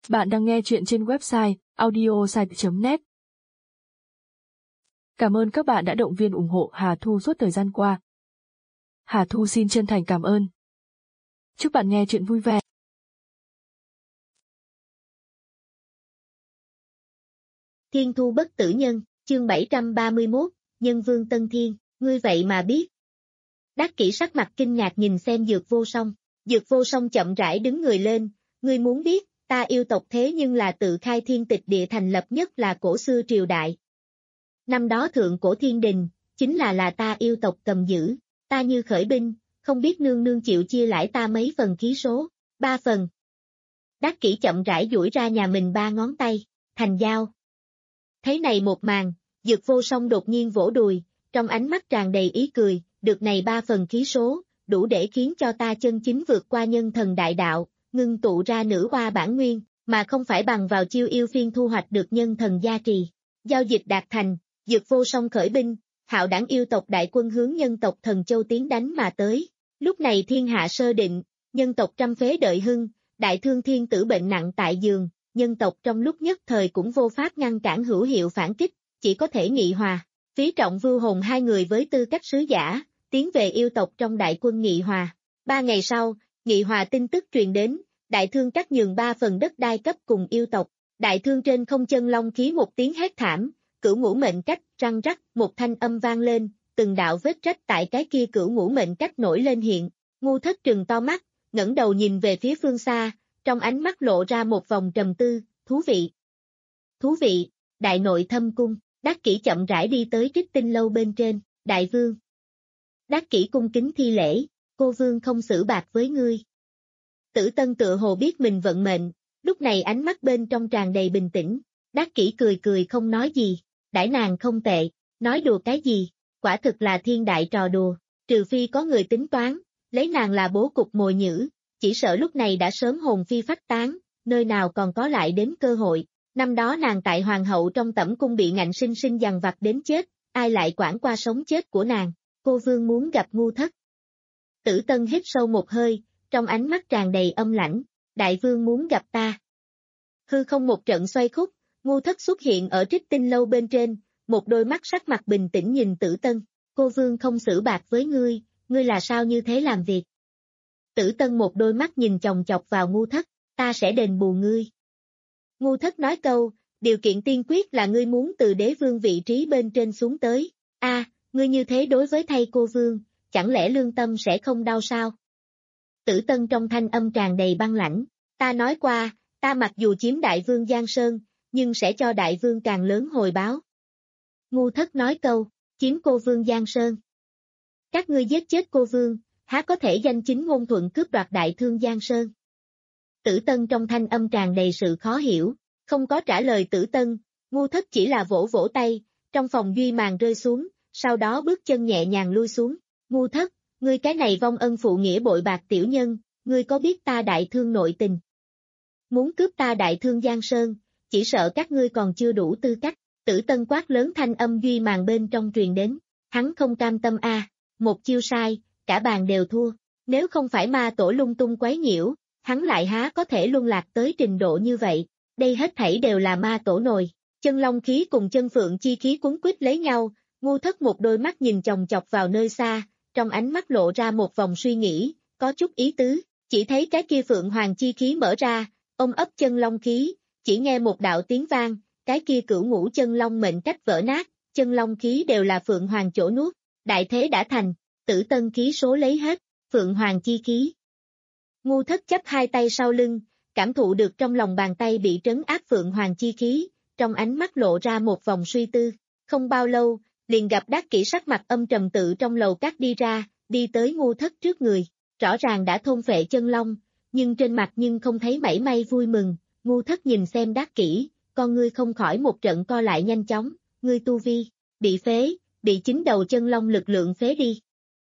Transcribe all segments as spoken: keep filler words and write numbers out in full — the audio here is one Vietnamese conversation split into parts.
Bạn đang nghe chuyện trên website audiosite chấm net. Cảm ơn các bạn đã động viên ủng hộ Hà Thu suốt thời gian qua. Hà Thu xin chân thành cảm ơn. Chúc bạn nghe chuyện vui vẻ. Thiên Thu Bất Tử Nhân, chương bảy trăm ba mươi mốt, Nhân Vương Tân Thiên, ngươi vậy mà biết. Đắc Kỷ sắc mặt kinh ngạc nhìn xem Dược Vô Song. Dược Vô Song chậm rãi đứng người lên, ngươi muốn biết, ta yêu tộc thế nhưng là tự khai thiên tịch địa thành lập nhất là cổ xưa triều đại. Năm đó thượng cổ thiên đình, chính là là ta yêu tộc cầm giữ, ta như khởi binh, không biết nương nương chịu chia lãi ta mấy phần ký số, ba phần. Đắc Kỷ chậm rãi duỗi ra nhà mình ba ngón tay, thành giao. Thấy này một màn, Dược Vô Song đột nhiên vỗ đùi, trong ánh mắt tràn đầy ý cười, được này ba phần ký số, đủ để khiến cho ta chân chính vượt qua nhân thần đại đạo, ngưng tụ ra nữ hoa bản nguyên, mà không phải bằng vào chiêu yêu phiên thu hoạch được nhân thần gia trì. Giao dịch đạt thành, Dược Vô Song khởi binh, hạo đảng yêu tộc đại quân hướng nhân tộc Thần Châu tiến đánh mà tới. Lúc này thiên hạ sơ định, nhân tộc trăm phế đợi hưng, đại thương thiên tử bệnh nặng tại giường, nhân tộc trong lúc nhất thời cũng vô pháp ngăn cản hữu hiệu phản kích, chỉ có thể nghị hòa. Phí Trọng Vưu Hồn hai người với tư cách sứ giả, tiến về yêu tộc trong đại quân nghị hòa. Ba ngày sau, nghị hòa tin tức truyền đến, đại thương cắt nhường ba phần đất đai cấp cùng yêu tộc. Đại thương trên không chân long khí một tiếng hét thảm, cửu ngũ mệnh cách, răng rắc, một thanh âm vang lên, từng đạo vết rách tại cái kia cửu ngũ mệnh cách nổi lên hiện. Ngu Thất trừng to mắt, ngẩng đầu nhìn về phía phương xa, trong ánh mắt lộ ra một vòng trầm tư, thú vị. Thú vị, đại nội thâm cung, Đắc Kỷ chậm rãi đi tới Trích Tinh lâu bên trên, đại vương. Đắc Kỷ cung kính thi lễ, cô vương không xử bạc với ngươi. Tử Tân tựa hồ biết mình vận mệnh, lúc này ánh mắt bên trong tràn đầy bình tĩnh, Đắc Kỷ cười cười không nói gì, đãi nàng không tệ, nói đùa cái gì, quả thực là thiên đại trò đùa, trừ phi có người tính toán, lấy nàng là bố cục mồi nhữ, chỉ sợ lúc này đã sớm hồn phi phách tán, nơi nào còn có lại đến cơ hội. Năm đó nàng tại hoàng hậu trong tẩm cung bị ngạnh sinh sinh dằn vặt đến chết, ai lại quản qua sống chết của nàng, cô vương muốn gặp Ngu Thất. Tử Tân hít sâu một hơi, trong ánh mắt tràn đầy âm lãnh, đại vương muốn gặp ta. Hư không một trận xoay khúc, Ngu Thất xuất hiện ở Trích Tinh lâu bên trên, một đôi mắt sắc mặt bình tĩnh nhìn Tử Tân, cô vương không xử bạc với ngươi, ngươi là sao như thế làm việc. Tử Tân một đôi mắt nhìn chòng chọc vào Ngu Thất, ta sẽ đền bù ngươi. Ngu Thất nói câu, điều kiện tiên quyết là ngươi muốn từ đế vương vị trí bên trên xuống tới, a, à, ngươi như thế đối với thay cô vương, chẳng lẽ lương tâm sẽ không đau sao? Tử Tân trong thanh âm tràn đầy băng lãnh, ta nói qua, ta mặc dù chiếm đại vương Giang Sơn, nhưng sẽ cho đại vương càng lớn hồi báo. Ngu Thất nói câu, chiếm cô vương Giang Sơn. Các ngươi giết chết cô vương, há có thể danh chính ngôn thuận cướp đoạt đại thương Giang Sơn? Tử Tân trong thanh âm tràn đầy sự khó hiểu, không có trả lời Tử Tân, Ngu Thất chỉ là vỗ vỗ tay, trong phòng duy màn rơi xuống, sau đó bước chân nhẹ nhàng lui xuống. Ngu Thất, ngươi cái này vong ân phụ nghĩa bội bạc tiểu nhân, ngươi có biết ta đại thương nội tình? Muốn cướp ta đại thương Giang Sơn, chỉ sợ các ngươi còn chưa đủ tư cách. Tử Tân quát lớn thanh âm duy màn bên trong truyền đến, hắn không cam tâm a, à, một chiêu sai, cả bàn đều thua, nếu không phải ma tổ lung tung quấy nhiễu, hắn lại há có thể luân lạc tới trình độ như vậy, đây hết thảy đều là ma tổ nồi. Chân long khí cùng chân phượng chi khí cuốn quýt lấy nhau, Ngu Thất một đôi mắt nhìn chòng chọc vào nơi xa, trong ánh mắt lộ ra một vòng suy nghĩ, có chút ý tứ, chỉ thấy cái kia phượng hoàng chi khí mở ra, ôm ấp chân long khí, chỉ nghe một đạo tiếng vang, cái kia cửu ngũ chân long mệnh cách vỡ nát, chân long khí đều là phượng hoàng chỗ nuốt, đại thế đã thành, Tử Tân khí số lấy hết, phượng hoàng chi khí. Ngu Thất chắp hai tay sau lưng, cảm thụ được trong lòng bàn tay bị trấn áp phượng hoàng chi khí, trong ánh mắt lộ ra một vòng suy tư, không bao lâu, liền gặp Đắc Kỷ sắc mặt âm trầm tự trong lầu cát đi ra, đi tới Ngu Thất trước người, rõ ràng đã thôn phệ chân long, nhưng trên mặt nhưng không thấy mảy may vui mừng. Ngu Thất nhìn xem Đắc Kỷ, con ngươi không khỏi một trận co lại nhanh chóng, ngươi tu vi, bị phế, bị chính đầu chân long lực lượng phế đi.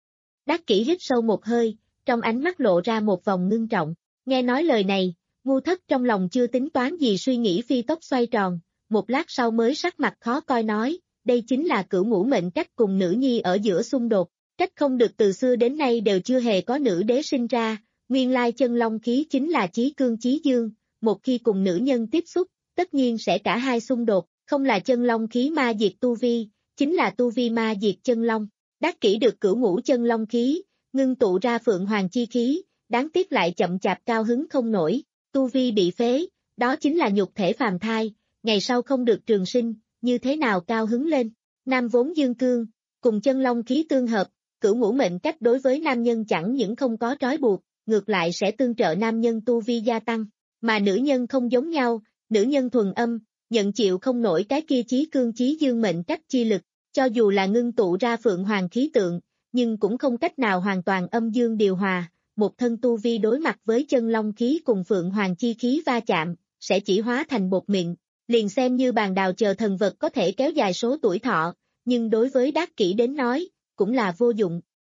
Đắc Kỷ hít sâu một hơi, trong ánh mắt lộ ra một vòng ngưng trọng, nghe nói lời này, Ngu Thất trong lòng chưa tính toán gì suy nghĩ phi tốc xoay tròn, một lát sau mới sắc mặt khó coi nói, đây chính là cửu ngũ mệnh cách cùng nữ nhi ở giữa xung đột, trách không được từ xưa đến nay đều chưa hề có nữ đế sinh ra, nguyên lai chân long khí chính là chí cương chí dương, một khi cùng nữ nhân tiếp xúc, tất nhiên sẽ cả hai xung đột, không là chân long khí ma diệt tu vi, chính là tu vi ma diệt chân long. Đắc Kỷ được cửu ngũ chân long khí, ngưng tụ ra phượng hoàng chi khí, đáng tiếc lại chậm chạp cao hứng không nổi, tu vi bị phế, đó chính là nhục thể phàm thai, ngày sau không được trường sinh, như thế nào cao hứng lên. Nam vốn dương cương, cùng chân long khí tương hợp, cửu ngũ mệnh cách đối với nam nhân chẳng những không có trói buộc, ngược lại sẽ tương trợ nam nhân tu vi gia tăng, mà nữ nhân không giống nhau, nữ nhân thuần âm, nhận chịu không nổi cái kia chí cương chí dương mệnh cách chi lực, cho dù là ngưng tụ ra phượng hoàng khí tượng, nhưng cũng không cách nào hoàn toàn âm dương điều hòa, một thân tu vi đối mặt với chân long khí cùng phượng hoàng chi khí va chạm, sẽ chỉ hóa thành bột mịn, liền xem như bàn đào chờ thần vật có thể kéo dài số tuổi thọ, nhưng đối với Đắc Kỷ đến nói, cũng là vô dụng.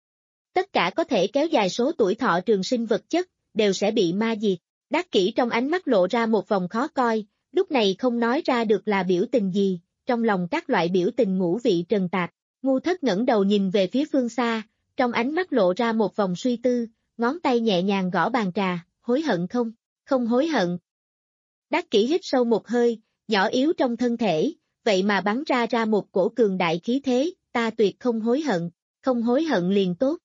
Tất cả có thể kéo dài số tuổi thọ trường sinh vật chất, đều sẽ bị ma diệt. Đắc Kỷ trong ánh mắt lộ ra một vòng khó coi, lúc này không nói ra được là biểu tình gì, trong lòng các loại biểu tình ngũ vị trần tạp. Ngu Thất ngẩng đầu nhìn về phía phương xa, trong ánh mắt lộ ra một vòng suy tư, ngón tay nhẹ nhàng gõ bàn trà, hối hận không? Không hối hận. Đắc Kỷ hít sâu một hơi, nhỏ yếu trong thân thể, vậy mà bắn ra ra một cổ cường đại khí thế, ta tuyệt không hối hận, không hối hận liền tốt.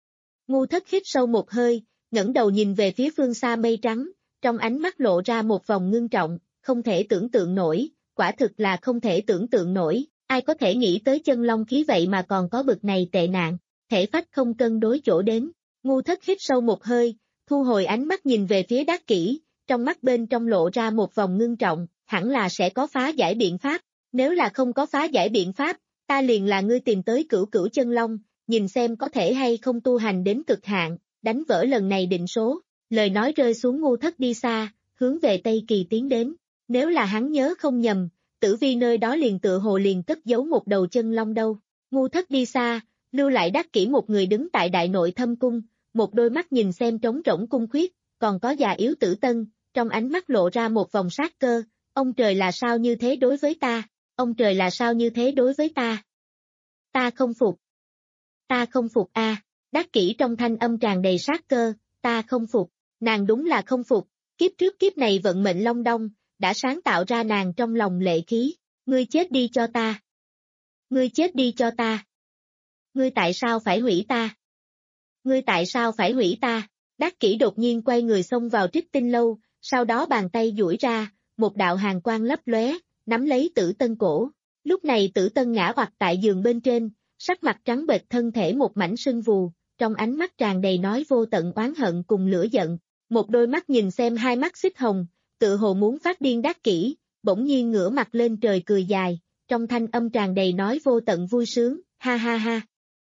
Ngu Thất hít sâu một hơi, ngẩng đầu nhìn về phía phương xa mây trắng, trong ánh mắt lộ ra một vòng ngưng trọng, không thể tưởng tượng nổi, quả thực là không thể tưởng tượng nổi, ai có thể nghĩ tới chân long khí vậy mà còn có bực này tệ nạn, thể phách không cân đối chỗ đến. Ngu Thất hít sâu một hơi, thu hồi ánh mắt nhìn về phía Đắc Kỷ, trong mắt bên trong lộ ra một vòng ngưng trọng, hẳn là sẽ có phá giải biện pháp, nếu là không có phá giải biện pháp, ta liền là ngươi tìm tới cửu cửu chân long, nhìn xem có thể hay không tu hành đến cực hạn, đánh vỡ lần này định số. Lời nói rơi xuống Ngu Thất đi xa, hướng về Tây Kỳ tiến đến, nếu là hắn nhớ không nhầm, Tử Vi nơi đó liền tựa hồ liền cất giấu một đầu chân long đâu. Ngu Thất đi xa, lưu lại Đắc Kỷ một người đứng tại đại nội thâm cung, một đôi mắt nhìn xem trống rỗng cung khuyết, còn có già yếu Tử Tân, trong ánh mắt lộ ra một vòng sát cơ, ông trời là sao như thế đối với ta, ông trời là sao như thế đối với ta. Ta không phục. Ta không phục a. À. Đắc Kỷ trong thanh âm tràn đầy sát cơ, ta không phục, nàng đúng là không phục, kiếp trước kiếp này vận mệnh long đong, đã sáng tạo ra nàng trong lòng lệ khí, ngươi chết đi cho ta. Ngươi chết đi cho ta. Ngươi tại sao phải hủy ta? Ngươi tại sao phải hủy ta? Đắc Kỷ đột nhiên quay người xông vào Trích Tinh lâu, sau đó bàn tay duỗi ra, một đạo hàn quang lấp lóe, nắm lấy Tử Tân cổ. Lúc này Tử Tân ngã oặt tại giường bên trên, sắc mặt trắng bệch thân thể một mảnh sưng vù, trong ánh mắt tràn đầy nói vô tận oán hận cùng lửa giận. Một đôi mắt nhìn xem hai mắt xích hồng, tự hồ muốn phát điên Đắc Kỷ, bỗng nhiên ngửa mặt lên trời cười dài, trong thanh âm tràn đầy nói vô tận vui sướng, ha ha ha.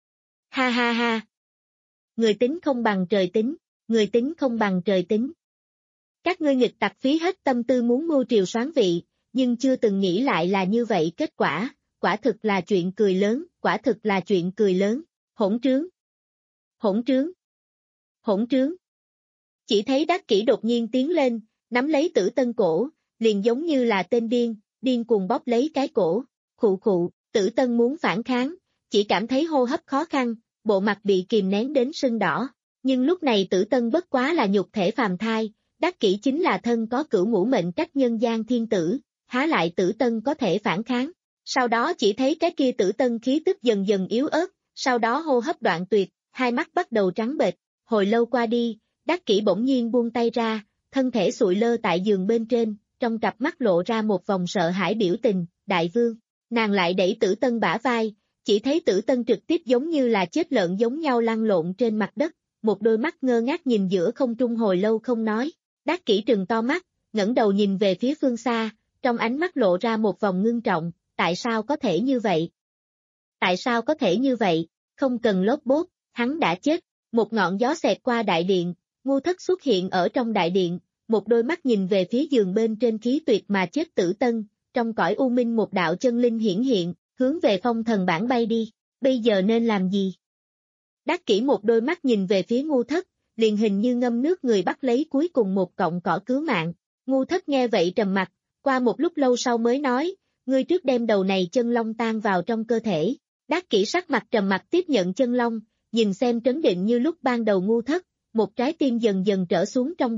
Ha ha ha. Người tính không bằng trời tính, người tính không bằng trời tính. Các ngươi nghịch tặc phí hết tâm tư muốn mưu triều soán vị, nhưng chưa từng nghĩ lại là như vậy kết quả, quả thực là chuyện cười lớn, quả thực là chuyện cười lớn, hỗn trướng. Hỗn trướng. Hỗn trướng. Chỉ thấy Đắc Kỷ đột nhiên tiến lên, nắm lấy Tử Tân cổ, liền giống như là tên điên, điên cuồng bóp lấy cái cổ, khụ khụ, Tử Tân muốn phản kháng, chỉ cảm thấy hô hấp khó khăn, bộ mặt bị kìm nén đến sưng đỏ, nhưng lúc này Tử Tân bất quá là nhục thể phàm thai, Đắc Kỷ chính là thân có cửu ngũ mệnh cách nhân gian thiên tử, há lại Tử Tân có thể phản kháng. Sau đó chỉ thấy cái kia Tử Tân khí tức dần dần yếu ớt, sau đó hô hấp đoạn tuyệt, hai mắt bắt đầu trắng bệch, hồi lâu qua đi, Đắc Kỷ bỗng nhiên buông tay ra, thân thể sụi lơ tại giường bên trên, trong cặp mắt lộ ra một vòng sợ hãi biểu tình, đại vương, nàng lại đẩy Tử Tân bả vai, chỉ thấy Tử Tân trực tiếp giống như là chết lợn giống nhau lăn lộn trên mặt đất, một đôi mắt ngơ ngác nhìn giữa không trung hồi lâu không nói, Đắc Kỷ trừng to mắt, ngẩng đầu nhìn về phía phương xa, trong ánh mắt lộ ra một vòng ngưng trọng, tại sao có thể như vậy? Tại sao có thể như vậy? Không cần lốp bốt, hắn đã chết, một ngọn gió xẹt qua đại điện, Ngu Thất xuất hiện ở trong đại điện, một đôi mắt nhìn về phía giường bên trên khí tuyệt mà chết Tử Tân, trong cõi u minh một đạo chân linh hiển hiện, hướng về phong thần bảng bay đi, bây giờ nên làm gì? Đắc Kỷ một đôi mắt nhìn về phía Ngu Thất, liền hình như ngâm nước người bắt lấy cuối cùng một cọng cỏ cứu mạng, Ngu Thất nghe vậy trầm mặt, qua một lúc lâu sau mới nói, ngươi trước đem đầu này chân long tan vào trong cơ thể. Đắc Kỷ sắc mặt trầm mặt tiếp nhận chân long, nhìn xem trấn định như lúc ban đầu Ngu Thất, một trái tim dần dần trở xuống trong bụng,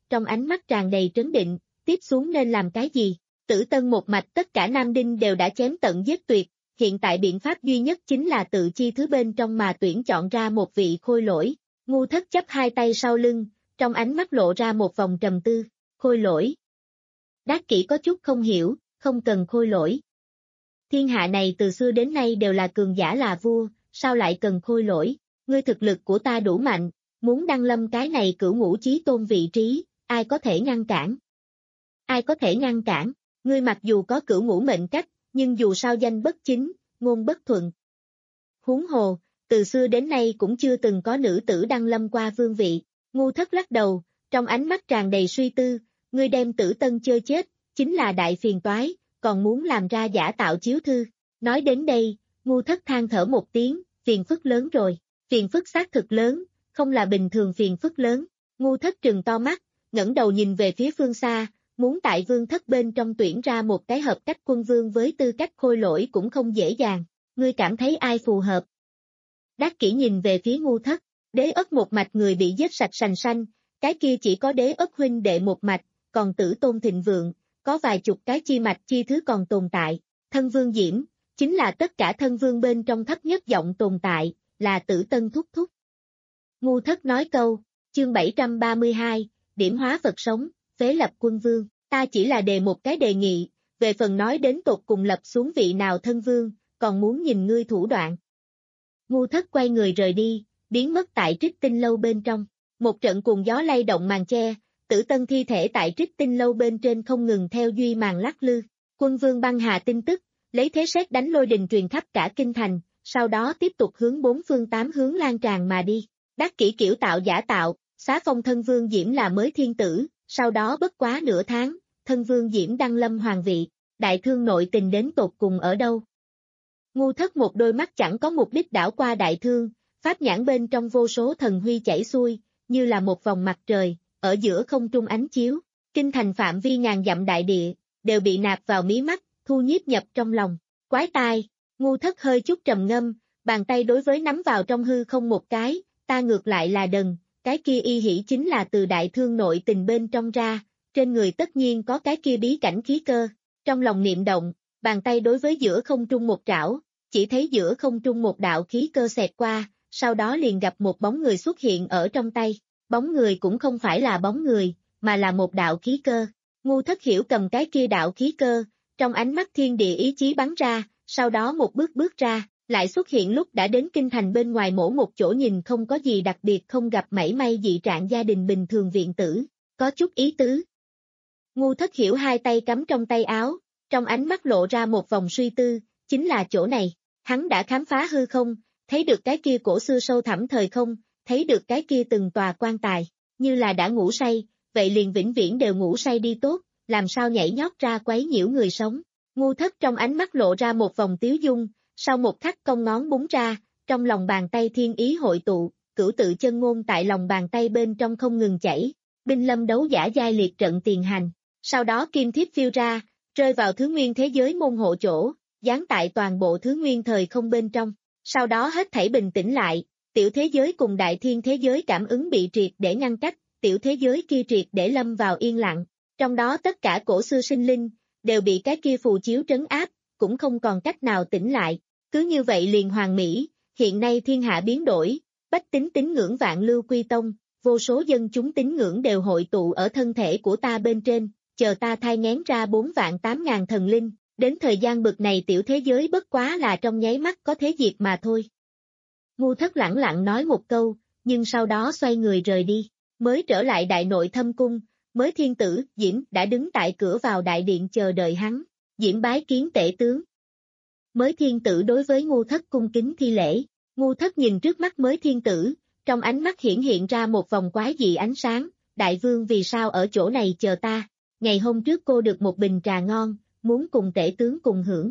trong ánh mắt tràn đầy trấn định, tiếp xuống nên làm cái gì? Tử Tân một mạch tất cả nam đinh đều đã chém tận giết tuyệt, hiện tại biện pháp duy nhất chính là tự chi thứ bên trong mà tuyển chọn ra một vị khôi lỗi. Ngu Thất chắp hai tay sau lưng, trong ánh mắt lộ ra một vòng trầm tư, khôi lỗi. Đát Kỷ có chút không hiểu, không cần khôi lỗi. Thiên hạ này từ xưa đến nay đều là cường giả là vua, sao lại cần khôi lỗi? Ngươi thực lực của ta đủ mạnh, muốn đăng lâm cái này cửu ngũ chí tôn vị trí, ai có thể ngăn cản? Ai có thể ngăn cản? Ngươi mặc dù có cửu ngũ mệnh cách, nhưng dù sao danh bất chính, ngôn bất thuận. Huống hồ, từ xưa đến nay cũng chưa từng có nữ tử đăng lâm qua vương vị. Ngu Thất lắc đầu, trong ánh mắt tràn đầy suy tư, ngươi đem Tử Tân chơi chết, chính là đại phiền toái, còn muốn làm ra giả tạo chiếu thư. Nói đến đây, Ngu Thất than thở một tiếng, phiền phức lớn rồi, phiền phức xác thực lớn, không là bình thường phiền phức lớn. Ngu Thất trừng to mắt, ngẩng đầu nhìn về phía phương xa, muốn tại vương thất bên trong tuyển ra một cái hợp cách quân vương với tư cách khôi lỗi cũng không dễ dàng, ngươi cảm thấy ai phù hợp? Đát Kỷ nhìn về phía Ngu Thất, Đế Ất một mạch người bị giết sạch sành sanh, cái kia chỉ có Đế Ất huynh đệ một mạch, còn Tử Tôn thịnh vượng, có vài chục cái chi mạch chi thứ còn tồn tại, thân vương Diễm, chính là tất cả thân vương bên trong thấp nhất giọng tồn tại, là Tử Tân thúc thúc. Ngu Thất nói câu, chương bảy trăm ba mươi hai, điểm hóa vật sống, phế lập quân vương, ta chỉ là đề một cái đề nghị, về phần nói đến tột cùng lập xuống vị nào thân vương, còn muốn nhìn ngươi thủ đoạn. Ngu Thất quay người rời đi, biến mất tại Trích Tinh lâu bên trong, một trận cuồng gió lay động màn che, Tử Tân thi thể tại Trích Tinh lâu bên trên không ngừng theo duy màn lắc lư, quân vương băng hà tin tức, lấy thế sét đánh lôi đình truyền khắp cả kinh thành, sau đó tiếp tục hướng bốn phương tám hướng lan tràn mà đi. Đát Kỷ kiểu tạo giả tạo, xá phong thân vương Diễm là mới thiên tử, sau đó bất quá nửa tháng, thân vương Diễm đăng lâm hoàng vị, đại thương nội tình đến tột cùng ở đâu? Ngu Thất một đôi mắt chẳng có mục đích đảo qua đại thương, pháp nhãn bên trong vô số thần huy chảy xuôi, như là một vòng mặt trời, ở giữa không trung ánh chiếu, kinh thành phạm vi ngàn dặm đại địa, đều bị nạp vào mí mắt, thu nhiếp nhập trong lòng. Quái tai, Ngu Thất hơi chút trầm ngâm, bàn tay đối với nắm vào trong hư không một cái, ta ngược lại là đần, cái kia y hỷ chính là từ đại thương nội tình bên trong ra, trên người tất nhiên có cái kia bí cảnh khí cơ. Trong lòng niệm động, bàn tay đối với giữa không trung một trảo, chỉ thấy giữa không trung một đạo khí cơ xẹt qua, sau đó liền gặp một bóng người xuất hiện ở trong tay. Bóng người cũng không phải là bóng người, mà là một đạo khí cơ. Ngu Thất hiểu cầm cái kia đạo khí cơ, trong ánh mắt thiên địa ý chí bắn ra, sau đó một bước bước ra, lại xuất hiện lúc đã đến kinh thành bên ngoài mổ một chỗ nhìn không có gì đặc biệt, không gặp mảy may dị trạng gia đình bình thường viện tử, có chút ý tứ. Ngu Thất hiểu hai tay cắm trong tay áo, trong ánh mắt lộ ra một vòng suy tư, chính là chỗ này, hắn đã khám phá hư không, thấy được cái kia cổ xưa sâu thẳm thời không, thấy được cái kia từng tòa quan tài, như là đã ngủ say, vậy liền vĩnh viễn đều ngủ say đi tốt, làm sao nhảy nhót ra quấy nhiễu người sống. Ngu Thất trong ánh mắt lộ ra một vòng tiếu dung, sau một khắc cong ngón búng ra, trong lòng bàn tay thiên ý hội tụ, cửu tự chân ngôn tại lòng bàn tay bên trong không ngừng chảy, binh lâm đấu giả giai liệt trận tiền hành, sau đó kim thiếp phiêu ra, rơi vào thứ nguyên thế giới môn hộ chỗ, giáng tại toàn bộ thứ nguyên thời không bên trong, sau đó hết thảy bình tĩnh lại, tiểu thế giới cùng đại thiên thế giới cảm ứng bị triệt để ngăn cách, tiểu thế giới kia triệt để lâm vào yên lặng, trong đó tất cả cổ xưa sinh linh, đều bị cái kia phù chiếu trấn áp, cũng không còn cách nào tỉnh lại, cứ như vậy liền hoàn mỹ, hiện nay thiên hạ biến đổi, bách tính tín ngưỡng vạn lưu quy tông, vô số dân chúng tín ngưỡng đều hội tụ ở thân thể của ta bên trên, chờ ta thai nghén ra bốn vạn tám ngàn thần linh, đến thời gian bực này tiểu thế giới bất quá là trong nháy mắt có thế diệt mà thôi. Ngu Thất lẳng lặng nói một câu, nhưng sau đó xoay người rời đi, mới trở lại đại nội thâm cung, mới thiên tử, Diễm đã đứng tại cửa vào đại điện chờ đợi hắn, Diễm bái kiến tể tướng. Mới thiên tử đối với Ngu Thất cung kính thi lễ, Ngu Thất nhìn trước mắt mới thiên tử, trong ánh mắt hiển hiện ra một vòng quái dị ánh sáng, đại vương vì sao ở chỗ này chờ ta, ngày hôm trước cô được một bình trà ngon, muốn cùng tể tướng cùng hưởng.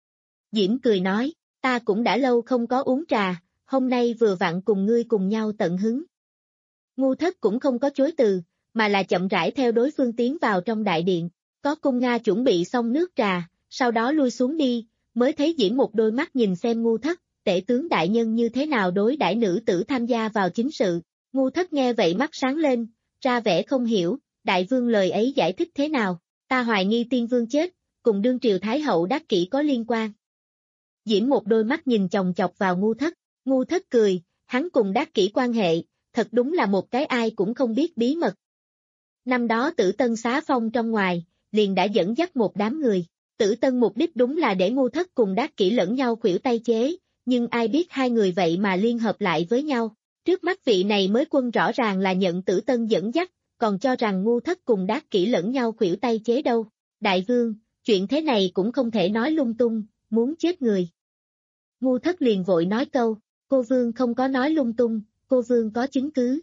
Diễm cười nói, ta cũng đã lâu không có uống trà, hôm nay vừa vặn cùng ngươi cùng nhau tận hứng. Ngu Thất cũng không có chối từ, mà là chậm rãi theo đối phương tiến vào trong đại điện, có cung Nga chuẩn bị xong nước trà, sau đó lui xuống đi, mới thấy Diễm một đôi mắt nhìn xem Ngu Thất, tể tướng đại nhân như thế nào đối đãi nữ tử tham gia vào chính sự. Ngu Thất nghe vậy mắt sáng lên, ra vẻ không hiểu, đại vương lời ấy giải thích thế nào, ta hoài nghi tiên vương chết, cùng đương triều thái hậu Đắc Kỷ có liên quan. Diễm một đôi mắt nhìn chòng chọc vào Ngu Thất, Ngu Thất cười, hắn cùng Đắc Kỷ quan hệ, thật đúng là một cái ai cũng không biết bí mật. Năm đó Tử Tân xá phong trong ngoài, liền đã dẫn dắt một đám người, Tử Tân mục đích đúng là để Ngu Thất cùng Đắc Kỷ lẫn nhau khuỷu tay chế, nhưng ai biết hai người vậy mà liên hợp lại với nhau. Trước mắt vị này mới quân rõ ràng là nhận Tử Tân dẫn dắt, còn cho rằng Ngu Thất cùng Đắc Kỷ lẫn nhau khuỷu tay chế đâu. Đại vương, chuyện thế này cũng không thể nói lung tung, muốn chết người. Ngu Thất liền vội nói câu, cô vương không có nói lung tung, cô vương có chứng cứ.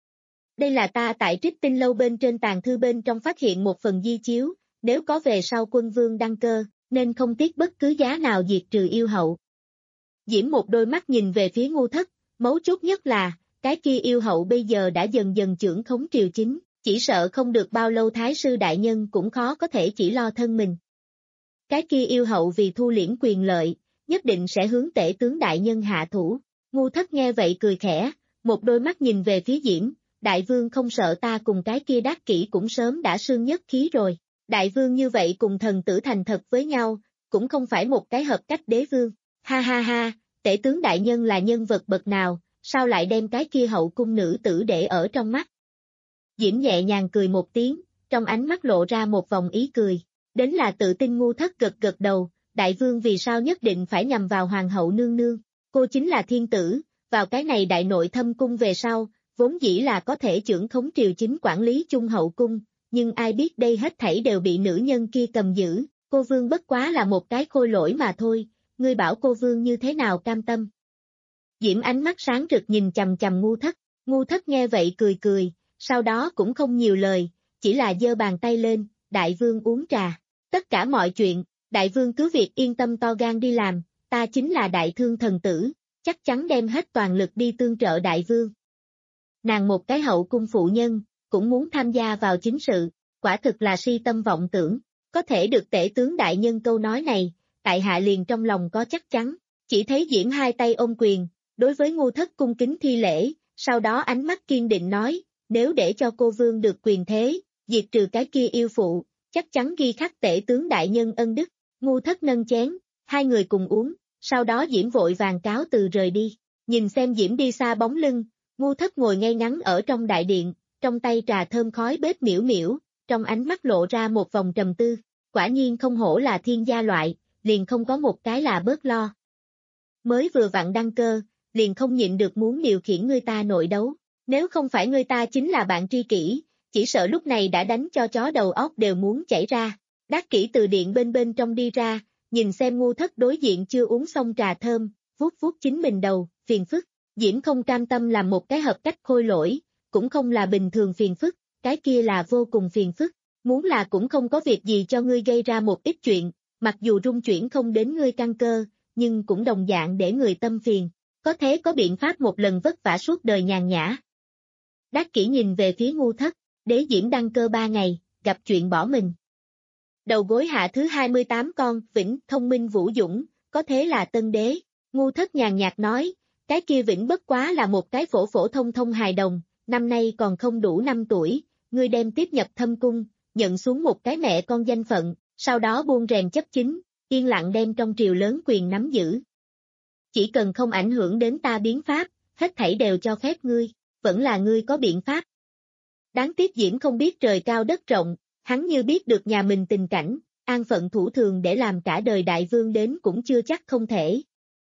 Đây là ta tại Trích Tinh lâu bên trên tàng thư bên trong phát hiện một phần di chiếu, nếu có về sau quân vương đăng cơ, nên không tiếc bất cứ giá nào diệt trừ yêu hậu. Diễm một đôi mắt nhìn về phía Ngu Thất, mấu chốt nhất là, cái kia yêu hậu bây giờ đã dần dần trưởng khống triều chính, chỉ sợ không được bao lâu thái sư đại nhân cũng khó có thể chỉ lo thân mình. Cái kia yêu hậu vì thu liễm quyền lợi, nhất định sẽ hướng tể tướng đại nhân hạ thủ. Ngu Thất nghe vậy cười khẽ, một đôi mắt nhìn về phía Diễm, đại vương không sợ ta cùng cái kia Đắc Kỷ cũng sớm đã sương nhất khí rồi. Đại vương như vậy cùng thần tử thành thật với nhau, cũng không phải một cái hợp cách đế vương. Ha ha ha, tể tướng đại nhân là nhân vật bậc nào, sao lại đem cái kia hậu cung nữ tử để ở trong mắt? Diễm nhẹ nhàng cười một tiếng, trong ánh mắt lộ ra một vòng ý cười. Đến là tự tin Ngu Thất gật gật đầu, đại vương vì sao nhất định phải nhằm vào hoàng hậu nương nương, cô chính là thiên tử, vào cái này đại nội thâm cung về sau, vốn dĩ là có thể trưởng khống triều chính quản lý chung hậu cung, nhưng ai biết đây hết thảy đều bị nữ nhân kia cầm giữ, cô vương bất quá là một cái khôi lỗi mà thôi, ngươi bảo cô vương như thế nào cam tâm. Diễm ánh mắt sáng rực nhìn chằm chằm Ngu Thất, Ngu Thất nghe vậy cười cười, sau đó cũng không nhiều lời, chỉ là giơ bàn tay lên, đại vương uống trà, tất cả mọi chuyện, đại vương cứ việc yên tâm to gan đi làm, ta chính là đại thương thần tử, chắc chắn đem hết toàn lực đi tương trợ đại vương. Nàng một cái hậu cung phụ nhân, cũng muốn tham gia vào chính sự, quả thực là si tâm vọng tưởng, có thể được tể tướng đại nhân câu nói này, tại hạ liền trong lòng có chắc chắn, chỉ thấy Diễm hai tay ôm quyền, đối với Ngu Thất cung kính thi lễ, sau đó ánh mắt kiên định nói, nếu để cho cô vương được quyền thế, diệt trừ cái kia yêu phụ, chắc chắn ghi khắc tể tướng đại nhân ân đức. Ngu Thất nâng chén, hai người cùng uống, sau đó Diễm vội vàng cáo từ rời đi, nhìn xem Diễm đi xa bóng lưng, Ngu Thất ngồi ngay ngắn ở trong đại điện, trong tay trà thơm khói bếp miễu miễu, trong ánh mắt lộ ra một vòng trầm tư, quả nhiên không hổ là thiên gia loại, liền không có một cái là bớt lo. Mới vừa vặn đăng cơ, liền không nhịn được muốn điều khiển người ta nội đấu, nếu không phải người ta chính là bạn tri kỷ, chỉ sợ lúc này đã đánh cho chó đầu óc đều muốn chảy ra. Đắc Kỷ từ điện bên bên trong đi ra, nhìn xem Ngu Thất đối diện chưa uống xong trà thơm, vuốt vuốt chính mình đầu, phiền phức. Diễm không cam tâm làm một cái hợp cách khôi lỗi, cũng không là bình thường phiền phức, cái kia là vô cùng phiền phức, muốn là cũng không có việc gì cho ngươi gây ra một ít chuyện, mặc dù rung chuyển không đến ngươi căn cơ, nhưng cũng đồng dạng để người tâm phiền, có thế có biện pháp một lần vất vả suốt đời nhàn nhã. Đắc Kỷ nhìn về phía Ngu Thất, đế Diễm đăng cơ ba ngày, gặp chuyện bỏ mình. Đầu gối hạ thứ hai mươi tám con, Vĩnh, thông minh vũ dũng, có thế là tân đế, Ngu Thất nhàn nhạt nói, cái kia Vĩnh bất quá là một cái phổ phổ thông thông hài đồng, năm nay còn không đủ năm tuổi, ngươi đem tiếp nhập thâm cung, nhận xuống một cái mẹ con danh phận, sau đó buông rèm chấp chính, yên lặng đem trong triều lớn quyền nắm giữ. Chỉ cần không ảnh hưởng đến ta biến pháp, hết thảy đều cho phép ngươi, vẫn là ngươi có biện pháp. Đáng tiếc Diễm không biết trời cao đất rộng, hắn như biết được nhà mình tình cảnh, an phận thủ thường để làm cả đời đại vương đến cũng chưa chắc không thể.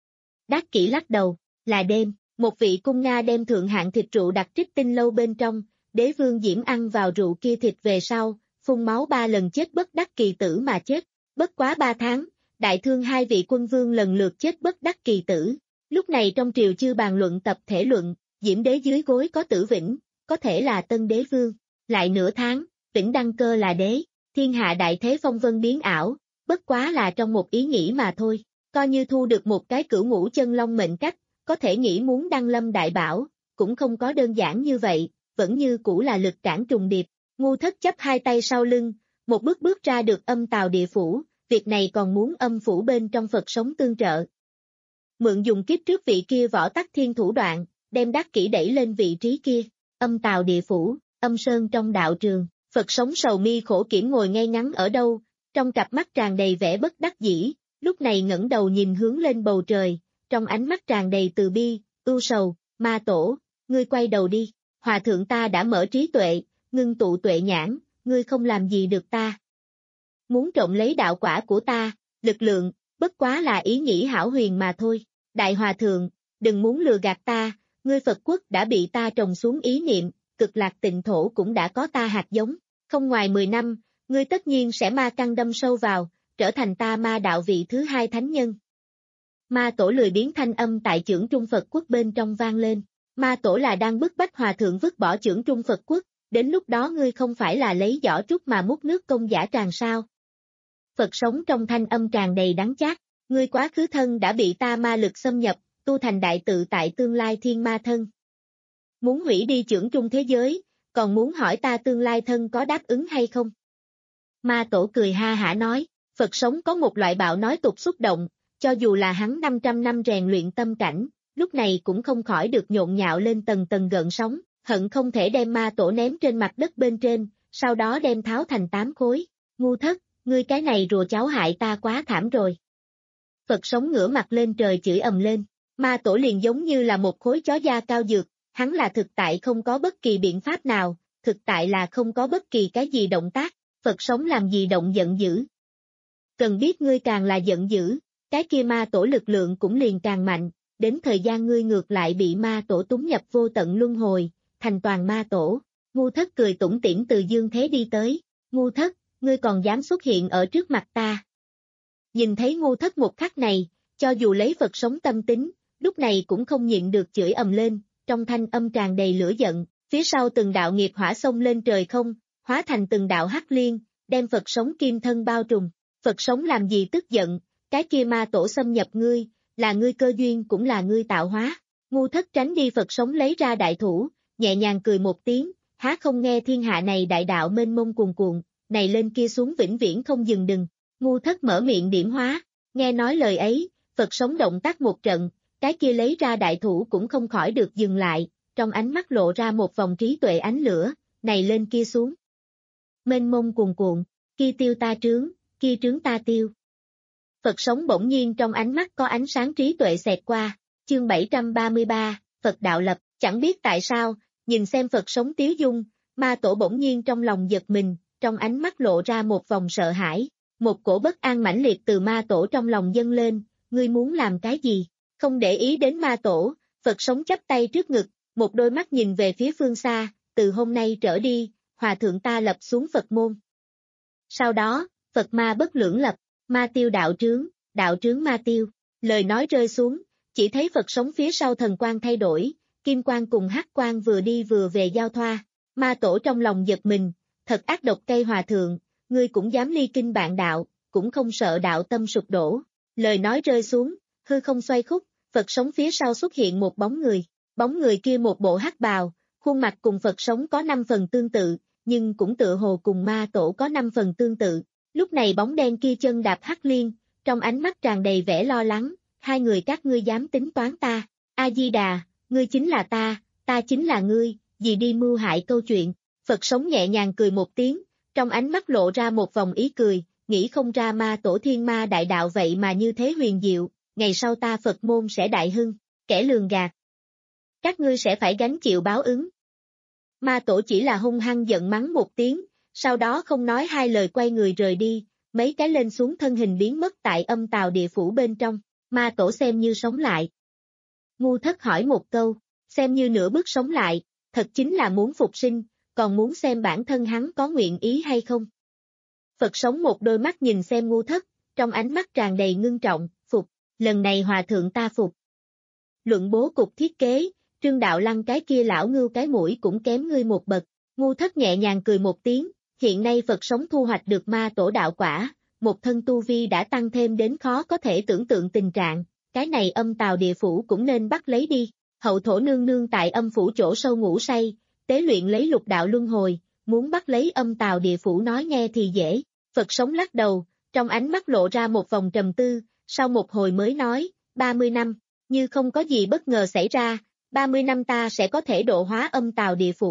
Đắc Kỷ lắc đầu, là đêm, một vị cung Nga đem thượng hạng thịt rượu đặt Trích Tinh lâu bên trong, đế vương Diễm ăn vào rượu kia thịt về sau, phun máu ba lần chết bất đắc kỳ tử mà chết, bất quá ba tháng, đại thương hai vị quân vương lần lượt chết bất đắc kỳ tử. Lúc này trong triều chư bàn luận tập thể luận, Diễm đế dưới gối có Tử Vĩnh, có thể là tân đế vương, lại nửa tháng, Vĩnh đăng cơ là đế, thiên hạ đại thế phong vân biến ảo, bất quá là trong một ý nghĩ mà thôi, coi như thu được một cái cửu ngũ chân long mệnh cách, có thể nghĩ muốn đăng lâm đại bảo, cũng không có đơn giản như vậy, vẫn như cũ là lực cản trùng điệp. Ngu Thất chấp hai tay sau lưng, một bước bước ra được âm tào địa phủ, việc này còn muốn âm phủ bên trong Phật sống tương trợ. Mượn dùng kiếp trước vị kia võ tắc thiên thủ đoạn, đem Đắc Kỷ đẩy lên vị trí kia, âm tào địa phủ, âm sơn trong đạo trường, Phật sống sầu mi khổ kiểm ngồi ngay ngắn ở đâu, trong cặp mắt tràn đầy vẻ bất đắc dĩ, lúc này ngẩng đầu nhìn hướng lên bầu trời, trong ánh mắt tràn đầy từ bi, ưu sầu, ma tổ, ngươi quay đầu đi, hòa thượng ta đã mở trí tuệ, ngưng tụ tuệ nhãn, ngươi không làm gì được ta. Muốn trộm lấy đạo quả của ta, lực lượng, bất quá là ý nghĩ hão huyền mà thôi, đại hòa thượng, đừng muốn lừa gạt ta, ngươi Phật quốc đã bị ta trồng xuống ý niệm, cực lạc tịnh thổ cũng đã có ta hạt giống, không ngoài mười năm, ngươi tất nhiên sẽ ma căn đâm sâu vào, trở thành ta ma đạo vị thứ hai thánh nhân. Ma tổ lười biếng thanh âm tại chưởng trung Phật quốc bên trong vang lên, ma tổ là đang bức bách hòa thượng vứt bỏ chưởng trung Phật quốc, đến lúc đó ngươi không phải là lấy giỏ trúc mà múc nước công giả tràn sao. Phật sống trong thanh âm tràn đầy đắng chát, ngươi quá khứ thân đã bị ta ma lực xâm nhập, tu thành đại tự tại tương lai thiên ma thân. Muốn hủy đi chưởng trung thế giới, còn muốn hỏi ta tương lai thân có đáp ứng hay không? Ma tổ cười ha hả nói, Phật sống có một loại bạo nói tục xúc động, cho dù là hắn năm trăm năm rèn luyện tâm cảnh, lúc này cũng không khỏi được nhộn nhạo lên tầng tầng gợn sóng, hận không thể đem ma tổ ném trên mặt đất bên trên, sau đó đem tháo thành tám khối, ngu thất, ngươi cái này rùa cháu hại ta quá thảm rồi. Phật sống ngửa mặt lên trời chửi ầm lên, ma tổ liền giống như là một khối chó da cao dược, hắn là thực tại không có bất kỳ biện pháp nào, thực tại là không có bất kỳ cái gì động tác, Phật sống làm gì động giận dữ. Cần biết ngươi càng là giận dữ, cái kia ma tổ lực lượng cũng liền càng mạnh, đến thời gian ngươi ngược lại bị ma tổ túng nhập vô tận luân hồi, thành toàn ma tổ. Ngu thất cười tủm tỉm từ dương thế đi tới, ngu thất, ngươi còn dám xuất hiện ở trước mặt ta. Nhìn thấy ngu thất một khắc này, cho dù lấy Phật sống tâm tính, lúc này cũng không nhịn được chửi ầm lên, trong thanh âm tràn đầy lửa giận, phía sau từng đạo nghiệp hỏa xông lên trời không, hóa thành từng đạo hắc liên, đem Phật sống kim thân bao trùm. Phật sống làm gì tức giận, cái kia ma tổ xâm nhập ngươi, là ngươi cơ duyên cũng là ngươi tạo hóa. Ngu thất tránh đi Phật sống lấy ra đại thủ, nhẹ nhàng cười một tiếng, há không nghe thiên hạ này đại đạo mênh mông cuồn cuộn, này lên kia xuống vĩnh viễn không dừng đừng. Ngu thất mở miệng điểm hóa, nghe nói lời ấy, Phật sống động tác một trận, cái kia lấy ra đại thủ cũng không khỏi được dừng lại, trong ánh mắt lộ ra một vòng trí tuệ ánh lửa, này lên kia xuống. Mênh mông cuồn cuộn, kia tiêu ta trướng, kia trướng ta tiêu. Phật sống bỗng nhiên trong ánh mắt có ánh sáng trí tuệ xẹt qua, chương bảy trăm ba mươi ba, Phật đạo lập, chẳng biết tại sao, nhìn xem Phật sống tiếu dung, ma tổ bỗng nhiên trong lòng giật mình, trong ánh mắt lộ ra một vòng sợ hãi, một cổ bất an mãnh liệt từ ma tổ trong lòng dâng lên, ngươi muốn làm cái gì? Không để ý đến ma tổ, Phật sống chắp tay trước ngực, một đôi mắt nhìn về phía phương xa, từ hôm nay trở đi, hòa thượng ta lập xuống Phật môn. Sau đó, Phật ma bất lưỡng lập, ma tiêu đạo trướng, đạo trướng ma tiêu, lời nói rơi xuống, chỉ thấy Phật sống phía sau thần quang thay đổi, kim quang cùng hắc quang vừa đi vừa về giao thoa, ma tổ trong lòng giật mình, thật ác độc cây hòa thượng, ngươi cũng dám ly kinh bạn đạo, cũng không sợ đạo tâm sụp đổ. Lời nói rơi xuống, hư không xoay khúc, Phật sống phía sau xuất hiện một bóng người, bóng người kia một bộ hắc bào, khuôn mặt cùng Phật sống có năm phần tương tự, nhưng cũng tựa hồ cùng ma tổ có năm phần tương tự. Lúc này bóng đen kia chân đạp hắc liên, trong ánh mắt tràn đầy vẻ lo lắng, hai người các ngươi dám tính toán ta, A-di-đà, ngươi chính là ta, ta chính là ngươi, gì đi mưu hại câu chuyện. Phật sống nhẹ nhàng cười một tiếng, trong ánh mắt lộ ra một vòng ý cười, nghĩ không ra ma tổ thiên ma đại đạo vậy mà như thế huyền diệu, ngày sau ta Phật môn sẽ đại hưng, kẻ lường gạt. Các ngươi sẽ phải gánh chịu báo ứng. Ma tổ chỉ là hung hăng giận mắng một tiếng, sau đó không nói hai lời quay người rời đi, mấy cái lên xuống thân hình biến mất tại âm tào địa phủ bên trong, ma tổ xem như sống lại. Ngu thất hỏi một câu, xem như nửa bước sống lại, thật chính là muốn phục sinh, còn muốn xem bản thân hắn có nguyện ý hay không. Phật sống một đôi mắt nhìn xem ngu thất, trong ánh mắt tràn đầy ngưng trọng, phục, lần này hòa thượng ta phục. Luận bố cục thiết kế, Trương Đạo Lăng cái kia lão ngưu cái mũi cũng kém ngươi một bậc, ngu thất nhẹ nhàng cười một tiếng, hiện nay Phật sống thu hoạch được ma tổ đạo quả, một thân tu vi đã tăng thêm đến khó có thể tưởng tượng tình trạng, cái này âm tào địa phủ cũng nên bắt lấy đi, hậu thổ nương nương tại âm phủ chỗ sâu ngủ say, tế luyện lấy lục đạo luân hồi, muốn bắt lấy âm tào địa phủ nói nghe thì dễ, Phật sống lắc đầu, trong ánh mắt lộ ra một vòng trầm tư, sau một hồi mới nói, ba mươi năm, như không có gì bất ngờ xảy ra, ba mươi năm ta sẽ có thể độ hóa âm tào địa phủ,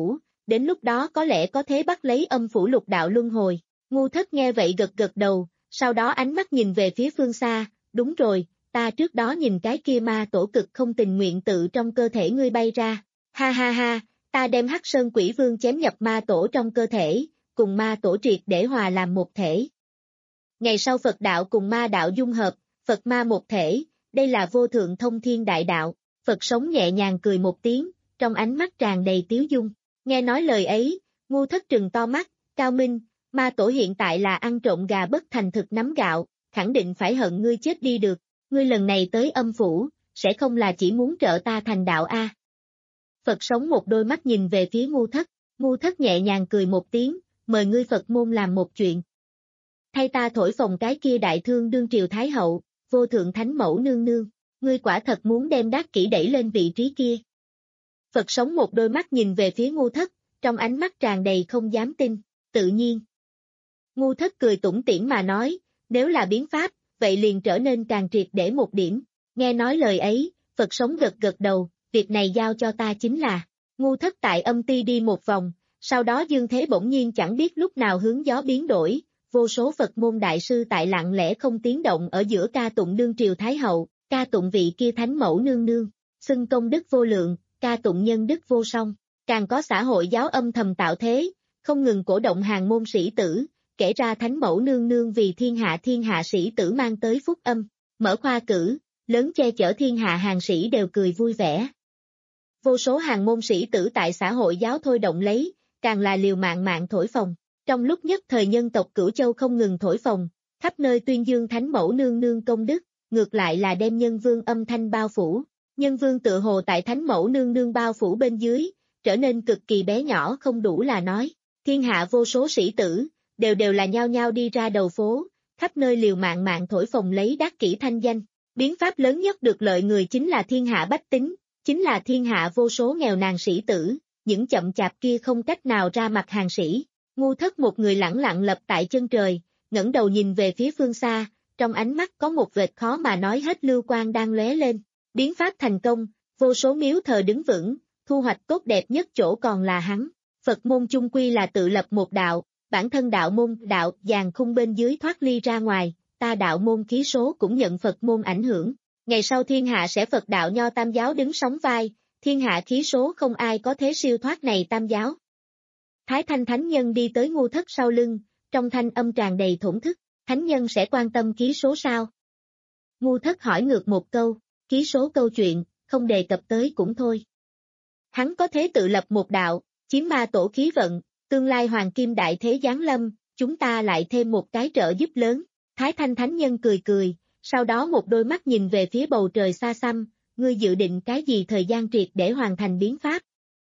đến lúc đó có lẽ có thế bắt lấy âm phủ lục đạo luân hồi. Ngu Thất nghe vậy gật gật đầu, sau đó ánh mắt nhìn về phía phương xa, đúng rồi, ta trước đó nhìn cái kia ma tổ cực không tình nguyện tự trong cơ thể ngươi bay ra, ha ha ha, ta đem Hắc Sơn Quỷ Vương chém nhập ma tổ trong cơ thể, cùng ma tổ triệt để hòa làm một thể. Ngày sau Phật đạo cùng ma đạo dung hợp, Phật ma một thể, đây là vô thượng thông thiên đại đạo. Phật sống nhẹ nhàng cười một tiếng, trong ánh mắt tràn đầy tiếu dung. Nghe nói lời ấy, Ngu Thất trừng to mắt, Cao Minh, ma tổ hiện tại là ăn trộm gà bất thành thực nắm gạo, khẳng định phải hận ngươi chết đi được. Ngươi lần này tới âm phủ, sẽ không là chỉ muốn trợ ta thành đạo a? Phật sống một đôi mắt nhìn về phía Ngu Thất, Ngu Thất nhẹ nhàng cười một tiếng, mời ngươi Phật môn làm một chuyện. Thay ta thổi phồng cái kia đại thương đương triều Thái Hậu, vô thượng thánh mẫu nương nương, ngươi quả thật muốn đem Đắc Kỷ đẩy lên vị trí kia. Phật sống một đôi mắt nhìn về phía Ngu Thất, trong ánh mắt tràn đầy không dám tin, tự nhiên. Ngu Thất cười tủm tỉm mà nói, nếu là biến pháp, vậy liền trở nên càng triệt để một điểm. Nghe nói lời ấy, Phật sống gật gật đầu, việc này giao cho ta chính là. Ngu Thất tại âm ti đi một vòng, sau đó dương thế bỗng nhiên chẳng biết lúc nào hướng gió biến đổi, vô số Phật môn đại sư tại lặng lẽ không tiếng động ở giữa ca tụng đương triều Thái Hậu, ca tụng vị kia thánh mẫu nương nương, xưng công đức vô lượng, ca tụng nhân đức vô song, càng có xã hội giáo âm thầm tạo thế, không ngừng cổ động hàng môn sĩ tử, kể ra thánh mẫu nương nương vì thiên hạ thiên hạ sĩ tử mang tới phúc âm, mở khoa cử, lớn che chở thiên hạ hàng sĩ đều cười vui vẻ. Vô số hàng môn sĩ tử tại xã hội giáo thôi động lấy, càng là liều mạng mạng thổi phồng. Trong lúc nhất thời nhân tộc Cửu Châu không ngừng thổi phồng, khắp nơi tuyên dương thánh mẫu nương nương công đức, ngược lại là đem nhân vương âm thanh bao phủ. Nhân vương tự hồ tại thánh mẫu nương nương bao phủ bên dưới, trở nên cực kỳ bé nhỏ không đủ là nói. Thiên hạ vô số sĩ tử, đều đều là nhao nhao đi ra đầu phố, khắp nơi liều mạng mạng thổi phồng lấy Đắc Kỷ thanh danh. Biến pháp lớn nhất được lợi người chính là thiên hạ bách tính, chính là thiên hạ vô số nghèo nàn sĩ tử, những chậm chạp kia không cách nào ra mặt hàng sĩ. Ngu Thất một người lẳng lặng lập tại chân trời, ngẩng đầu nhìn về phía phương xa, trong ánh mắt có một vệt khó mà nói hết lưu quang đang lóe lên. Biến pháp thành công, vô số miếu thờ đứng vững, thu hoạch tốt đẹp nhất chỗ còn là hắn. Phật môn chung quy là tự lập một đạo, bản thân đạo môn đạo dàn khung bên dưới thoát ly ra ngoài, ta đạo môn khí số cũng nhận Phật môn ảnh hưởng. Ngày sau thiên hạ sẽ Phật đạo nho tam giáo đứng sóng vai, thiên hạ khí số không ai có thế siêu thoát này tam giáo. Thái Thanh Thánh Nhân đi tới Ngu Thất sau lưng, trong thanh âm tràn đầy thổn thức, Thánh Nhân sẽ quan tâm ký số sao? Ngu Thất hỏi ngược một câu, ký số câu chuyện, không đề cập tới cũng thôi. Hắn có thế tự lập một đạo, chiếm ma tổ khí vận, tương lai hoàng kim đại thế giáng lâm, chúng ta lại thêm một cái trợ giúp lớn. Thái Thanh Thánh Nhân cười cười, sau đó một đôi mắt nhìn về phía bầu trời xa xăm, ngươi dự định cái gì thời gian triệt để hoàn thành biến pháp?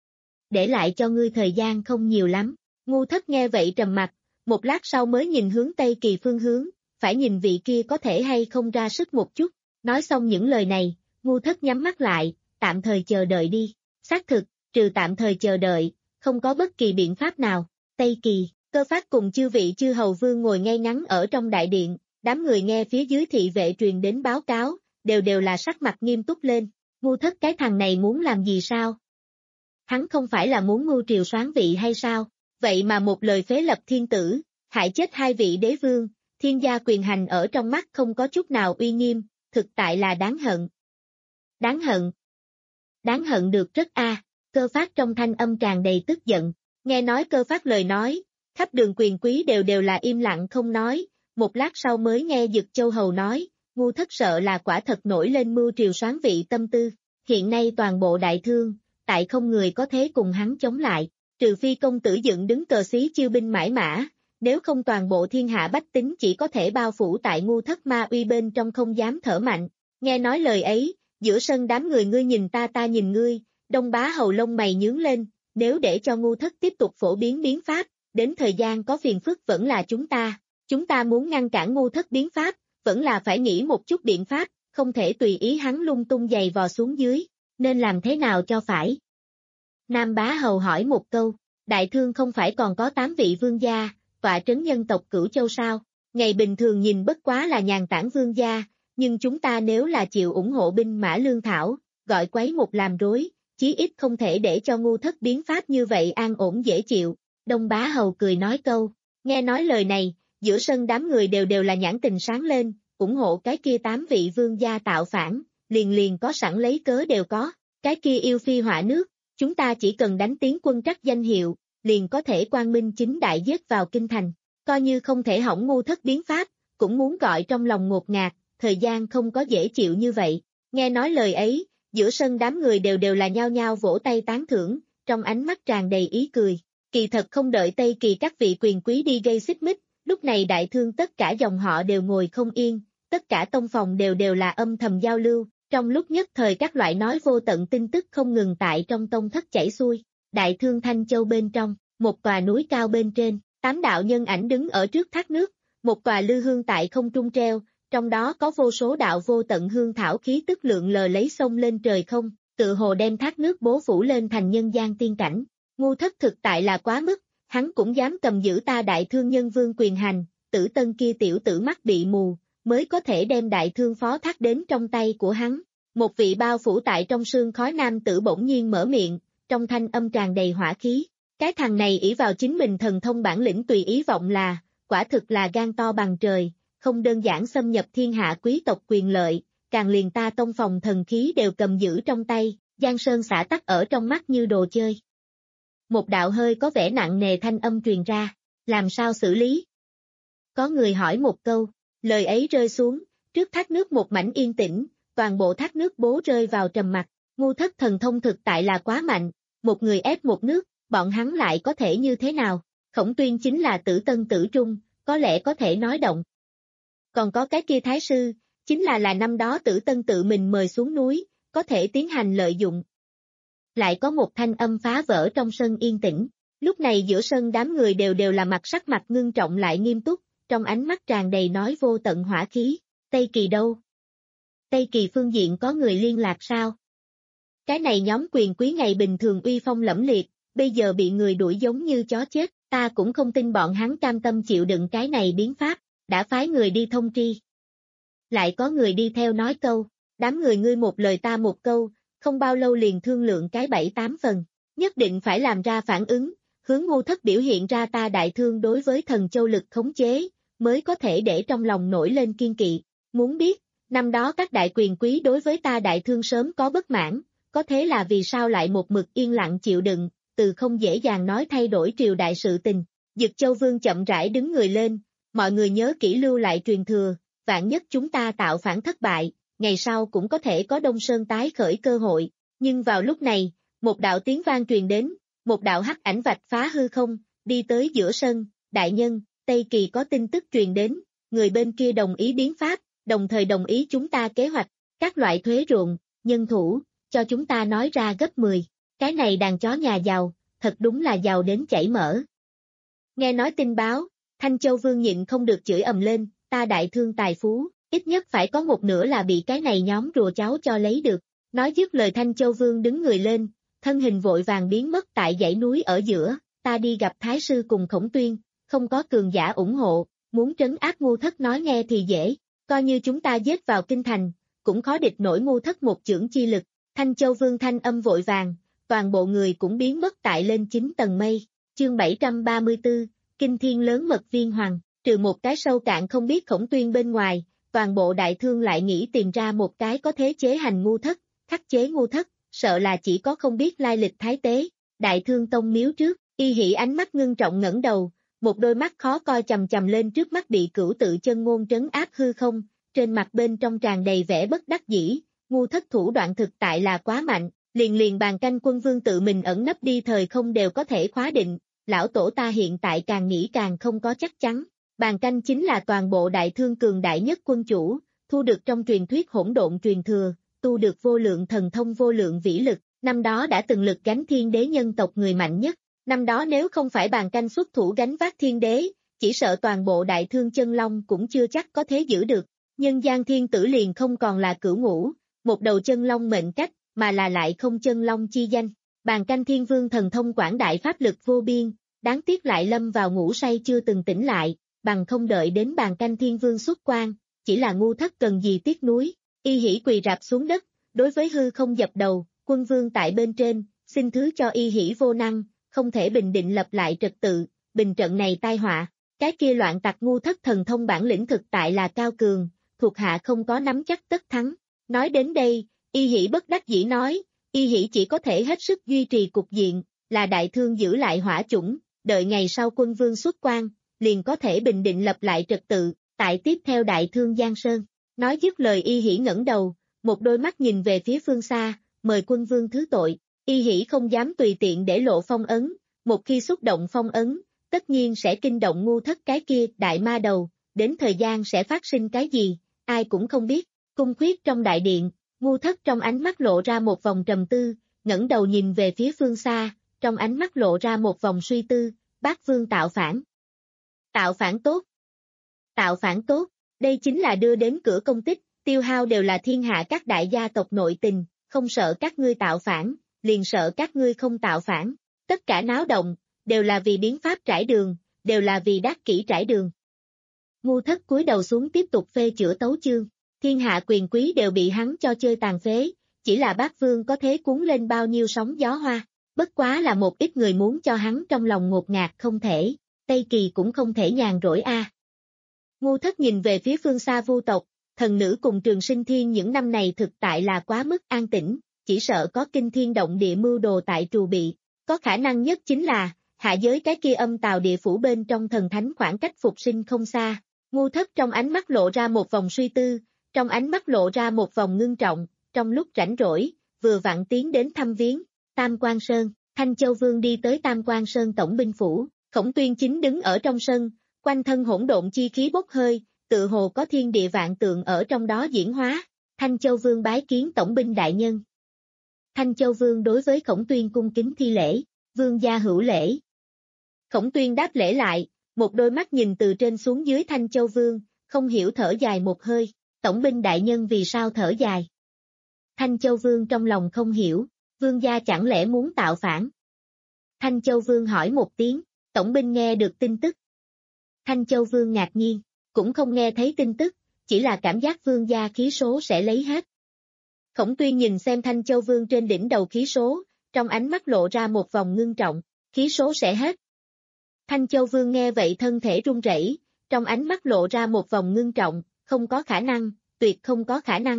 Để lại cho ngươi thời gian không nhiều lắm. Ngu Thất nghe vậy trầm mặt, một lát sau mới nhìn hướng Tây Kỳ phương hướng, phải nhìn vị kia có thể hay không ra sức một chút. Nói xong những lời này, Ngu Thất nhắm mắt lại, tạm thời chờ đợi đi. Xác thực, trừ tạm thời chờ đợi, không có bất kỳ biện pháp nào. Tây Kỳ, Cơ Phát cùng chư vị chư hầu vương ngồi ngay ngắn ở trong đại điện, đám người nghe phía dưới thị vệ truyền đến báo cáo, đều đều là sắc mặt nghiêm túc lên. Ngu Thất cái thằng này muốn làm gì sao? Hắn không phải là muốn mưu triều soán vị hay sao? Vậy mà một lời phế lập thiên tử, hại chết hai vị đế vương, thiên gia quyền hành ở trong mắt không có chút nào uy nghiêm, thực tại là đáng hận. Đáng hận. Đáng hận được rất a. À. Cơ Phát trong thanh âm tràn đầy tức giận, nghe nói Cơ Phát lời nói, khắp đường quyền quý đều đều là im lặng không nói, một lát sau mới nghe Dực Châu Hầu nói, Ngu Thất sợ là quả thật nổi lên mưu triều soán vị tâm tư, hiện nay toàn bộ đại thương, tại không người có thế cùng hắn chống lại, trừ phi công tử dựng đứng cờ xí chiêu binh mãi mã, nếu không toàn bộ thiên hạ bách tính chỉ có thể bao phủ tại Ngu Thất ma uy bên trong không dám thở mạnh. Nghe nói lời ấy, giữa sân đám người ngươi nhìn ta ta nhìn ngươi, Đông Bá Hầu lông mày nhướng lên, nếu để cho Ngu Thất tiếp tục phổ biến biến pháp, đến thời gian có phiền phức vẫn là chúng ta, chúng ta muốn ngăn cản Ngu Thất biến pháp, vẫn là phải nghĩ một chút biện pháp, không thể tùy ý hắn lung tung giày vò xuống dưới, nên làm thế nào cho phải? Nam Bá Hầu hỏi một câu, đại thương không phải còn có tám vị vương gia, tọa trấn nhân tộc Cửu Châu sao? Ngày bình thường nhìn bất quá là nhàn tản vương gia, nhưng chúng ta nếu là chịu ủng hộ binh mã lương thảo, gọi quấy một làm rối, chí ít không thể để cho ngu thất biến pháp như vậy an ổn dễ chịu. Đông Bá Hầu cười nói câu, nghe nói lời này, giữa sân đám người đều đều là nhãn tình sáng lên, ủng hộ cái kia tám vị vương gia tạo phản, liền liền có sẵn lấy cớ đều có, cái kia yêu phi hỏa nước, chúng ta chỉ cần đánh tiếng quân trắc danh hiệu, liền có thể quang minh chính đại giết vào kinh thành, coi như không thể hỏng ngu thất biến pháp, cũng muốn gọi trong lòng ngột ngạt, thời gian không có dễ chịu như vậy. Nghe nói lời ấy, giữa sân đám người đều đều là nhao nhao vỗ tay tán thưởng, trong ánh mắt tràn đầy ý cười. Kỳ thật không đợi Tây Kỳ các vị quyền quý đi gây xích mích, lúc này đại thương tất cả dòng họ đều ngồi không yên, tất cả tông phòng đều đều là âm thầm giao lưu, trong lúc nhất thời các loại nói vô tận tin tức không ngừng tại trong tông thất chảy xuôi. Đại thương Thanh Châu bên trong, một tòa núi cao bên trên, tám đạo nhân ảnh đứng ở trước thác nước, một tòa lư hương tại không trung treo, trong đó có vô số đạo vô tận hương thảo khí tức lượng lờ lấy sông lên trời không, tự hồ đem thác nước bố phủ lên thành nhân gian tiên cảnh. Ngu thất thực tại là quá mức, hắn cũng dám cầm giữ ta đại thương nhân vương quyền hành, tử tân kia tiểu tử mắt bị mù, mới có thể đem đại thương phó thác đến trong tay của hắn. Một vị bao phủ tại trong sương khói nam tử bỗng nhiên mở miệng, trong thanh âm tràn đầy hỏa khí. Cái thằng này ỷ vào chính mình thần thông bản lĩnh tùy ý vọng là, quả thực là gan to bằng trời, không đơn giản xâm nhập thiên hạ quý tộc quyền lợi, càng liền ta tông phòng thần khí đều cầm giữ trong tay, giang sơn xả tắc ở trong mắt như đồ chơi. Một đạo hơi có vẻ nặng nề thanh âm truyền ra, làm sao xử lý? Có người hỏi một câu, lời ấy rơi xuống, trước thác nước một mảnh yên tĩnh, toàn bộ thác nước bố rơi vào trầm mặc, ngu thất thần thông thực tại là quá mạnh, một người ép một nước, bọn hắn lại có thể như thế nào? Khổng Tuyên chính là tử tân tử trung, có lẽ có thể nói động. Còn có cái kia thái sư, chính là là năm đó tử tân tự mình mời xuống núi, có thể tiến hành lợi dụng. Lại có một thanh âm phá vỡ trong sân yên tĩnh, lúc này giữa sân đám người đều đều là mặt sắc mặt ngưng trọng lại nghiêm túc, trong ánh mắt tràn đầy nói vô tận hỏa khí. Tây Kỳ đâu? Tây Kỳ phương diện có người liên lạc sao? Cái này nhóm quyền quý ngày bình thường uy phong lẫm liệt, bây giờ bị người đuổi giống như chó chết, ta cũng không tin bọn hắn cam tâm chịu đựng cái này biến pháp, đã phái người đi thông tri. Lại có người đi theo nói câu, đám người ngươi một lời ta một câu, không bao lâu liền thương lượng cái bảy tám phần, nhất định phải làm ra phản ứng, hướng ngu thất biểu hiện ra ta đại thương đối với thần châu lực khống chế, mới có thể để trong lòng nổi lên kiên kỵ. Muốn biết, năm đó các đại quyền quý đối với ta đại thương sớm có bất mãn, có thế là vì sao lại một mực yên lặng chịu đựng, từ không dễ dàng nói thay đổi triều đại sự tình. Dực Châu Vương chậm rãi đứng người lên, mọi người nhớ kỹ lưu lại truyền thừa, vạn nhất chúng ta tạo phản thất bại, ngày sau cũng có thể có Đông Sơn tái khởi cơ hội. Nhưng vào lúc này, một đạo tiếng vang truyền đến, một đạo hắc ảnh vạch phá hư không, đi tới giữa sân, đại nhân, Tây Kỳ có tin tức truyền đến, người bên kia đồng ý biến pháp, đồng thời đồng ý chúng ta kế hoạch, các loại thuế ruộng, nhân thủ, cho chúng ta nói ra gấp mười, cái này đàn chó nhà giàu, thật đúng là giàu đến chảy mỡ. Nghe nói tin báo, Thanh Châu Vương nhịn không được chửi ầm lên, ta đại thương tài phú, ít nhất phải có một nửa là bị cái này nhóm rùa cháu cho lấy được. Nói dứt lời Thanh Châu Vương đứng người lên, thân hình vội vàng biến mất tại dãy núi ở giữa, ta đi gặp Thái Sư cùng Khổng Tuyên, không có cường giả ủng hộ, muốn trấn áp ngu thất nói nghe thì dễ, coi như chúng ta giết vào kinh thành, cũng khó địch nổi ngu thất một chưởng chi lực. Thanh Châu Vương thanh âm vội vàng, toàn bộ người cũng biến mất tại lên chín tầng mây. Chương bảy trăm ba mươi tư, Kinh Thiên lớn mật viên hoàng, trừ một cái sâu cạn không biết Khổng Tuyên bên ngoài, toàn bộ đại thương lại nghĩ tìm ra một cái có thế chế hành ngu thất, khắc chế ngu thất, sợ là chỉ có không biết lai lịch thái tế. Đại thương tông miếu trước, Y Hỷ ánh mắt ngưng trọng ngẩng đầu, một đôi mắt khó coi chầm chầm lên trước mắt bị cửu tự chân ngôn trấn áp hư không, trên mặt bên trong tràn đầy vẻ bất đắc dĩ, ngu thất thủ đoạn thực tại là quá mạnh, liền liền bàn canh quân vương tự mình ẩn nấp đi thời không đều có thể khóa định, lão tổ ta hiện tại càng nghĩ càng không có chắc chắn. Bàn canh chính là toàn bộ đại thương cường đại nhất quân chủ, thu được trong truyền thuyết hỗn độn truyền thừa, tu được vô lượng thần thông vô lượng vĩ lực, năm đó đã từng lực gánh thiên đế nhân tộc người mạnh nhất, năm đó nếu không phải bàn canh xuất thủ gánh vác thiên đế, chỉ sợ toàn bộ đại thương chân long cũng chưa chắc có thế giữ được, nhân gian thiên tử liền không còn là cửu ngũ, một đầu chân long mệnh cách, mà là lại không chân long chi danh, bàn canh thiên vương thần thông quảng đại pháp lực vô biên, đáng tiếc lại lâm vào ngủ say chưa từng tỉnh lại, bằng không đợi đến bàn canh thiên vương xuất quan, chỉ là ngu thất cần gì tiếc núi. Y Hỷ quỳ rạp xuống đất, đối với hư không dập đầu, quân vương tại bên trên, xin thứ cho y hỉ vô năng, không thể bình định lập lại trật tự, bình trận này tai họa. Cái kia loạn tặc ngu thất thần thông bản lĩnh thực tại là cao cường, thuộc hạ không có nắm chắc tất thắng. Nói đến đây, y hỉ bất đắc dĩ nói, y hỉ chỉ có thể hết sức duy trì cục diện, là đại thương giữ lại hỏa chủng, đợi ngày sau quân vương xuất quan, liền có thể bình định lập lại trật tự, tại tiếp theo đại thương Giang Sơn. Nói dứt lời y hỉ ngẩng đầu, một đôi mắt nhìn về phía phương xa, mời quân vương thứ tội. Y hỉ không dám tùy tiện để lộ phong ấn, một khi xúc động phong ấn, tất nhiên sẽ kinh động ngu thất cái kia đại ma đầu, đến thời gian sẽ phát sinh cái gì, ai cũng không biết. Cung khuyết trong đại điện, ngu thất trong ánh mắt lộ ra một vòng trầm tư, ngẩng đầu nhìn về phía phương xa, trong ánh mắt lộ ra một vòng suy tư, bác vương tạo phản. Tạo phản tốt. Tạo phản tốt, đây chính là đưa đến cửa công tích, tiêu hao đều là thiên hạ các đại gia tộc nội tình, không sợ các ngươi tạo phản, liền sợ các ngươi không tạo phản. Tất cả náo động, đều là vì biến pháp trải đường, đều là vì đắc kỷ trải đường. Ngu thất cúi đầu xuống tiếp tục phê chữa tấu chương, thiên hạ quyền quý đều bị hắn cho chơi tàn phế, chỉ là bác vương có thế cuốn lên bao nhiêu sóng gió hoa, bất quá là một ít người muốn cho hắn trong lòng ngột ngạt không thể, Tây Kỳ cũng không thể nhàn rỗi a. À. Ngu thất nhìn về phía phương xa Vu tộc, thần nữ cùng Trường Sinh Thiên những năm này thực tại là quá mức an tĩnh, chỉ sợ có kinh thiên động địa mưu đồ tại trù bị, có khả năng nhất chính là, hạ giới cái kia âm tào địa phủ bên trong thần thánh khoảng cách phục sinh không xa. Ngu thất trong ánh mắt lộ ra một vòng suy tư, trong ánh mắt lộ ra một vòng ngưng trọng, trong lúc rảnh rỗi, vừa vặn tiến đến thăm viếng, Tam Quan Sơn, Thanh Châu Vương đi tới Tam Quan Sơn tổng binh phủ, Khổng Tuyên chính đứng ở trong sân, quanh thân hỗn độn chi khí bốc hơi, tự hồ có thiên địa vạn tượng ở trong đó diễn hóa, Thanh Châu Vương bái kiến tổng binh đại nhân. Thanh Châu Vương đối với Khổng Tuyên cung kính thi lễ, vương gia hữu lễ. Khổng Tuyên đáp lễ lại, một đôi mắt nhìn từ trên xuống dưới Thanh Châu Vương, không hiểu thở dài một hơi, tổng binh đại nhân vì sao thở dài. Thanh Châu Vương trong lòng không hiểu, vương gia chẳng lẽ muốn tạo phản. Thanh Châu Vương hỏi một tiếng, tổng binh nghe được tin tức. Thanh Châu Vương ngạc nhiên, cũng không nghe thấy tin tức, chỉ là cảm giác vương gia khí số sẽ lấy hết. Khổng Tuyên nhìn xem Thanh Châu Vương trên đỉnh đầu khí số, trong ánh mắt lộ ra một vòng ngưng trọng, khí số sẽ hết. Thanh Châu Vương nghe vậy thân thể run rẩy, trong ánh mắt lộ ra một vòng ngưng trọng, không có khả năng, tuyệt không có khả năng.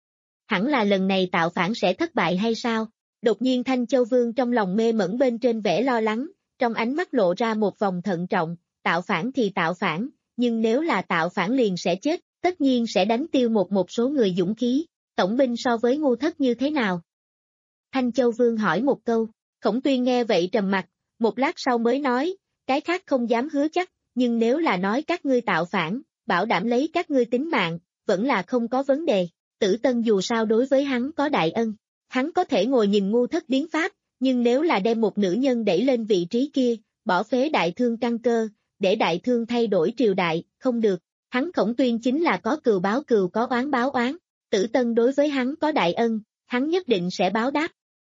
Hẳn là lần này tạo phản sẽ thất bại hay sao? Đột nhiên Thanh Châu Vương trong lòng mê mẩn bên trên vẻ lo lắng, trong ánh mắt lộ ra một vòng thận trọng, tạo phản thì tạo phản, nhưng nếu là tạo phản liền sẽ chết, tất nhiên sẽ đánh tiêu một một số người dũng khí, tổng binh so với ngu thất như thế nào? Thanh Châu Vương hỏi một câu, Khổng Tuyên nghe vậy trầm mặt, một lát sau mới nói, cái khác không dám hứa chắc, nhưng nếu là nói các ngươi tạo phản, bảo đảm lấy các ngươi tính mạng, vẫn là không có vấn đề. Tử Tân dù sao đối với hắn có đại ân, hắn có thể ngồi nhìn ngu thất biến pháp, nhưng nếu là đem một nữ nhân đẩy lên vị trí kia, bỏ phế đại thương căn cơ, để đại thương thay đổi triều đại, không được, hắn Khổng Tuyên chính là có cừu báo cừu có oán báo oán, Tử Tân đối với hắn có đại ân, hắn nhất định sẽ báo đáp.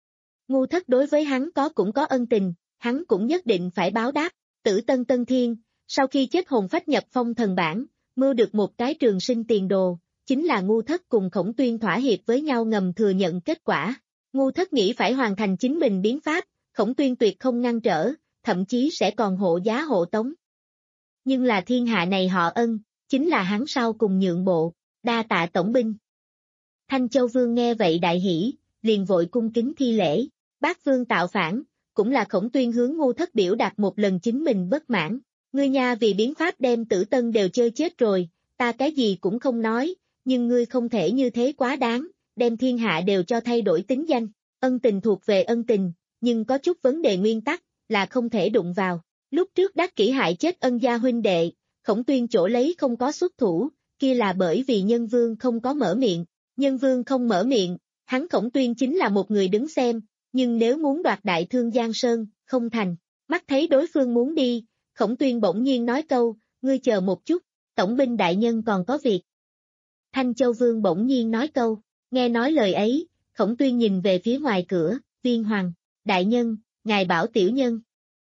Ngu thất đối với hắn có cũng có ân tình, hắn cũng nhất định phải báo đáp. Tử Tân Tân Thiên, sau khi chết hồn phách nhập phong thần bản, mưu được một cái trường sinh tiền đồ, chính là ngu thất cùng Khổng Tuyên thỏa hiệp với nhau ngầm thừa nhận kết quả. Ngu thất nghĩ phải hoàn thành chính mình biến pháp, Khổng Tuyên tuyệt không ngăn trở, thậm chí sẽ còn hộ giá hộ tống. Nhưng là thiên hạ này họ ân, chính là hắn sau cùng nhượng bộ, đa tạ tổng binh. Thanh Châu Vương nghe vậy đại hỉ, liền vội cung kính thi lễ, bác vương tạo phản, cũng là Khổng Tuyên hướng ngu thất biểu đạt một lần chính mình bất mãn, ngươi nha vì biến pháp đem Tử Tân đều chơi chết rồi, ta cái gì cũng không nói, nhưng ngươi không thể như thế quá đáng, đem thiên hạ đều cho thay đổi tính danh, ân tình thuộc về ân tình, nhưng có chút vấn đề nguyên tắc, là không thể đụng vào. Lúc trước đắc kỷ hại chết ân gia huynh đệ, Khổng Tuyên chỗ lấy không có xuất thủ, kia là bởi vì nhân vương không có mở miệng, nhân vương không mở miệng, hắn Khổng Tuyên chính là một người đứng xem, nhưng nếu muốn đoạt đại thương Giang Sơn, không thành, mắt thấy đối phương muốn đi, Khổng Tuyên bỗng nhiên nói câu, ngươi chờ một chút, tổng binh đại nhân còn có việc. Thanh Châu Vương bỗng nhiên nói câu, nghe nói lời ấy, Khổng Tuyên nhìn về phía ngoài cửa, Viên Hoàng, đại nhân, ngài bảo tiểu nhân.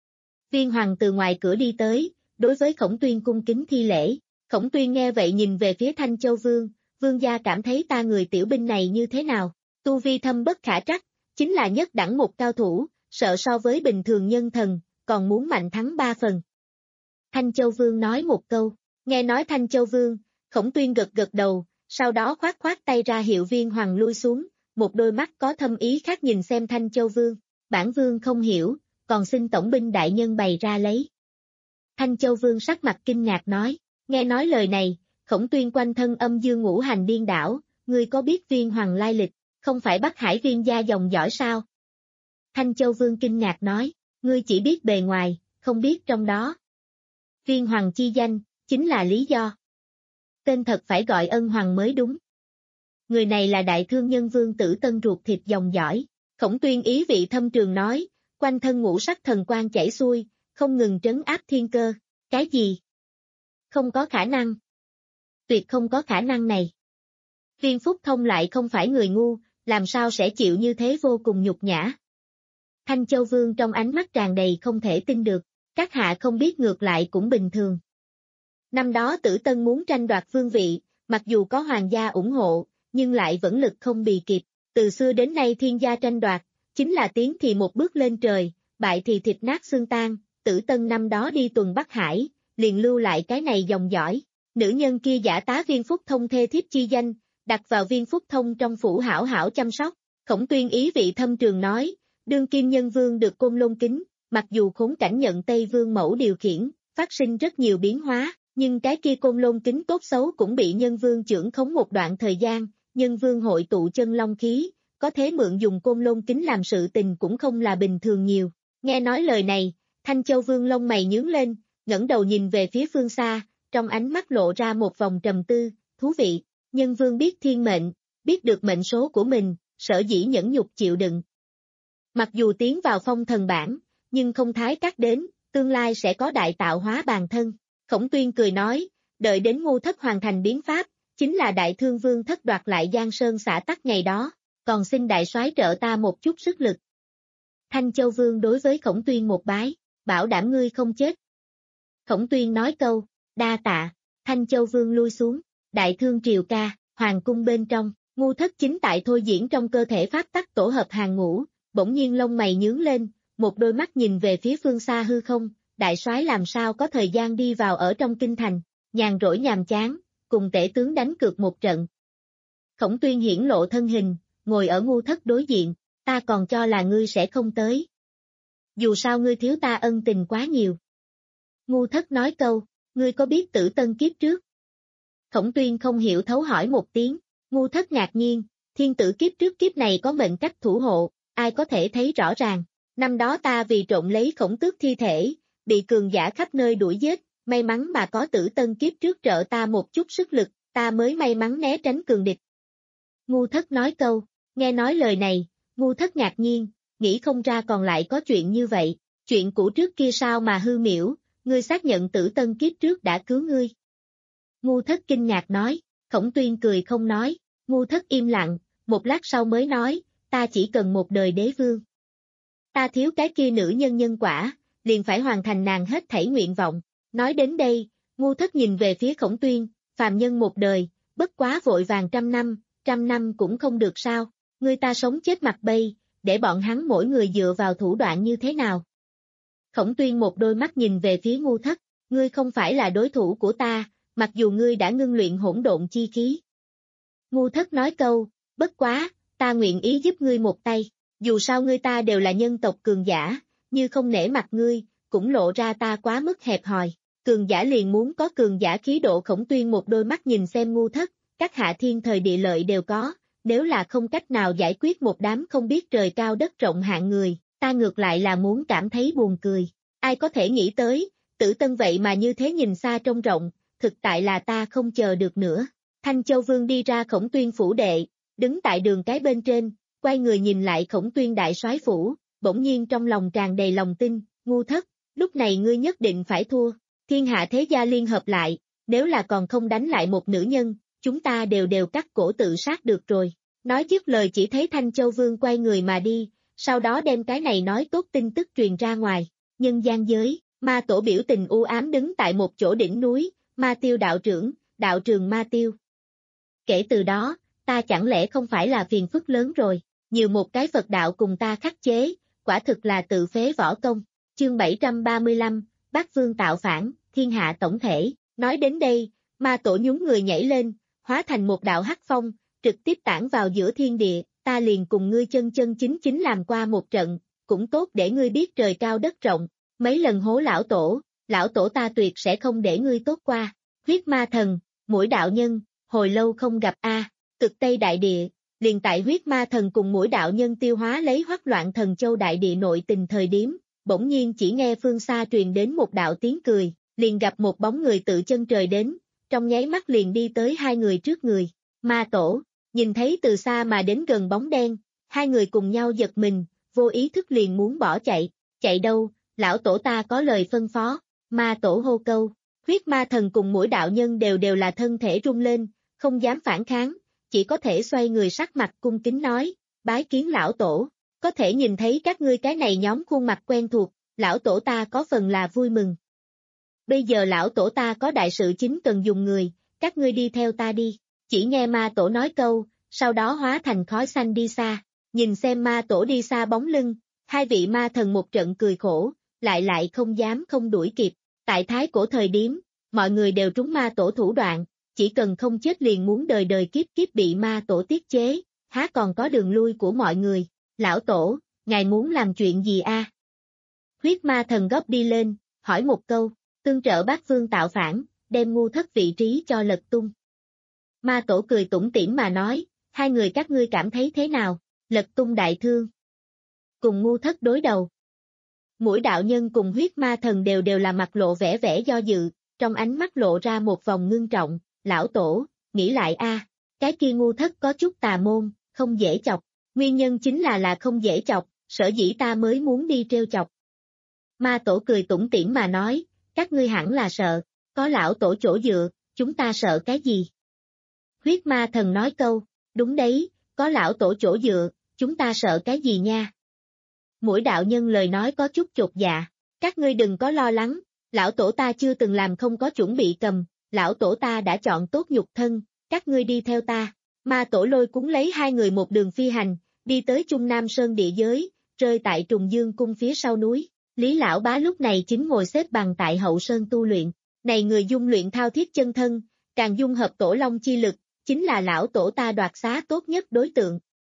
Viên Hoàng từ ngoài cửa đi tới, đối với Khổng Tuyên cung kính thi lễ, Khổng Tuyên nghe vậy nhìn về phía Thanh Châu Vương, vương gia cảm thấy ta người tiểu binh này như thế nào, tu vi thâm bất khả trắc, chính là nhất đẳng một cao thủ, sợ so với bình thường nhân thần, còn muốn mạnh thắng ba phần. Thanh Châu Vương nói một câu, nghe nói Thanh Châu Vương, Khổng Tuyên gật gật đầu, sau đó khoát khoát tay ra hiệu Viên Hoằng lui xuống, một đôi mắt có thâm ý khác nhìn xem Thanh Châu Vương, bản Vương không hiểu, còn xin tổng binh đại nhân bày ra lấy. Thanh Châu Vương sắc mặt kinh ngạc nói, nghe nói lời này, Khổng Tuyên quanh thân âm dương ngũ hành điên đảo, ngươi có biết Viên Hoằng lai lịch, không phải Bắc Hải Viên gia dòng dõi sao? Thanh Châu Vương kinh ngạc nói, ngươi chỉ biết bề ngoài, không biết trong đó. Viên Hoằng chi danh, chính là lý do. Tên thật phải gọi Ân Hoằng mới đúng. Người này là đại thương nhân Vương Tử Tân ruột thịt dòng dõi. Khổng Tuyên ý vị thâm trường nói, quanh thân ngũ sắc thần quang chảy xuôi, không ngừng trấn áp thiên cơ. Cái gì? Không có khả năng. Tuyệt không có khả năng này. Viên Phúc Thông lại không phải người ngu, làm sao sẽ chịu như thế vô cùng nhục nhã. Thanh Châu Vương trong ánh mắt tràn đầy không thể tin được, các hạ không biết ngược lại cũng bình thường. Năm đó Tử Tân muốn tranh đoạt vương vị, mặc dù có hoàng gia ủng hộ, nhưng lại vẫn lực không bì kịp, từ xưa đến nay thiên gia tranh đoạt, chính là tiến thì một bước lên trời, bại thì thịt nát xương tan, Tử Tân năm đó đi tuần Bắc Hải, liền lưu lại cái này dòng dõi, nữ nhân kia giả tá Viên Phúc Thông thê thiếp chi danh, đặt vào Viên Phúc Thông trong phủ hảo hảo chăm sóc, Khổng Tuyên ý vị thâm trường nói, đương kim nhân vương được Côn Lôn kính, mặc dù khốn cảnh nhận Tây Vương mẫu điều khiển, phát sinh rất nhiều biến hóa, nhưng cái kia Côn Lôn kính tốt xấu cũng bị nhân vương trưởng khống một đoạn thời gian, nhân vương hội tụ chân long khí, có thế mượn dùng Côn Lôn kính làm sự tình cũng không là bình thường nhiều. Nghe nói lời này, Thanh Châu Vương lông mày nhướng lên, ngẩng đầu nhìn về phía phương xa, trong ánh mắt lộ ra một vòng trầm tư, thú vị, nhân vương biết thiên mệnh, biết được mệnh số của mình, sở dĩ nhẫn nhục chịu đựng. Mặc dù tiến vào phong thần bảng, nhưng không thái cắt đến, tương lai sẽ có đại tạo hóa bàn thân. Khổng Tuyên cười nói, đợi đến Ngô Thất hoàn thành biến pháp, chính là đại thương vương thất đoạt lại Giang Sơn xã tắc ngày đó, còn xin đại soái trợ ta một chút sức lực. Thanh Châu Vương đối với Khổng Tuyên một bái, bảo đảm ngươi không chết. Khổng Tuyên nói câu, đa tạ, Thanh Châu Vương lui xuống, đại thương triều ca, hoàng cung bên trong, Ngô Thất chính tại thôi diễn trong cơ thể pháp tắc tổ hợp hàng ngũ, bỗng nhiên lông mày nhướng lên, một đôi mắt nhìn về phía phương xa hư không, đại soái làm sao có thời gian đi vào ở trong kinh thành, nhàn rỗi nhàm chán, cùng tể tướng đánh cược một trận. Khổng Tuyên hiển lộ thân hình, ngồi ở Ngô Thất đối diện, ta còn cho là ngươi sẽ không tới. Dù sao ngươi thiếu ta ân tình quá nhiều. Ngô Thất nói câu, ngươi có biết Tử Tân kiếp trước? Khổng Tuyên không hiểu thấu hỏi một tiếng, Ngô Thất ngạc nhiên, thiên tử kiếp trước kiếp này có mệnh cách thủ hộ, ai có thể thấy rõ ràng. Năm đó ta vì trộm lấy Khổng Tước thi thể, bị cường giả khắp nơi đuổi giết, may mắn mà có Tử Tân kiếp trước trợ ta một chút sức lực, ta mới may mắn né tránh cường địch. Ngô Thất nói câu, nghe nói lời này, Ngô Thất ngạc nhiên, nghĩ không ra còn lại có chuyện như vậy, chuyện cũ trước kia sao mà hư miểu, ngươi xác nhận Tử Tân kiếp trước đã cứu ngươi. Ngô Thất kinh ngạc nói, Khổng Tuyên cười không nói, Ngô Thất im lặng, một lát sau mới nói, ta chỉ cần một đời đế vương. Ta thiếu cái kia nữ nhân nhân quả, liền phải hoàn thành nàng hết thảy nguyện vọng. Nói đến đây, Ngô Thất nhìn về phía Khổng Tuyên, phàm nhân một đời, bất quá vội vàng trăm năm, trăm năm cũng không được sao, người ta sống chết mặt bay, để bọn hắn mỗi người dựa vào thủ đoạn như thế nào. Khổng Tuyên một đôi mắt nhìn về phía Ngô Thất, ngươi không phải là đối thủ của ta, mặc dù ngươi đã ngưng luyện hỗn độn chi khí. Ngô Thất nói câu, bất quá, ta nguyện ý giúp ngươi một tay, dù sao ngươi ta đều là nhân tộc cường giả, như không nể mặt ngươi, cũng lộ ra ta quá mức hẹp hòi. Cường giả liền muốn có cường giả khí độ. Khổng Tuyên một đôi mắt nhìn xem Ngô Thất, các hạ thiên thời địa lợi đều có, nếu là không cách nào giải quyết một đám không biết trời cao đất rộng hạng người, ta ngược lại là muốn cảm thấy buồn cười. Ai có thể nghĩ tới, Tử Tân vậy mà như thế nhìn xa trông rộng, thực tại là ta không chờ được nữa. Thanh Châu Vương đi ra Khổng Tuyên phủ đệ, đứng tại đường cái bên trên, quay người nhìn lại Khổng Tuyên đại soái phủ, bỗng nhiên trong lòng tràn đầy lòng tin, Ngô Thất, lúc này ngươi nhất định phải thua. Thiên hạ thế gia liên hợp lại, nếu là còn không đánh lại một nữ nhân, chúng ta đều đều cắt cổ tự sát được rồi. Nói dứt lời chỉ thấy Thanh Châu Vương quay người mà đi, sau đó đem cái này nói tốt tin tức truyền ra ngoài. Nhân gian giới, Ma Tổ biểu tình u ám đứng tại một chỗ đỉnh núi, Ma Tiêu đạo trưởng, đạo trường Ma Tiêu. Kể từ đó, ta chẳng lẽ không phải là phiền phức lớn rồi. nhiều một cái Phật đạo cùng ta khắc chế, quả thực là tự phế võ công. Chương bảy trăm ba mươi lăm, Bát Vương tạo phản, thiên hạ tổng thể. Nói đến đây, ma tổ nhún người nhảy lên, hóa thành một đạo hắc phong, trực tiếp tản vào giữa thiên địa, ta liền cùng ngươi chân chân chính chính làm qua một trận, cũng tốt để ngươi biết trời cao đất rộng, mấy lần hố lão tổ, lão tổ ta tuyệt sẽ không để ngươi tốt qua. Huyết ma thần, Muỗi đạo nhân, hồi lâu không gặp a. Cực Tây đại địa, liền tại huyết ma thần cùng Muỗi đạo nhân tiêu hóa lấy Hoắc Loạn Thần Châu đại địa nội tình thời điểm, bỗng nhiên chỉ nghe phương xa truyền đến một đạo tiếng cười, liền gặp một bóng người tự chân trời đến, trong nháy mắt liền đi tới hai người trước người. Ma tổ, nhìn thấy từ xa mà đến gần bóng đen, hai người cùng nhau giật mình, vô ý thức liền muốn bỏ chạy, chạy đâu, lão tổ ta có lời phân phó. Ma tổ hô câu, huyết ma thần cùng Muỗi đạo nhân đều đều là thân thể rung lên, không dám phản kháng, chỉ có thể xoay người sắc mặt cung kính nói, bái kiến lão tổ, có thể nhìn thấy các ngươi cái này nhóm khuôn mặt quen thuộc, lão tổ ta có phần là vui mừng. Bây giờ lão tổ ta có đại sự chính cần dùng người, các ngươi đi theo ta đi, chỉ nghe ma tổ nói câu, sau đó hóa thành khói xanh đi xa, nhìn xem ma tổ đi xa bóng lưng, hai vị ma thần một trận cười khổ, lại lại không dám không đuổi kịp. Tại thái cổ thời điểm, mọi người đều trúng ma tổ thủ đoạn, chỉ cần không chết liền muốn đời đời kiếp kiếp bị ma tổ tiết chế, há còn có đường lui của mọi người. Lão tổ, ngài muốn làm chuyện gì a? Huyết ma thần gấp đi lên, hỏi một câu, tương trợ Bát Vương tạo phản, đem Ngu Thất vị trí cho lật tung. Ma tổ cười tủm tỉm mà nói, hai người các ngươi cảm thấy thế nào, lật tung đại thương. Cùng Ngu Thất đối đầu. Muỗi đạo nhân cùng huyết ma thần đều đều là mặt lộ vẻ vẻ do dự, trong ánh mắt lộ ra một vòng ngưng trọng, lão tổ, nghĩ lại a, cái kia Ngu Thất có chút tà môn, không dễ chọc, nguyên nhân chính là là không dễ chọc, sở dĩ ta mới muốn đi trêu chọc. Ma tổ cười tủm tỉm mà nói, các ngươi hẳn là sợ, có lão tổ chỗ dựa, chúng ta sợ cái gì? Huyết ma thần nói câu, đúng đấy, có lão tổ chỗ dựa, chúng ta sợ cái gì nha? Muỗi đạo nhân lời nói có chút chột dạ, các ngươi đừng có lo lắng, lão tổ ta chưa từng làm không có chuẩn bị cầm, lão tổ ta đã chọn tốt nhục thân, các ngươi đi theo ta. Ma tổ lôi cúng lấy hai người một đường phi hành, đi tới Trung Nam Sơn địa giới, rơi tại Trùng Dương cung phía sau núi. Lý lão bá lúc này chính ngồi xếp bằng tại hậu sơn tu luyện, này người dung luyện thao thiết chân thân, càng dung hợp tổ long chi lực, chính là lão tổ ta đoạt xá tốt nhất đối tượng.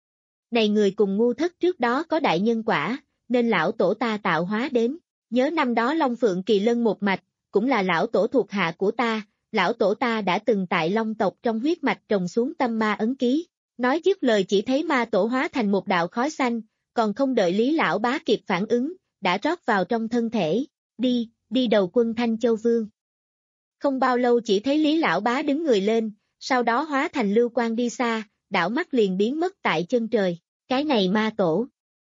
Này người cùng Ngu Thất trước đó có đại nhân quả, nên lão tổ ta tạo hóa đến, nhớ năm đó Long Phượng Kỳ Lân một mạch, cũng là lão tổ thuộc hạ của ta, lão tổ ta đã từng tại Long tộc trong huyết mạch trồng xuống tâm ma ấn ký. Nói dứt lời chỉ thấy ma tổ hóa thành một đạo khói xanh, còn không đợi Lý lão bá kịp phản ứng, đã rót vào trong thân thể, đi, đi đầu quân Thanh Châu Vương. Không bao lâu chỉ thấy Lý lão bá đứng người lên, sau đó hóa thành lưu quang đi xa, đảo mắt liền biến mất tại chân trời, cái này ma tổ.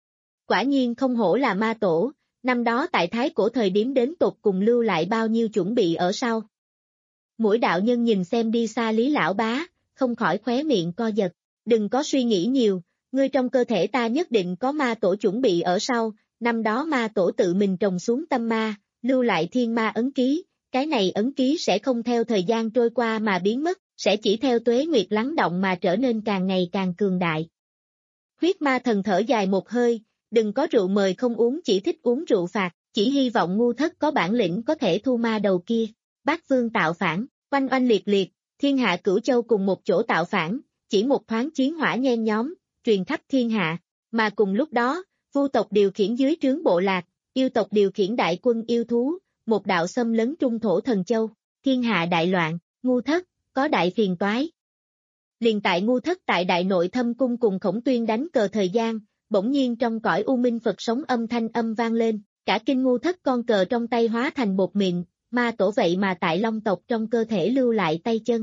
Quả nhiên không hổ là ma tổ, năm đó tại thái cổ thời điểm đến tột cùng lưu lại bao nhiêu chuẩn bị ở sau. Muỗi đạo nhân nhìn xem đi xa Lý lão bá, không khỏi khóe miệng co giật, đừng có suy nghĩ nhiều, ngươi trong cơ thể ta nhất định có ma tổ chuẩn bị ở sau, năm đó ma tổ tự mình trồng xuống tâm ma, lưu lại thiên ma ấn ký, cái này ấn ký sẽ không theo thời gian trôi qua mà biến mất, sẽ chỉ theo tuế nguyệt lắng động mà trở nên càng ngày càng cường đại. Huyết ma thần thở dài một hơi, đừng có rượu mời không uống, chỉ thích uống rượu phạt, chỉ hy vọng Ngu Thất có bản lĩnh có thể thu ma đầu kia. Bát Vương tạo phản, oanh oanh liệt liệt, thiên hạ cửu châu cùng một chỗ tạo phản, chỉ một thoáng chiến hỏa nhen nhóm, truyền khắp thiên hạ, mà cùng lúc đó, Vu tộc điều khiển dưới trướng bộ lạc, yêu tộc điều khiển đại quân yêu thú, một đạo xâm lấn trung thổ thần châu, thiên hạ đại loạn, Ngu Thất, có đại phiền toái. Liền tại Ngu Thất tại đại nội thâm cung cùng Khổng Tuyên đánh cờ thời gian, bỗng nhiên trong cõi u minh Phật sống âm thanh âm vang lên, cả kinh Ngu Thất con cờ trong tay hóa thành bột mịn, ma tổ vậy mà tại Long tộc trong cơ thể lưu lại tay chân.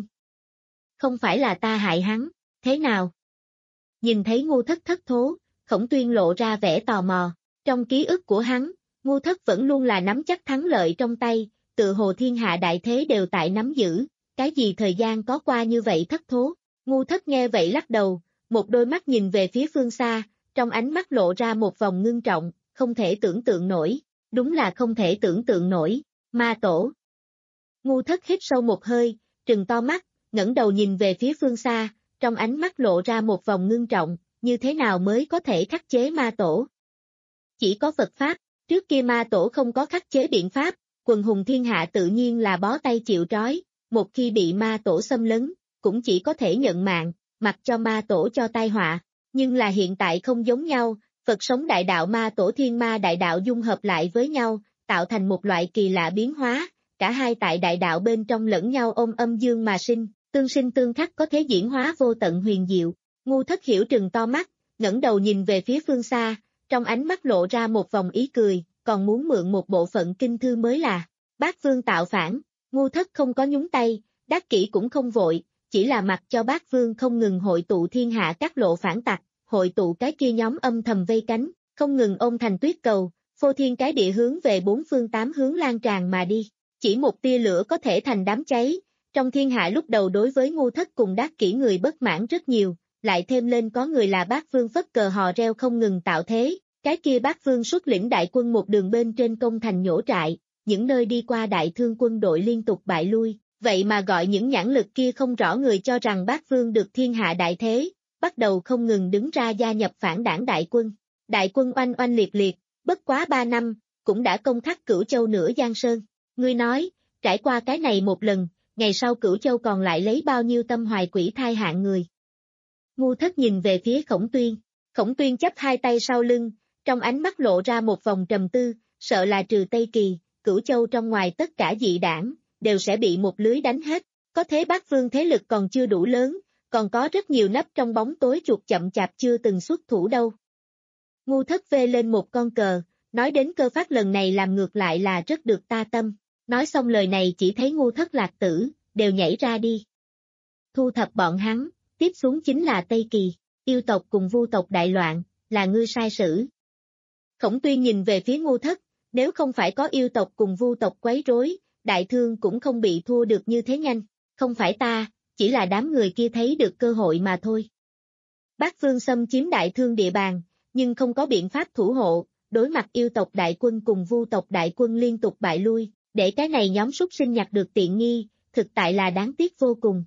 Không phải là ta hại hắn, thế nào? Nhìn thấy Ngu Thất thất thố, Khổng Tuyên lộ ra vẻ tò mò, trong ký ức của hắn, Ngu Thất vẫn luôn là nắm chắc thắng lợi trong tay, tự hồ thiên hạ đại thế đều tại nắm giữ, cái gì thời gian có qua như vậy thất thố. Ngu Thất nghe vậy lắc đầu, một đôi mắt nhìn về phía phương xa, trong ánh mắt lộ ra một vòng ngưng trọng, không thể tưởng tượng nổi, đúng là không thể tưởng tượng nổi, ma tổ. Ngu Thất hít sâu một hơi, trừng to mắt, ngẩng đầu nhìn về phía phương xa, trong ánh mắt lộ ra một vòng ngưng trọng, như thế nào mới có thể khắc chế ma tổ? Chỉ có Phật Pháp, trước kia ma tổ không có khắc chế biện pháp, quần hùng thiên hạ tự nhiên là bó tay chịu trói, một khi bị ma tổ xâm lấn, cũng chỉ có thể nhận mạng, mặc cho ma tổ cho tai họa. Nhưng là hiện tại không giống nhau, Phật sống đại đạo ma tổ thiên ma đại đạo dung hợp lại với nhau, tạo thành một loại kỳ lạ biến hóa, cả hai tại đại đạo bên trong lẫn nhau ôm âm dương mà sinh, tương sinh tương khắc có thế diễn hóa vô tận huyền diệu. Ngu Thất Hiểu trừng to mắt, ngẩng đầu nhìn về phía phương xa, trong ánh mắt lộ ra một vòng ý cười, còn muốn mượn một bộ phận kinh thư mới là. Bác Vương tạo phản, Ngu Thất không có nhúng tay, Đắc Kỷ cũng không vội, chỉ là mặc cho Bác Vương không ngừng hội tụ thiên hạ các lộ phản tặc, hội tụ cái kia nhóm âm thầm vây cánh, không ngừng ôm thành tuyết cầu, phô thiên cái địa hướng về bốn phương tám hướng lan tràn mà đi. Chỉ một tia lửa có thể thành đám cháy, trong thiên hạ lúc đầu đối với Ngu Thất cùng Đắc Kỷ người bất mãn rất nhiều, lại thêm lên có người là Bác Vương phất cờ hò reo không ngừng tạo thế, cái kia Bác Vương xuất lĩnh đại quân một đường bên trên công thành nhổ trại, những nơi đi qua đại thương quân đội liên tục bại lui, vậy mà gọi những nhãn lực kia không rõ người cho rằng Bác Vương được thiên hạ đại thế, bắt đầu không ngừng đứng ra gia nhập phản đảng đại quân. Đại quân oanh oanh liệt liệt, bất quá ba năm, cũng đã công khắc Cửu Châu nửa Giang Sơn. Ngươi nói, trải qua cái này một lần, ngày sau Cửu Châu còn lại lấy bao nhiêu tâm hoài quỷ thai hạng người. Ngu Thất nhìn về phía Khổng Tuyên, Khổng Tuyên chắp hai tay sau lưng, trong ánh mắt lộ ra một vòng trầm tư, sợ là trừ Tây Kỳ, Cửu Châu trong ngoài tất cả dị đảng, đều sẽ bị một lưới đánh hết, có thế Bác Vương thế lực còn chưa đủ lớn, còn có rất nhiều nấp trong bóng tối chuột chậm chạp chưa từng xuất thủ đâu. Ngu Thất vê lên một con cờ, nói đến cơ phát lần này làm ngược lại là rất được ta tâm, nói xong lời này chỉ thấy Ngu Thất Lạc Tử, đều nhảy ra đi. Thu thập bọn hắn, tiếp xuống chính là Tây Kỳ, yêu tộc cùng vu tộc đại loạn, là ngươi sai sử. Khổng Tuyên nhìn về phía Ngu Thất, nếu không phải có yêu tộc cùng vu tộc quấy rối, đại thương cũng không bị thua được như thế nhanh, không phải ta, chỉ là đám người kia thấy được cơ hội mà thôi. Bác Vương xâm chiếm đại thương địa bàn, nhưng không có biện pháp thủ hộ, đối mặt yêu tộc đại quân cùng vu tộc đại quân liên tục bại lui, để cái này nhóm súc sinh nhặt được tiện nghi, thực tại là đáng tiếc vô cùng.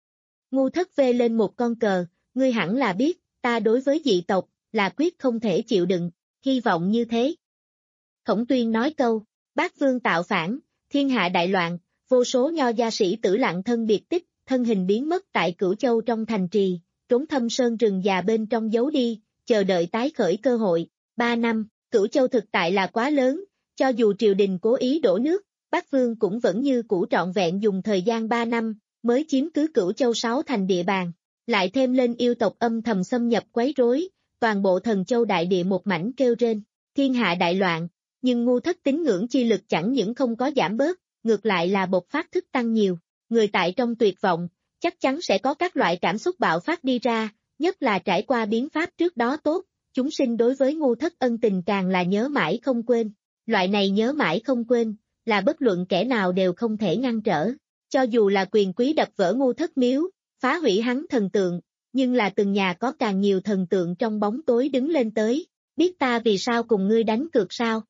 Ngu Thất vê lên một con cờ, ngươi hẳn là biết, ta đối với dị tộc, là quyết không thể chịu đựng, hy vọng như thế. Khổng Tuyên nói câu, Bác Vương tạo phản, thiên hạ đại loạn, vô số nho gia sĩ tử lặng thân biệt tích, thân hình biến mất tại Cửu Châu trong thành trì, trốn thâm sơn rừng già bên trong giấu đi, chờ đợi tái khởi cơ hội. Ba năm, Cửu Châu thực tại là quá lớn, cho dù triều đình cố ý đổ nước, Bác Vương cũng vẫn như cũ trọn vẹn dùng thời gian ba năm, mới chiếm cứ Cửu Châu sáu thành địa bàn. Lại thêm lên yêu tộc âm thầm xâm nhập quấy rối, toàn bộ Thần Châu đại địa một mảnh kêu rên, thiên hạ đại loạn, nhưng Ngu Thất tín ngưỡng chi lực chẳng những không có giảm bớt, ngược lại là bộc phát thức tăng nhiều. Người tại trong tuyệt vọng, chắc chắn sẽ có các loại cảm xúc bạo phát đi ra, nhất là trải qua biến pháp trước đó tốt, chúng sinh đối với Ngu Thất ân tình càng là nhớ mãi không quên. Loại này nhớ mãi không quên, là bất luận kẻ nào đều không thể ngăn trở. Cho dù là quyền quý đập vỡ Ngu Thất miếu, phá hủy hắn thần tượng, nhưng là từng nhà có càng nhiều thần tượng trong bóng tối đứng lên tới, biết ta vì sao cùng ngươi đánh cược sao.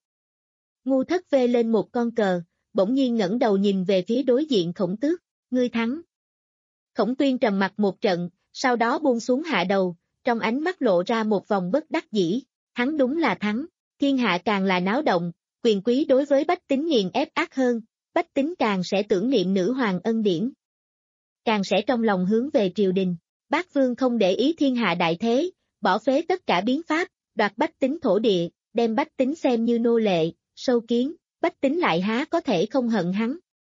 Ngu Thất vê lên một con cờ, bỗng nhiên ngẩng đầu nhìn về phía đối diện Khổng Tước, ngươi thắng. Khổng Tuyên trầm mặt một trận, sau đó buông xuống hạ đầu, trong ánh mắt lộ ra một vòng bất đắc dĩ, hắn đúng là thắng, thiên hạ càng là náo động, quyền quý đối với bách tính nghiền ép ác hơn, bách tính càng sẽ tưởng niệm nữ hoàng ân điển. Càng sẽ trong lòng hướng về triều đình, Bác Vương không để ý thiên hạ đại thế, bỏ phế tất cả biến pháp, đoạt bách tính thổ địa, đem bách tính xem như nô lệ, sâu kiến, bách tính lại há có thể không hận hắn.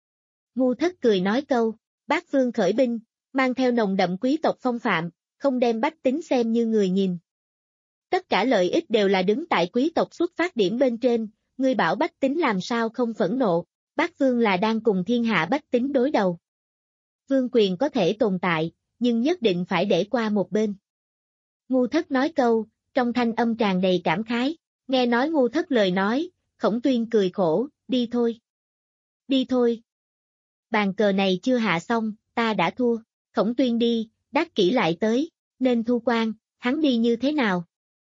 Ngu Thất cười nói câu, Bác Vương khởi binh, mang theo nồng đậm quý tộc phong phạm, không đem bách tính xem như người nhìn. Tất cả lợi ích đều là đứng tại quý tộc xuất phát điểm bên trên, ngươi bảo bách tính làm sao không phẫn nộ, Bác Vương là đang cùng thiên hạ bách tính đối đầu. Vương quyền có thể tồn tại, nhưng nhất định phải để qua một bên. Ngu Thất nói câu, trong thanh âm tràn đầy cảm khái, nghe nói Ngu Thất lời nói, Khổng Tuyên cười khổ, đi thôi. Đi thôi. Bàn cờ này chưa hạ xong, ta đã thua, Khổng Tuyên đi, Đắc Kỷ lại tới, nên thu quan, hắn đi như thế nào?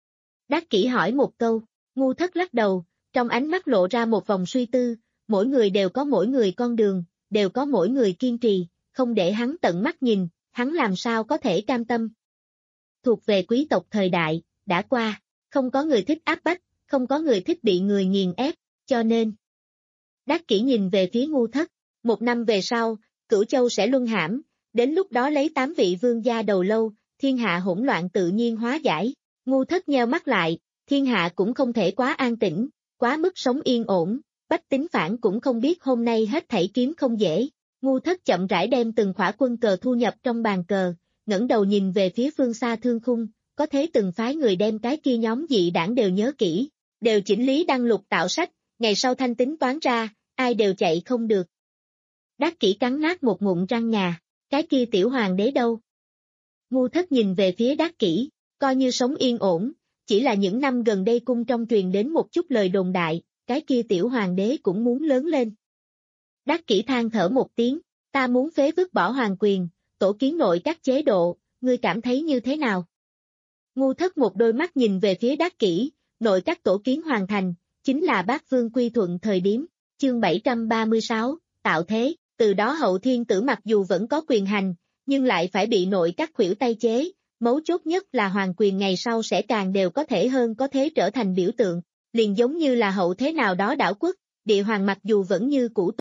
Đắc Kỷ hỏi một câu, Ngu Thất lắc đầu, trong ánh mắt lộ ra một vòng suy tư, mỗi người đều có mỗi người con đường, đều có mỗi người kiên trì, không để hắn tận mắt nhìn, hắn làm sao có thể cam tâm. thuộc về quý tộc thời đại, đã qua, không có người thích áp bách, không có người thích bị người nghiền ép, cho nên. Đắc Kỷ nhìn về phía Ngu Thất, một năm về sau, Cửu Châu sẽ luân hãm, đến lúc đó lấy tám vị vương gia đầu lâu, thiên hạ hỗn loạn tự nhiên hóa giải. Ngu Thất nheo mắt lại, thiên hạ cũng không thể quá an tĩnh, quá mức sống yên ổn, bách tính phản cũng không biết hôm nay hết thảy kiếm không dễ. Ngu Thất chậm rãi đem từng khỏa quân cờ thu nhập trong bàn cờ, ngẩng đầu nhìn về phía phương xa thương khung, có thế từng phái người đem cái kia nhóm dị đảng đều nhớ kỹ, đều chỉnh lý đăng lục tạo sách, ngày sau thanh tính toán ra, ai đều chạy không được. Đắc Kỷ cắn nát một ngụm răng ngà, cái kia tiểu hoàng đế đâu? Ngu Thất nhìn về phía Đắc Kỷ, coi như sống yên ổn, chỉ là những năm gần đây cung trong truyền đến một chút lời đồn đại, cái kia tiểu hoàng đế cũng muốn lớn lên. Đắc Kỷ than thở một tiếng, ta muốn phế vứt bỏ hoàng quyền, tổ kiến nội các chế độ, ngươi cảm thấy như thế nào? Ngu Thất một đôi mắt nhìn về phía Đắc Kỷ, nội các tổ kiến hoàn thành, chính là Bác Vương quy thuận thời điểm, chương bảy trăm ba mươi sáu, tạo thế, từ đó Hậu Thiên Tử mặc dù vẫn có quyền hành, nhưng lại phải bị nội các khuỷu tay chế, mấu chốt nhất là hoàng quyền ngày sau sẽ càng đều có thể hơn có thế trở thành biểu tượng, liền giống như là hậu thế nào đó đảo quốc, địa hoàng mặc dù vẫn như cũ.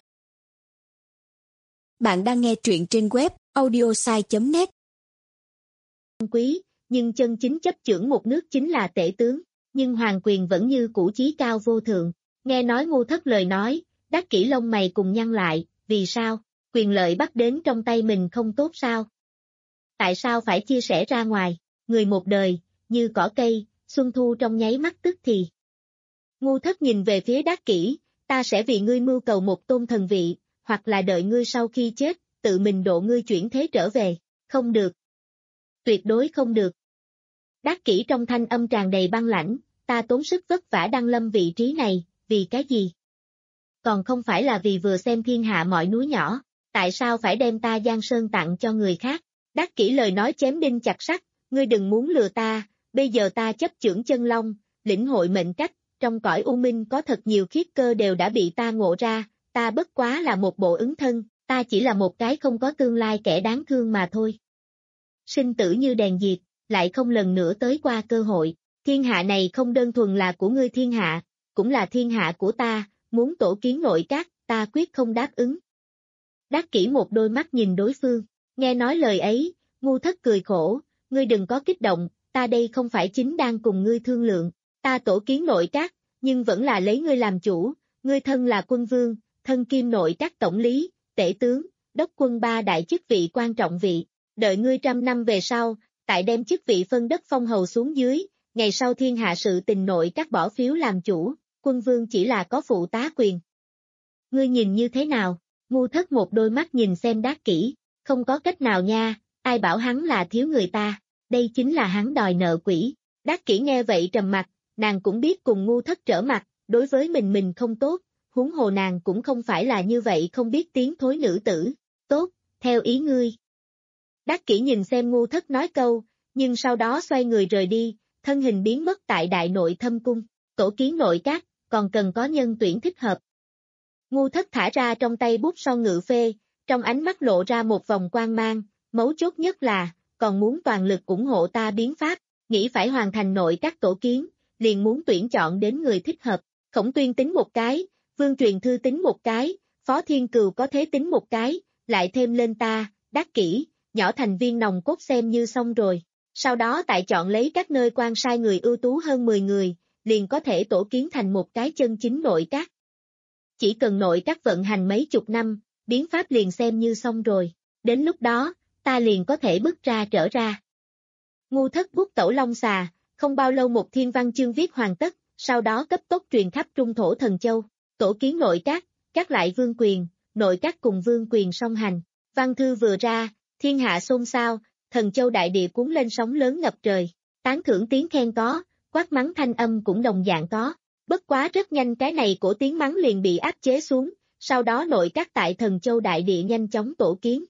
Bạn đang nghe truyện trên web audiosai chấm net. Quý, nhưng chân chính chấp chưởng một nước chính là tể tướng, nhưng hoàng quyền vẫn như cũ chí cao vô thượng. Nghe nói Ngu Thất lời nói, Đắc Kỷ lông mày cùng nhăn lại, vì sao? Quyền lợi bắt đến trong tay mình không tốt sao? Tại sao phải chia sẻ ra ngoài? Người một đời, như cỏ cây, xuân thu trong nháy mắt tức thì. Ngu Thất nhìn về phía Đắc Kỷ, ta sẽ vì ngươi mưu cầu một tôn thần vị, hoặc là đợi ngươi sau khi chết, tự mình độ ngươi chuyển thế trở về, không được. Tuyệt đối không được. Đắc Kỷ trong thanh âm tràn đầy băng lãnh, ta tốn sức vất vả đăng lâm vị trí này, vì cái gì? Còn không phải là vì vừa xem thiên hạ mọi núi nhỏ, tại sao phải đem ta Giang Sơn tặng cho người khác? Đắc Kỷ lời nói chém đinh chặt sắt, ngươi đừng muốn lừa ta, bây giờ ta chấp chưởng chân long, lĩnh hội mệnh cách, trong cõi u minh có thật nhiều khiết cơ đều đã bị ta ngộ ra, ta bất quá là một bộ ứng thân, ta chỉ là một cái không có tương lai kẻ đáng thương mà thôi. Sinh tử như đèn diệt, lại không lần nữa tới qua cơ hội, thiên hạ này không đơn thuần là của ngươi thiên hạ, cũng là thiên hạ của ta, muốn tổ kiến nội các, ta quyết không đáp ứng. Đắc Kỷ một đôi mắt nhìn đối phương, nghe nói lời ấy, Ngu Thất cười khổ, ngươi đừng có kích động, ta đây không phải chính đang cùng ngươi thương lượng, ta tổ kiến nội các, nhưng vẫn là lấy ngươi làm chủ, ngươi thân là quân vương, thân kim nội các tổng lý, tể tướng, đốc quân ba đại chức vị quan trọng vị, đợi ngươi trăm năm về sau, tại đem chức vị phân đất phong hầu xuống dưới, ngày sau thiên hạ sự tình nội các bỏ phiếu làm chủ, quân vương chỉ là có phụ tá quyền. Ngươi nhìn như thế nào? Ngu Thất một đôi mắt nhìn xem Đắc Kỷ, không có cách nào nha, ai bảo hắn là thiếu người ta, đây chính là hắn đòi nợ quỷ. Đắc Kỷ nghe vậy trầm mặt, nàng cũng biết cùng Ngu Thất trở mặt, đối với mình mình không tốt, huống hồ nàng cũng không phải là như vậy không biết tiếng thối nữ tử, tốt, theo ý ngươi. Đắc Kỷ nhìn xem Ngu Thất nói câu, nhưng sau đó xoay người rời đi, thân hình biến mất tại đại nội thâm cung, tổ kiến nội các, còn cần có nhân tuyển thích hợp. Ngu Thất thả ra trong tay bút son ngự phê, trong ánh mắt lộ ra một vòng quang mang, mấu chốt nhất là, còn muốn toàn lực ủng hộ ta biến pháp, nghĩ phải hoàn thành nội các tổ kiến, liền muốn tuyển chọn đến người thích hợp, Khổng Tuyên tính một cái, Vương Truyền Thư tính một cái, Phó Thiên Cừu có thế tính một cái, lại thêm lên ta, Đắc Kỷ, nhỏ thành viên nòng cốt xem như xong rồi, sau đó tại chọn lấy các nơi quan sai người ưu tú hơn mười người, liền có thể tổ kiến thành một cái chân chính nội các. Chỉ cần nội các vận hành mấy chục năm, biến pháp liền xem như xong rồi, đến lúc đó, ta liền có thể bước ra trở ra. Ngu Thất bút tẩu long xà, không bao lâu một thiên văn chương viết hoàn tất, sau đó cấp tốc truyền khắp Trung Thổ Thần Châu, tổ kiến nội các, các lại vương quyền, nội các cùng vương quyền song hành. Văn thư vừa ra, thiên hạ xôn xao, Thần Châu đại địa cuốn lên sóng lớn ngập trời, tán thưởng tiếng khen có, quát mắng thanh âm cũng đồng dạng có. Bất quá rất nhanh cái này của tiếng mắng liền bị áp chế xuống, sau đó nội các tại Thần Châu đại địa nhanh chóng tổ kiến.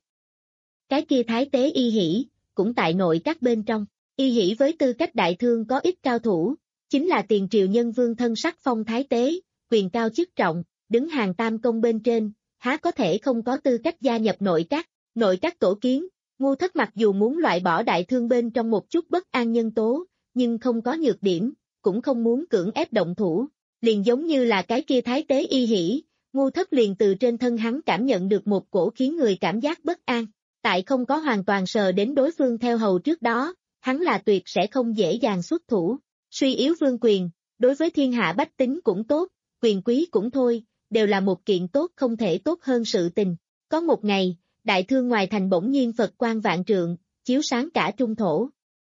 Cái kia thái tế Y Hỷ, cũng tại nội các bên trong, Y Hỷ với tư cách đại thương có ít cao thủ, chính là tiền triều nhân vương thân sắc phong thái tế, quyền cao chức trọng, đứng hàng tam công bên trên, há có thể không có tư cách gia nhập nội các, nội các tổ kiến, Ngu Thất mặc dù muốn loại bỏ đại thương bên trong một chút bất an nhân tố, nhưng không có nhược điểm, cũng không muốn cưỡng ép động thủ, liền giống như là cái kia thái tế Y Hỷ, Ngu Thất liền từ trên thân hắn cảm nhận được một cổ khiến người cảm giác bất an, tại không có hoàn toàn sờ đến đối phương theo hầu trước đó, hắn là tuyệt sẽ không dễ dàng xuất thủ, suy yếu vương quyền, đối với thiên hạ bách tính cũng tốt, quyền quý cũng thôi, đều là một kiện tốt không thể tốt hơn sự tình. Có một ngày, đại thương ngoài thành bỗng nhiên Phật quang vạn trượng, chiếu sáng cả trung thổ.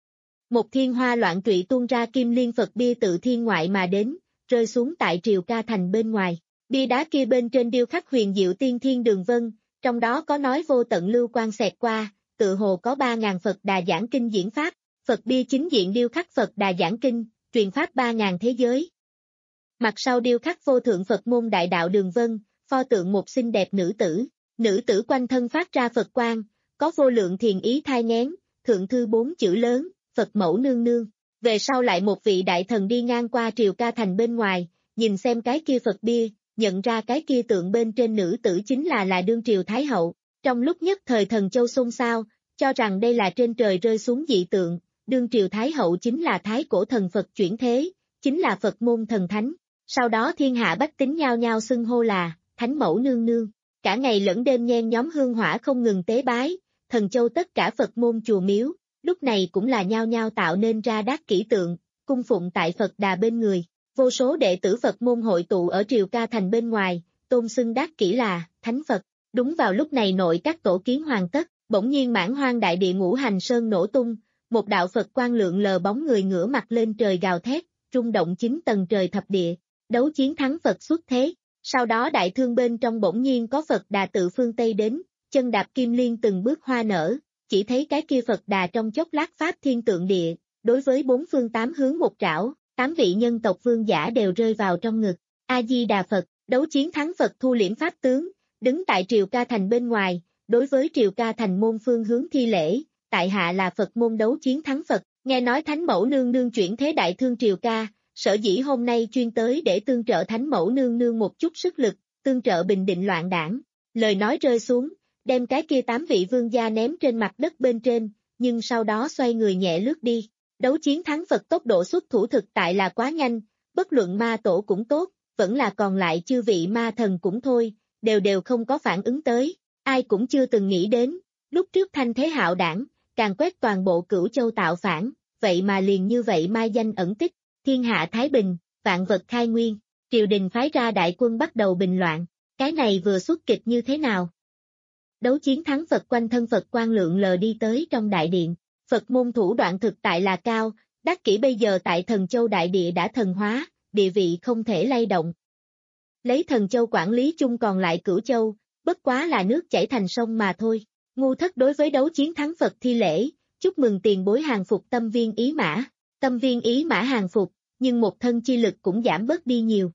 Một thiên hoa loạn trụy tuôn ra kim liên Phật bia tự thiên ngoại mà đến, rơi xuống tại Triều Ca thành bên ngoài. Bia đá kia bên trên điêu khắc huyền diệu tiên thiên đường vân, trong đó có nói vô tận lưu quang xẹt qua, tự hồ có ba ngàn Phật Đà giảng kinh diễn pháp, Phật bia chính diện điêu khắc Phật Đà giảng kinh, truyền pháp ba ngàn thế giới. Mặt sau điêu khắc vô thượng Phật môn đại đạo đường vân, pho tượng một xinh đẹp nữ tử, nữ tử quanh thân phát ra Phật quang, có vô lượng thiền ý thai nghén, thượng thư bốn chữ lớn, Phật mẫu nương nương. Về sau lại một vị đại thần đi ngang qua Triều Ca thành bên ngoài, nhìn xem cái kia Phật bia, nhận ra cái kia tượng bên trên nữ tử chính là là đương triều Thái hậu. Trong lúc nhất thời thần châu xôn xao, cho rằng đây là trên trời rơi xuống dị tượng, đương triều Thái hậu chính là Thái cổ thần Phật chuyển thế, chính là Phật môn thần thánh. Sau đó thiên hạ bách tính nhao nhao xưng hô là Thánh mẫu nương nương, cả ngày lẫn đêm nhen nhóm hương hỏa không ngừng tế bái, thần châu tất cả Phật môn chùa miếu, lúc này cũng là nhao nhao tạo nên ra đát kỷ tượng, cung phụng tại Phật Đà bên người. Vô số đệ tử Phật môn hội tụ ở Triều Ca thành bên ngoài, tôn xưng đát kỷ là Thánh Phật. Đúng vào lúc này nội các tổ kiến hoàn tất, bỗng nhiên mãn hoang đại địa ngũ hành sơn nổ tung, một đạo Phật quang lượng lờ bóng người ngửa mặt lên trời gào thét, rung động chín tầng trời thập địa, đấu chiến thắng Phật xuất thế. Sau đó đại thương bên trong bỗng nhiên có Phật Đà tự phương Tây đến, chân đạp kim liên từng bước hoa nở, chỉ thấy cái kia Phật Đà trong chốc lát pháp thiên tượng địa, đối với bốn phương tám hướng một trảo, tám vị nhân tộc vương giả đều rơi vào trong ngực. A-di-đà Phật, đấu chiến thắng Phật thu liễm pháp tướng, đứng tại Triều Ca thành bên ngoài, đối với Triều Ca thành môn phương hướng thi lễ, tại hạ là Phật môn đấu chiến thắng Phật, nghe nói Thánh mẫu nương nương chuyển thế đại thương Triều Ca, sở dĩ hôm nay chuyên tới để tương trợ Thánh mẫu nương nương một chút sức lực, tương trợ bình định loạn đảng. Lời nói rơi xuống, đem cái kia tám vị vương gia ném trên mặt đất bên trên, nhưng sau đó xoay người nhẹ lướt đi. Đấu chiến thắng Phật tốc độ xuất thủ thực tại là quá nhanh, bất luận ma tổ cũng tốt, vẫn là còn lại chư vị ma thần cũng thôi, đều đều không có phản ứng tới, ai cũng chưa từng nghĩ đến, lúc trước thanh thế hạo đảng, càng quét toàn bộ Cửu Châu tạo phản, vậy mà liền như vậy mai danh ẩn tích, thiên hạ thái bình, vạn vật khai nguyên, triều đình phái ra đại quân bắt đầu bình loạn, cái này vừa xuất kịch như thế nào? Đấu chiến thắng Phật quanh thân Phật quang lượng lờ đi tới trong đại điện, Phật môn thủ đoạn thực tại là cao, đắc kỷ bây giờ tại Thần Châu đại địa đã thần hóa, địa vị không thể lay động. Lấy Thần Châu quản lý chung còn lại Cửu Châu, bất quá là nước chảy thành sông mà thôi. Ngu Thất đối với đấu chiến thắng Phật thi lễ, chúc mừng tiền bối hàng phục tâm viên ý mã, tâm viên ý mã hàng phục, nhưng một thân chi lực cũng giảm bớt đi nhiều.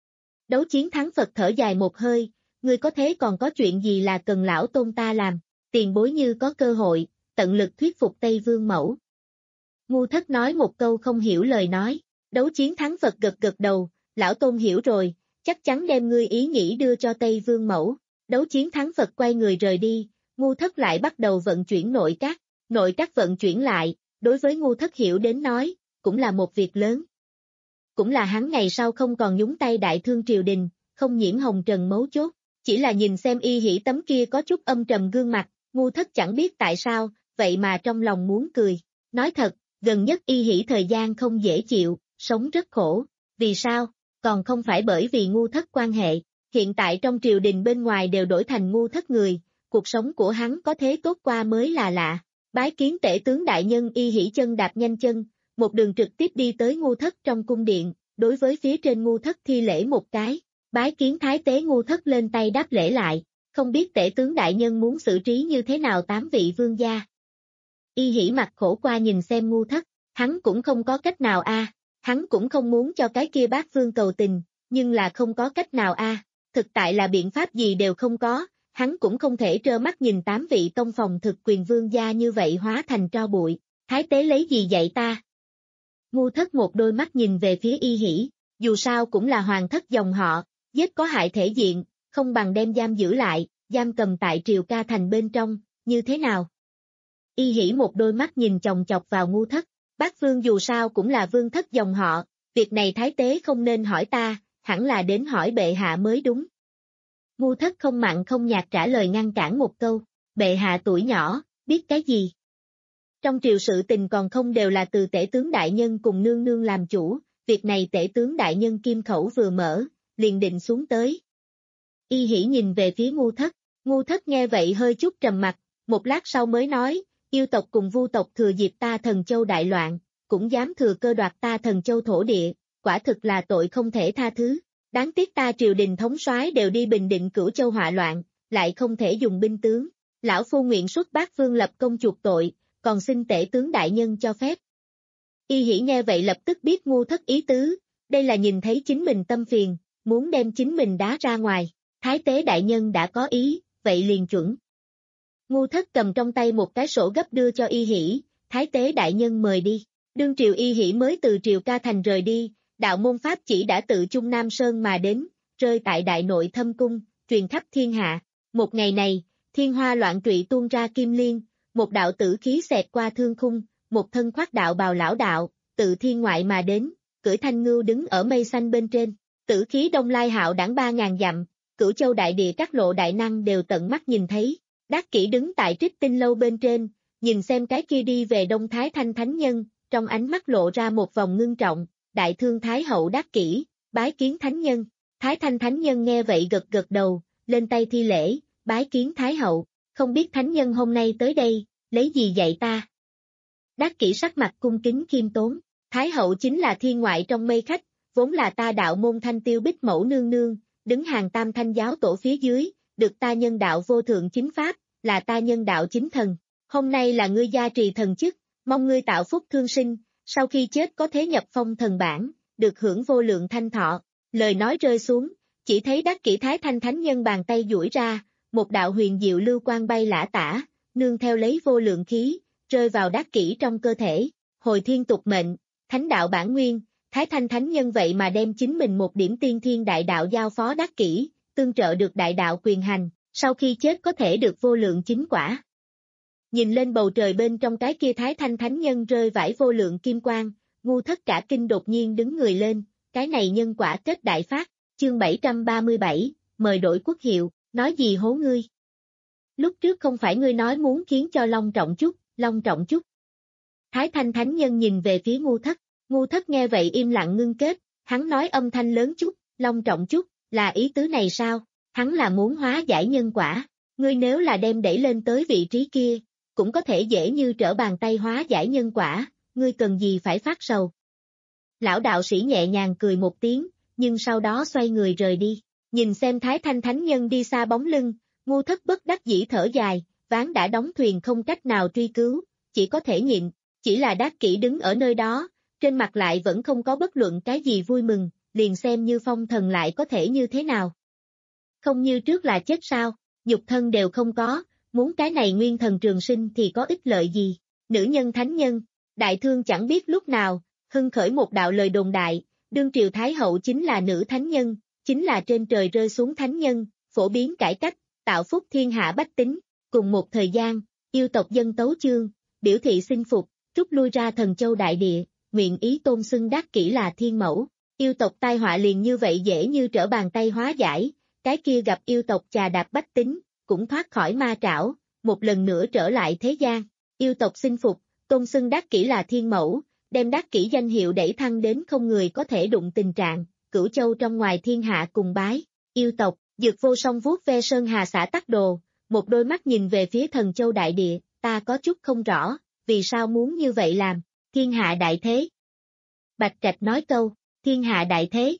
Đấu chiến thắng Phật thở dài một hơi, ngươi có thế còn có chuyện gì là cần lão tôn ta làm, tiền bối như có cơ hội, tận lực thuyết phục Tây Vương Mẫu. Ngu Thất nói một câu không hiểu lời nói, đấu chiến thắng Phật gật gật đầu, lão tôn hiểu rồi, chắc chắn đem ngươi ý nghĩ đưa cho Tây Vương Mẫu. Đấu chiến thắng Phật quay người rời đi, Ngu Thất lại bắt đầu vận chuyển nội các, nội các vận chuyển lại, đối với Ngu Thất hiểu đến nói, cũng là một việc lớn. Cũng là hắn ngày sau không còn nhúng tay đại thương triều đình, không nhiễm hồng trần mấu chốt, chỉ là nhìn xem Y Hỷ tấm kia có chút âm trầm gương mặt, Ngu Thất chẳng biết tại sao, vậy mà trong lòng muốn cười. Nói thật, gần nhất Y Hỷ thời gian không dễ chịu, sống rất khổ. Vì sao? Còn không phải bởi vì Ngu Thất quan hệ. Hiện tại trong triều đình bên ngoài đều đổi thành Ngu Thất người, cuộc sống của hắn có thế tốt qua mới là lạ. Bái kiến tể tướng đại nhân Y Hỷ chân đạp nhanh chân, một đường trực tiếp đi tới Ngu Thất trong cung điện, đối với phía trên Ngu Thất thi lễ một cái. Bái kiến thái tế Ngu Thất lên tay đáp lễ lại, không biết tể tướng đại nhân muốn xử trí như thế nào tám vị vương gia. Y Hỷ mặt khổ qua nhìn xem Ngu Thất, hắn cũng không có cách nào a, à. Hắn cũng không muốn cho cái kia bác vương cầu tình, nhưng là không có cách nào a, à. Thực tại là biện pháp gì đều không có, hắn cũng không thể trơ mắt nhìn tám vị tông phòng thực quyền vương gia như vậy hóa thành tro bụi, thái tế lấy gì dạy ta? Ngu Thất một đôi mắt nhìn về phía Y Hỷ, dù sao cũng là hoàng thất dòng họ, giết có hại thể diện, không bằng đem giam giữ lại, giam cầm tại Triều Ca thành bên trong, như thế nào? Y Hỷ một đôi mắt nhìn chòng chọc vào Ngu Thất, bác vương dù sao cũng là vương thất dòng họ, việc này thái tế không nên hỏi ta, hẳn là đến hỏi bệ hạ mới đúng. Ngu Thất không mặn không nhạt trả lời ngăn cản một câu, bệ hạ tuổi nhỏ, biết cái gì? Trong triều sự tình còn không đều là từ tể tướng đại nhân cùng nương nương làm chủ, việc này tể tướng đại nhân kim khẩu vừa mở, liền định xuống tới. Y Hỷ nhìn về phía Ngu Thất, Ngu Thất nghe vậy hơi chút trầm mặt, một lát sau mới nói, yêu tộc cùng vu tộc thừa dịp ta Thần Châu đại loạn, cũng dám thừa cơ đoạt ta Thần Châu thổ địa, quả thực là tội không thể tha thứ. Đáng tiếc ta triều đình thống soái đều đi bình định Cửu Châu họa loạn, lại không thể dùng binh tướng. Lão phu nguyện xuất bát vương lập công chuộc tội, còn xin tể tướng đại nhân cho phép. Y Hỷ nghe vậy lập tức biết Ngu Thất ý tứ, đây là nhìn thấy chính mình tâm phiền, muốn đem chính mình đá ra ngoài. Thái tế đại nhân đã có ý, vậy liền chuẩn. Ngu Thất cầm trong tay một cái sổ gấp đưa cho Y Hỷ, thái tế đại nhân mời đi. Đương triều Y Hỷ mới từ triều Ca Thành rời đi, đạo môn pháp chỉ đã tự Trung Nam Sơn mà đến, rơi tại đại nội thâm cung, truyền khắp thiên hạ. Một ngày này, thiên hoa loạn trụy tuôn ra kim liên, một đạo tử khí xẹt qua thương khung, một thân khoác đạo bào lão đạo, tự thiên ngoại mà đến, cưỡi thanh ngưu đứng ở mây xanh bên trên. Tử khí đông lai hạo đẳng ba ngàn dặm, Cửu Châu đại địa các lộ đại năng đều tận mắt nhìn thấy. Đắc Kỷ đứng tại Trích Tinh lâu bên trên, nhìn xem cái kia đi về Đông Thái Thanh thánh nhân, trong ánh mắt lộ ra một vòng ngưng trọng, đại thương Thái hậu Đắc Kỷ, bái kiến thánh nhân. Thái Thanh thánh nhân nghe vậy gật gật đầu, lên tay thi lễ, bái kiến Thái hậu, không biết thánh nhân hôm nay tới đây, lấy gì dạy ta. Đắc Kỷ sắc mặt cung kính khiêm tốn, Thái hậu chính là thiên ngoại trong mây khách, vốn là ta đạo môn Thanh Tiêu Bích mẫu nương nương, đứng hàng tam thanh giáo tổ phía dưới, được ta nhân đạo vô thượng chính pháp, là ta nhân đạo chính thần. Hôm nay là ngươi gia trì thần chức, mong ngươi tạo phúc thương sinh, sau khi chết có thế nhập phong thần bản, được hưởng vô lượng thanh thọ. Lời nói rơi xuống, chỉ thấy Đắc Kỷ Thái Thanh thánh nhân bàn tay duỗi ra, một đạo huyền diệu lưu quang bay lả tả, nương theo lấy vô lượng khí, rơi vào Đắc Kỷ trong cơ thể. Hồi thiên tục mệnh, thánh đạo bản nguyên, Thái Thanh thánh nhân vậy mà đem chính mình một điểm tiên thiên đại đạo giao phó Đắc Kỷ, tương trợ được đại đạo quyền hành, sau khi chết có thể được vô lượng chính quả. Nhìn lên bầu trời bên trong cái kia Thái Thanh thánh nhân rơi vãi vô lượng kim quang, Ngu Thất cả kinh đột nhiên đứng người lên, cái này nhân quả kết đại phát, chương bảy trăm ba mươi bảy, mời đổi quốc hiệu, nói gì hố ngươi. Lúc trước không phải ngươi nói muốn khiến cho long trọng chút, long trọng chút. Thái Thanh thánh nhân nhìn về phía Ngu Thất, Ngu Thất nghe vậy im lặng ngưng kết, hắn nói âm thanh lớn chút, long trọng chút, là ý tứ này sao? Hắn là muốn hóa giải nhân quả, ngươi nếu là đem đẩy lên tới vị trí kia, cũng có thể dễ như trở bàn tay hóa giải nhân quả, ngươi cần gì phải phát sầu. Lão đạo sĩ nhẹ nhàng cười một tiếng, nhưng sau đó xoay người rời đi, nhìn xem Thái Thanh thánh nhân đi xa bóng lưng, Ngu Thất bất đắc dĩ thở dài, ván đã đóng thuyền không cách nào truy cứu, chỉ có thể nhịn, chỉ là Đắc Kỷ đứng ở nơi đó, trên mặt lại vẫn không có bất luận cái gì vui mừng, liền xem như phong thần lại có thể như thế nào. Không như trước là chết sao, nhục thân đều không có, muốn cái này nguyên thần trường sinh thì có ích lợi gì. Nữ nhân thánh nhân, đại thương chẳng biết lúc nào, hưng khởi một đạo lời đồn đại, đương triều Thái hậu chính là nữ thánh nhân, chính là trên trời rơi xuống thánh nhân, phổ biến cải cách, tạo phúc thiên hạ bách tính. Cùng một thời gian, yêu tộc dân tấu chương, biểu thị xin phục, rút lui ra Thần Châu đại địa, nguyện ý tôn xưng Đắc Kỷ là thiên mẫu. Yêu tộc tai họa liền như vậy dễ như trở bàn tay hóa giải, cái kia gặp yêu tộc chà đạp bách tính, cũng thoát khỏi ma trảo, một lần nữa trở lại thế gian. Yêu tộc xin phục, tôn xưng Đắc Kỷ là thiên mẫu, đem Đắc Kỷ danh hiệu đẩy thăng đến không người có thể đụng tình trạng, Cửu Châu trong ngoài thiên hạ cùng bái. Yêu tộc, Dược Vô Song vuốt ve sơn hà xã tắc đồ, một đôi mắt nhìn về phía Thần Châu đại địa, ta có chút không rõ, vì sao muốn như vậy làm, thiên hạ đại thế. Bạch Trạch nói câu, thiên hạ đại thế.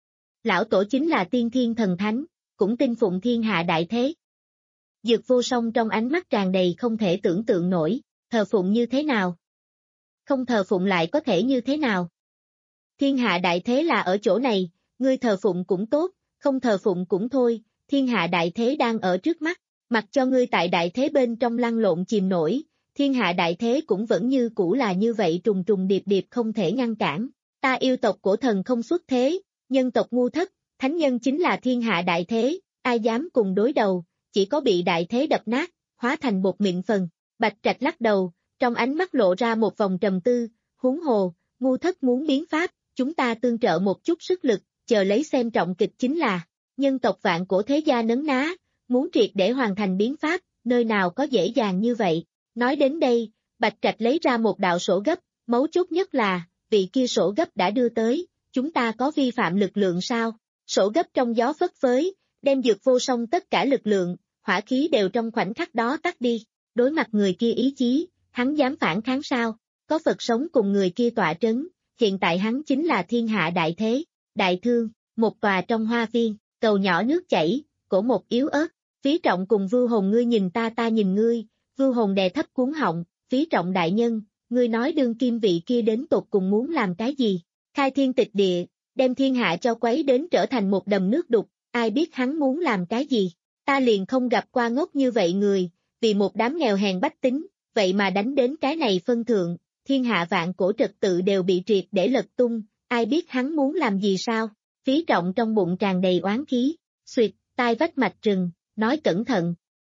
Lão tổ chính là tiên thiên thần thánh, cũng tin phụng thiên hạ đại thế. Dược Vô Song trong ánh mắt tràn đầy không thể tưởng tượng nổi, thờ phụng như thế nào? Không thờ phụng lại có thể như thế nào? Thiên hạ đại thế là ở chỗ này, ngươi thờ phụng cũng tốt, không thờ phụng cũng thôi, thiên hạ đại thế đang ở trước mắt, mặc cho ngươi tại đại thế bên trong lăn lộn chìm nổi, thiên hạ đại thế cũng vẫn như cũ là như vậy trùng trùng điệp điệp không thể ngăn cản. Ta yêu tộc cổ thần không xuất thế, nhân tộc Ngu Thất, thánh nhân chính là thiên hạ đại thế, ai dám cùng đối đầu, chỉ có bị đại thế đập nát, hóa thành bột mịn phần. Bạch Trạch lắc đầu, trong ánh mắt lộ ra một vòng trầm tư, huống hồ, ngu thất muốn biến pháp, chúng ta tương trợ một chút sức lực, chờ lấy xem trọng kịch chính là, nhân tộc vạn cổ thế gia nấn ná, muốn triệt để hoàn thành biến pháp, nơi nào có dễ dàng như vậy. Nói đến đây, Bạch Trạch lấy ra một đạo sổ gấp, mấu chốt nhất là, vị kia sổ gấp đã đưa tới, chúng ta có vi phạm lực lượng sao? Sổ gấp trong gió phất phới, đem Dược Vô Song tất cả lực lượng, hỏa khí đều trong khoảnh khắc đó tắt đi. Đối mặt người kia ý chí, hắn dám phản kháng sao? Có Phật sống cùng người kia tọa trấn, hiện tại hắn chính là thiên hạ đại thế, đại thương, một tòa trong hoa viên, cầu nhỏ nước chảy, cổ một yếu ớt, Phí Trọng cùng Vưu Hồn ngươi nhìn ta ta nhìn ngươi, Vưu Hồn đè thấp cuống họng, Phí Trọng đại nhân, ngươi nói đương kim vị kia đến tột cùng muốn làm cái gì? Khai thiên tịch địa, đem thiên hạ cho quấy đến trở thành một đầm nước đục, ai biết hắn muốn làm cái gì? Ta liền không gặp qua ngốc như vậy người, vì một đám nghèo hèn bách tính, vậy mà đánh đến cái này phân thượng, thiên hạ vạn cổ trật tự đều bị triệt để lật tung, ai biết hắn muốn làm gì sao? Phí Trọng trong bụng tràn đầy oán khí, xuyệt, tai vách mạch rừng, nói cẩn thận.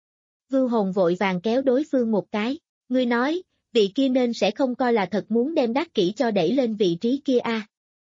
Vưu Hồn vội vàng kéo đối phương một cái, ngươi nói, vị kia nên sẽ không coi là thật muốn đem Đắc Kỷ cho đẩy lên vị trí kia a. À.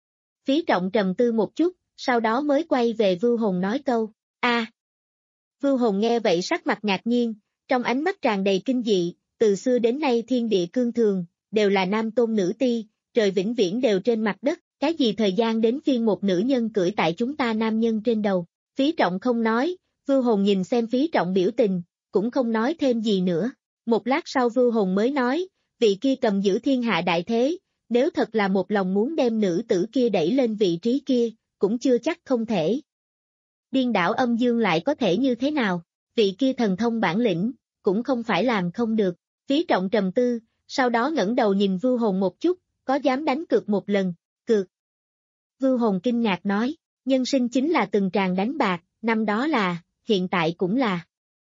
Phí Trọng trầm tư một chút, sau đó mới quay về Vưu Hồn nói câu, a. À. Vưu Hồn nghe vậy sắc mặt ngạc nhiên, trong ánh mắt tràn đầy kinh dị, từ xưa đến nay thiên địa cương thường, đều là nam tôn nữ ti, trời vĩnh viễn đều trên mặt đất, cái gì thời gian đến phiên một nữ nhân cưỡi tại chúng ta nam nhân trên đầu. Phí Trọng không nói, Vưu Hồn nhìn xem Phí Trọng biểu tình, cũng không nói thêm gì nữa. Một lát sau Vưu Hồn mới nói, vị kia cầm giữ thiên hạ đại thế, nếu thật là một lòng muốn đem nữ tử kia đẩy lên vị trí kia, cũng chưa chắc không thể. Điên đảo âm dương lại có thể như thế nào, vị kia thần thông bản lĩnh, cũng không phải làm không được. Phí Trọng trầm tư, sau đó ngẩng đầu nhìn Vưu Hồn một chút, có dám đánh cược một lần, cược. Vưu Hồn kinh ngạc nói, nhân sinh chính là từng tràng đánh bạc, năm đó là, hiện tại cũng là.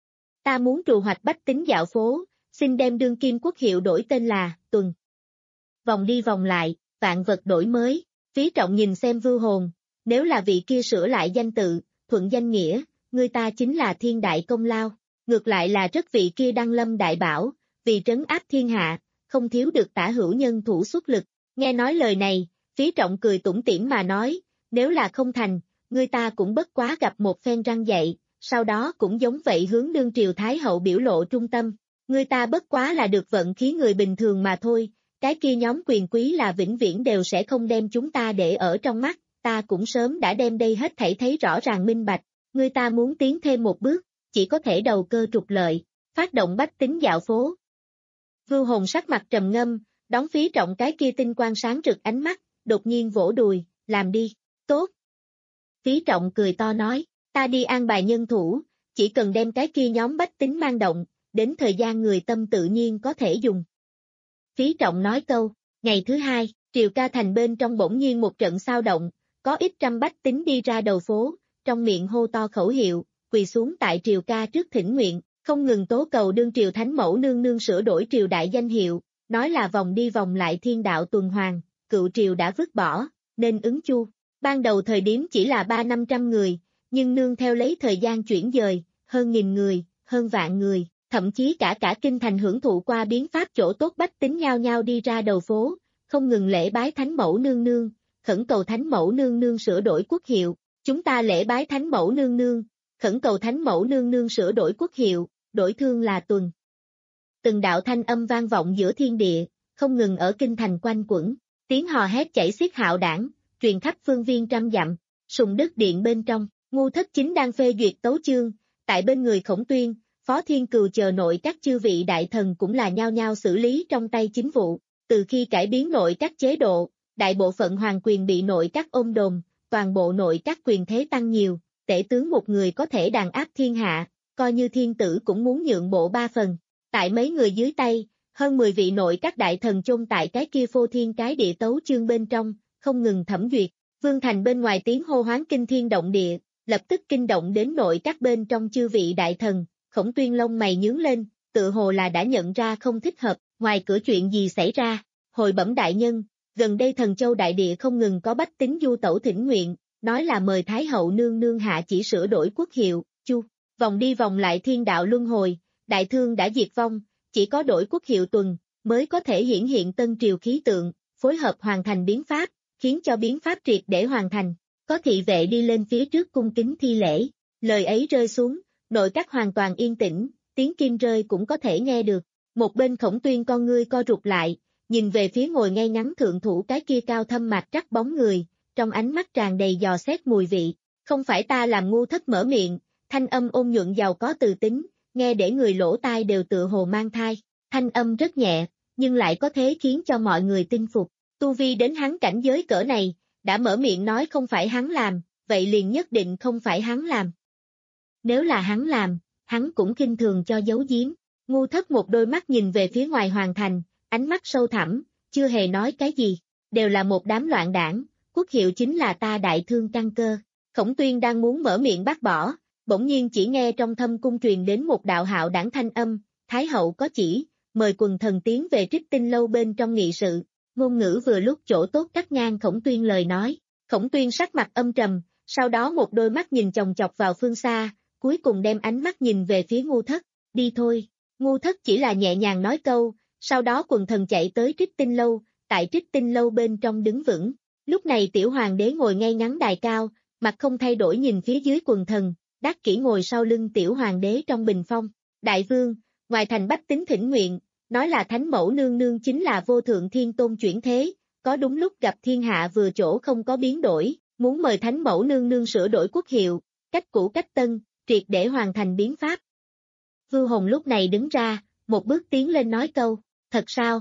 Ta muốn trù hoạch bách tính dạo phố, xin đem đương kim quốc hiệu đổi tên là, Tuần. Vòng đi vòng lại, vạn vật đổi mới, Phí Trọng nhìn xem Vưu Hồn, nếu là vị kia sửa lại danh tự, thuận danh nghĩa, người ta chính là thiên đại công lao, ngược lại là rất vị kia đăng lâm đại bảo, vì trấn áp thiên hạ, không thiếu được tả hữu nhân thủ xuất lực. Nghe nói lời này, Phí Trọng cười tủm tỉm mà nói, nếu là không thành, người ta cũng bất quá gặp một phen răng dạy, sau đó cũng giống vậy hướng đương triều thái hậu biểu lộ trung tâm, người ta bất quá là được vận khí người bình thường mà thôi, cái kia nhóm quyền quý là vĩnh viễn đều sẽ không đem chúng ta để ở trong mắt, ta cũng sớm đã đem đây hết thảy thấy rõ ràng minh bạch, người ta muốn tiến thêm một bước, chỉ có thể đầu cơ trục lợi, phát động bách tính dạo phố. Vưu Hồn sắc mặt trầm ngâm, đón Phí Trọng cái kia tinh quang sáng rực ánh mắt, đột nhiên vỗ đùi, làm đi, tốt. Phí Trọng cười to nói, ta đi an bài nhân thủ, chỉ cần đem cái kia nhóm bách tính mang động, đến thời gian người tâm tự nhiên có thể dùng. Phí Trọng nói câu, ngày thứ hai, Triều Ca thành bên trong bỗng nhiên một trận sao động, có ít trăm bách tính đi ra đầu phố, trong miệng hô to khẩu hiệu, quỳ xuống tại Triều Ca trước thỉnh nguyện, không ngừng tố cầu đương triều thánh mẫu nương nương sửa đổi triều đại danh hiệu, nói là vòng đi vòng lại thiên đạo tuần hoàn, cựu triều đã vứt bỏ, nên ứng chu. Ban đầu thời điểm chỉ là ba năm trăm người, nhưng nương theo lấy thời gian chuyển dời, hơn nghìn người, hơn vạn người, thậm chí cả cả kinh thành hưởng thụ qua biến pháp chỗ tốt bách tính nhao nhao đi ra đầu phố, không ngừng lễ bái thánh mẫu nương nương, khẩn cầu thánh mẫu nương nương sửa đổi quốc hiệu, chúng ta lễ bái thánh mẫu nương nương, khẩn cầu thánh mẫu nương nương sửa đổi quốc hiệu, đổi thương là tuần. Từng đạo thanh âm vang vọng giữa thiên địa, không ngừng ở kinh thành quanh quẩn, tiếng hò hét chảy xiết hạo đảng, truyền khắp phương viên trăm dặm, Sùng Đức Điện bên trong, Ngu Thất Chính đang phê duyệt tấu chương, tại bên người Khổng Tuyên, Phó Thiên Cừu chờ nội các chư vị đại thần cũng là nhao nhao xử lý trong tay chính vụ, từ khi cải biến nội các chế độ, đại bộ phận hoàng quyền bị nội các ôm đồm, toàn bộ nội các quyền thế tăng nhiều, tể tướng một người có thể đàn áp thiên hạ, coi như thiên tử cũng muốn nhượng bộ ba phần, tại mấy người dưới tay, hơn mười vị nội các đại thần chôn tại cái kia phô thiên cái địa tấu chương bên trong, không ngừng thẩm duyệt, Vương Thành bên ngoài tiếng hô hoáng kinh thiên động địa, lập tức kinh động đến nội các bên trong chư vị đại thần, Khổng Tuyên lông mày nhướng lên, tự hồ là đã nhận ra không thích hợp, ngoài cửa chuyện gì xảy ra, hồi bẩm đại nhân, gần đây Thần Châu đại địa không ngừng có bách tính du tẩu thỉnh nguyện, nói là mời Thái hậu nương nương hạ chỉ sửa đổi quốc hiệu, chu, vòng đi vòng lại thiên đạo luân hồi, đại thương đã diệt vong, chỉ có đổi quốc hiệu tuần, mới có thể hiển hiện tân triều khí tượng, phối hợp hoàn thành biến pháp, khiến cho biến pháp triệt để hoàn thành. Có thị vệ đi lên phía trước cung kính thi lễ, lời ấy rơi xuống, nội các hoàn toàn yên tĩnh, tiếng kim rơi cũng có thể nghe được. Một bên Khổng Tuyên con ngươi co rụt lại, nhìn về phía ngồi ngay ngắn thượng thủ cái kia cao thâm mạc trắc bóng người, trong ánh mắt tràn đầy dò xét mùi vị. Không phải ta làm ngu thất mở miệng, thanh âm ôn nhuận giàu có từ tính, nghe để người lỗ tai đều tựa hồ mang thai. Thanh âm rất nhẹ, nhưng lại có thế khiến cho mọi người tin phục. Tu vi đến hắn cảnh giới cỡ này, đã mở miệng nói không phải hắn làm, vậy liền nhất định không phải hắn làm. Nếu là hắn làm, hắn cũng khinh thường cho giấu giếm. Ngu thất một đôi mắt nhìn về phía ngoài hoàng thành, ánh mắt sâu thẳm, chưa hề nói cái gì, đều là một đám loạn đảng, quốc hiệu chính là ta đại thương căn cơ. Khổng Tuyên đang muốn mở miệng bác bỏ, bỗng nhiên chỉ nghe trong thâm cung truyền đến một đạo hạo đảng thanh âm, Thái hậu có chỉ, mời quần thần tiến về Trích Tinh lâu bên trong nghị sự. Ngôn ngữ vừa lúc chỗ tốt cắt ngang Khổng Tuyên lời nói. Khổng Tuyên sắc mặt âm trầm, sau đó một đôi mắt nhìn chòng chọc vào phương xa, cuối cùng đem ánh mắt nhìn về phía Ngu Thất, đi thôi. Ngu Thất chỉ là nhẹ nhàng nói câu, sau đó quần thần chạy tới Trích Tinh lâu, tại Trích Tinh lâu bên trong đứng vững. Lúc này tiểu hoàng đế ngồi ngay ngắn đài cao, mặt không thay đổi nhìn phía dưới quần thần, Đắc Kỷ ngồi sau lưng tiểu hoàng đế trong bình phong. Đại vương, ngoài thành bách tính thỉnh nguyện, nói là thánh mẫu nương nương chính là vô thượng thiên tôn chuyển thế, có đúng lúc gặp thiên hạ vừa chỗ không có biến đổi, muốn mời thánh mẫu nương nương sửa đổi quốc hiệu, cách cũ cách tân, triệt để hoàn thành biến pháp. Vưu Hồn lúc này đứng ra, một bước tiến lên nói câu, thật sao?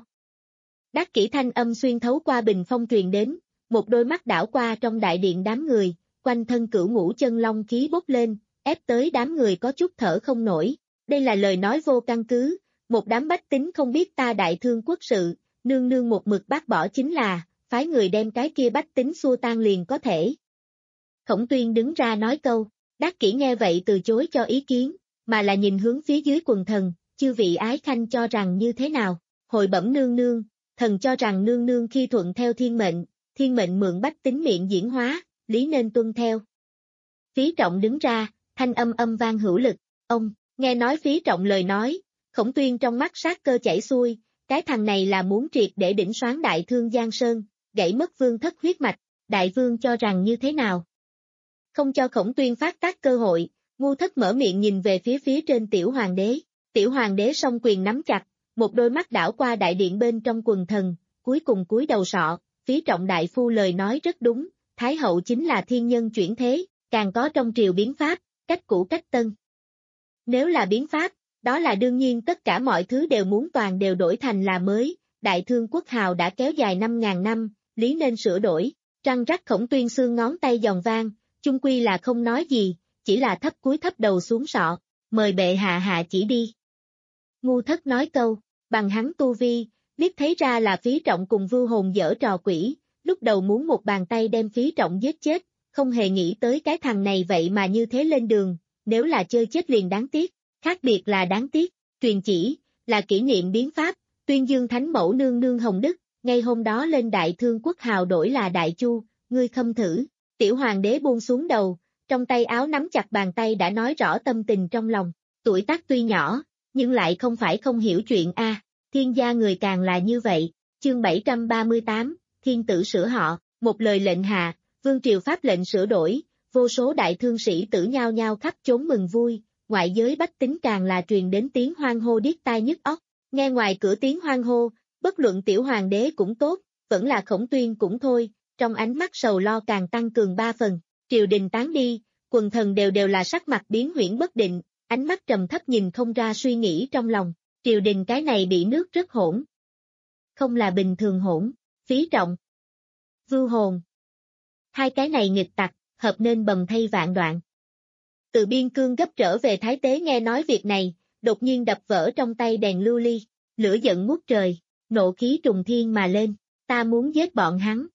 Đắc Kỷ thanh âm xuyên thấu qua bình phong truyền đến, một đôi mắt đảo qua trong đại điện đám người, quanh thân cửu ngũ chân long khí bốc lên, ép tới đám người có chút thở không nổi. Đây là lời nói vô căn cứ, một đám bách tính không biết ta đại thương quốc sự, nương nương một mực bác bỏ chính là, phái người đem cái kia bách tính xua tan liền có thể. Khổng Tuyên đứng ra nói câu, Đắc Kỷ nghe vậy từ chối cho ý kiến, mà là nhìn hướng phía dưới quần thần, chư vị ái khanh cho rằng như thế nào, hồi bẩm nương nương, thần cho rằng nương nương khi thuận theo thiên mệnh, thiên mệnh mượn bách tính miệng diễn hóa, lý nên tuân theo. Phí Trọng đứng ra, thanh âm âm vang hữu lực, ông, nghe nói Phí Trọng lời nói, Khổng Tuyên trong mắt sát cơ chảy xuôi, cái thằng này là muốn triệt để đỉnh soán đại thương Giang Sơn, gãy mất vương thất huyết mạch, đại vương cho rằng như thế nào? Không cho Khổng Tuyên phát tác cơ hội, Ngu Thất mở miệng nhìn về phía phía trên tiểu hoàng đế, tiểu hoàng đế song quyền nắm chặt, một đôi mắt đảo qua đại điện bên trong quần thần, cuối cùng cúi đầu sọ, Phí Trọng đại phu lời nói rất đúng, Thái hậu chính là thiên nhân chuyển thế, càng có trong triều biến pháp, cách cũ cách tân. Nếu là biến pháp, đó là đương nhiên tất cả mọi thứ đều muốn toàn đều đổi thành là mới, đại thương quốc hào đã kéo dài năm ngàn năm, lý nên sửa đổi, răng rắc Khổng Tuyên xương ngón tay giòn vang, chung quy là không nói gì, chỉ là thấp cúi thấp đầu xuống sọ, mời bệ hạ hạ chỉ đi. Ngu Thất nói câu, bằng hắn tu vi, biết thấy ra là Phí Trọng cùng Vưu Hồn dở trò quỷ, lúc đầu muốn một bàn tay đem Phí Trọng giết chết, không hề nghĩ tới cái thằng này vậy mà như thế lên đường, nếu là chơi chết liền đáng tiếc, khác biệt là đáng tiếc, truyền chỉ, là kỷ niệm biến pháp, tuyên dương thánh mẫu nương nương hồng đức, ngay hôm đó lên đại thương quốc hào đổi là đại chu, ngươi khâm thử, tiểu hoàng đế buông xuống đầu, trong tay áo nắm chặt bàn tay đã nói rõ tâm tình trong lòng, tuổi tác tuy nhỏ, nhưng lại không phải không hiểu chuyện a. À. Thiên gia người càng là như vậy, chương bảy trăm ba mươi tám, thiên tử sửa họ, một lời lệnh hạ, vương triều pháp lệnh sửa đổi, vô số đại thương sĩ tử nhao nhao khắp chốn mừng vui, ngoại giới bách tính càng là truyền đến tiếng hoan hô điếc tai nhức óc, nghe ngoài cửa tiếng hoan hô, bất luận tiểu hoàng đế cũng tốt, vẫn là Khổng Tuyên cũng thôi, trong ánh mắt sầu lo càng tăng cường ba phần, triều đình tán đi, quần thần đều đều là sắc mặt biến huyễn bất định, ánh mắt trầm thấp nhìn không ra suy nghĩ trong lòng, triều đình cái này bị nước rất hỗn. Không là bình thường hỗn, Phí Trọng, Vưu Hồn. Hai cái này nghịch tặc, hợp nên bầm thay vạn đoạn. Từ biên cương gấp trở về Thái Tế nghe nói việc này, đột nhiên đập vỡ trong tay đèn lưu ly, lửa giận ngút trời, nộ khí trùng thiên mà lên, ta muốn giết bọn hắn.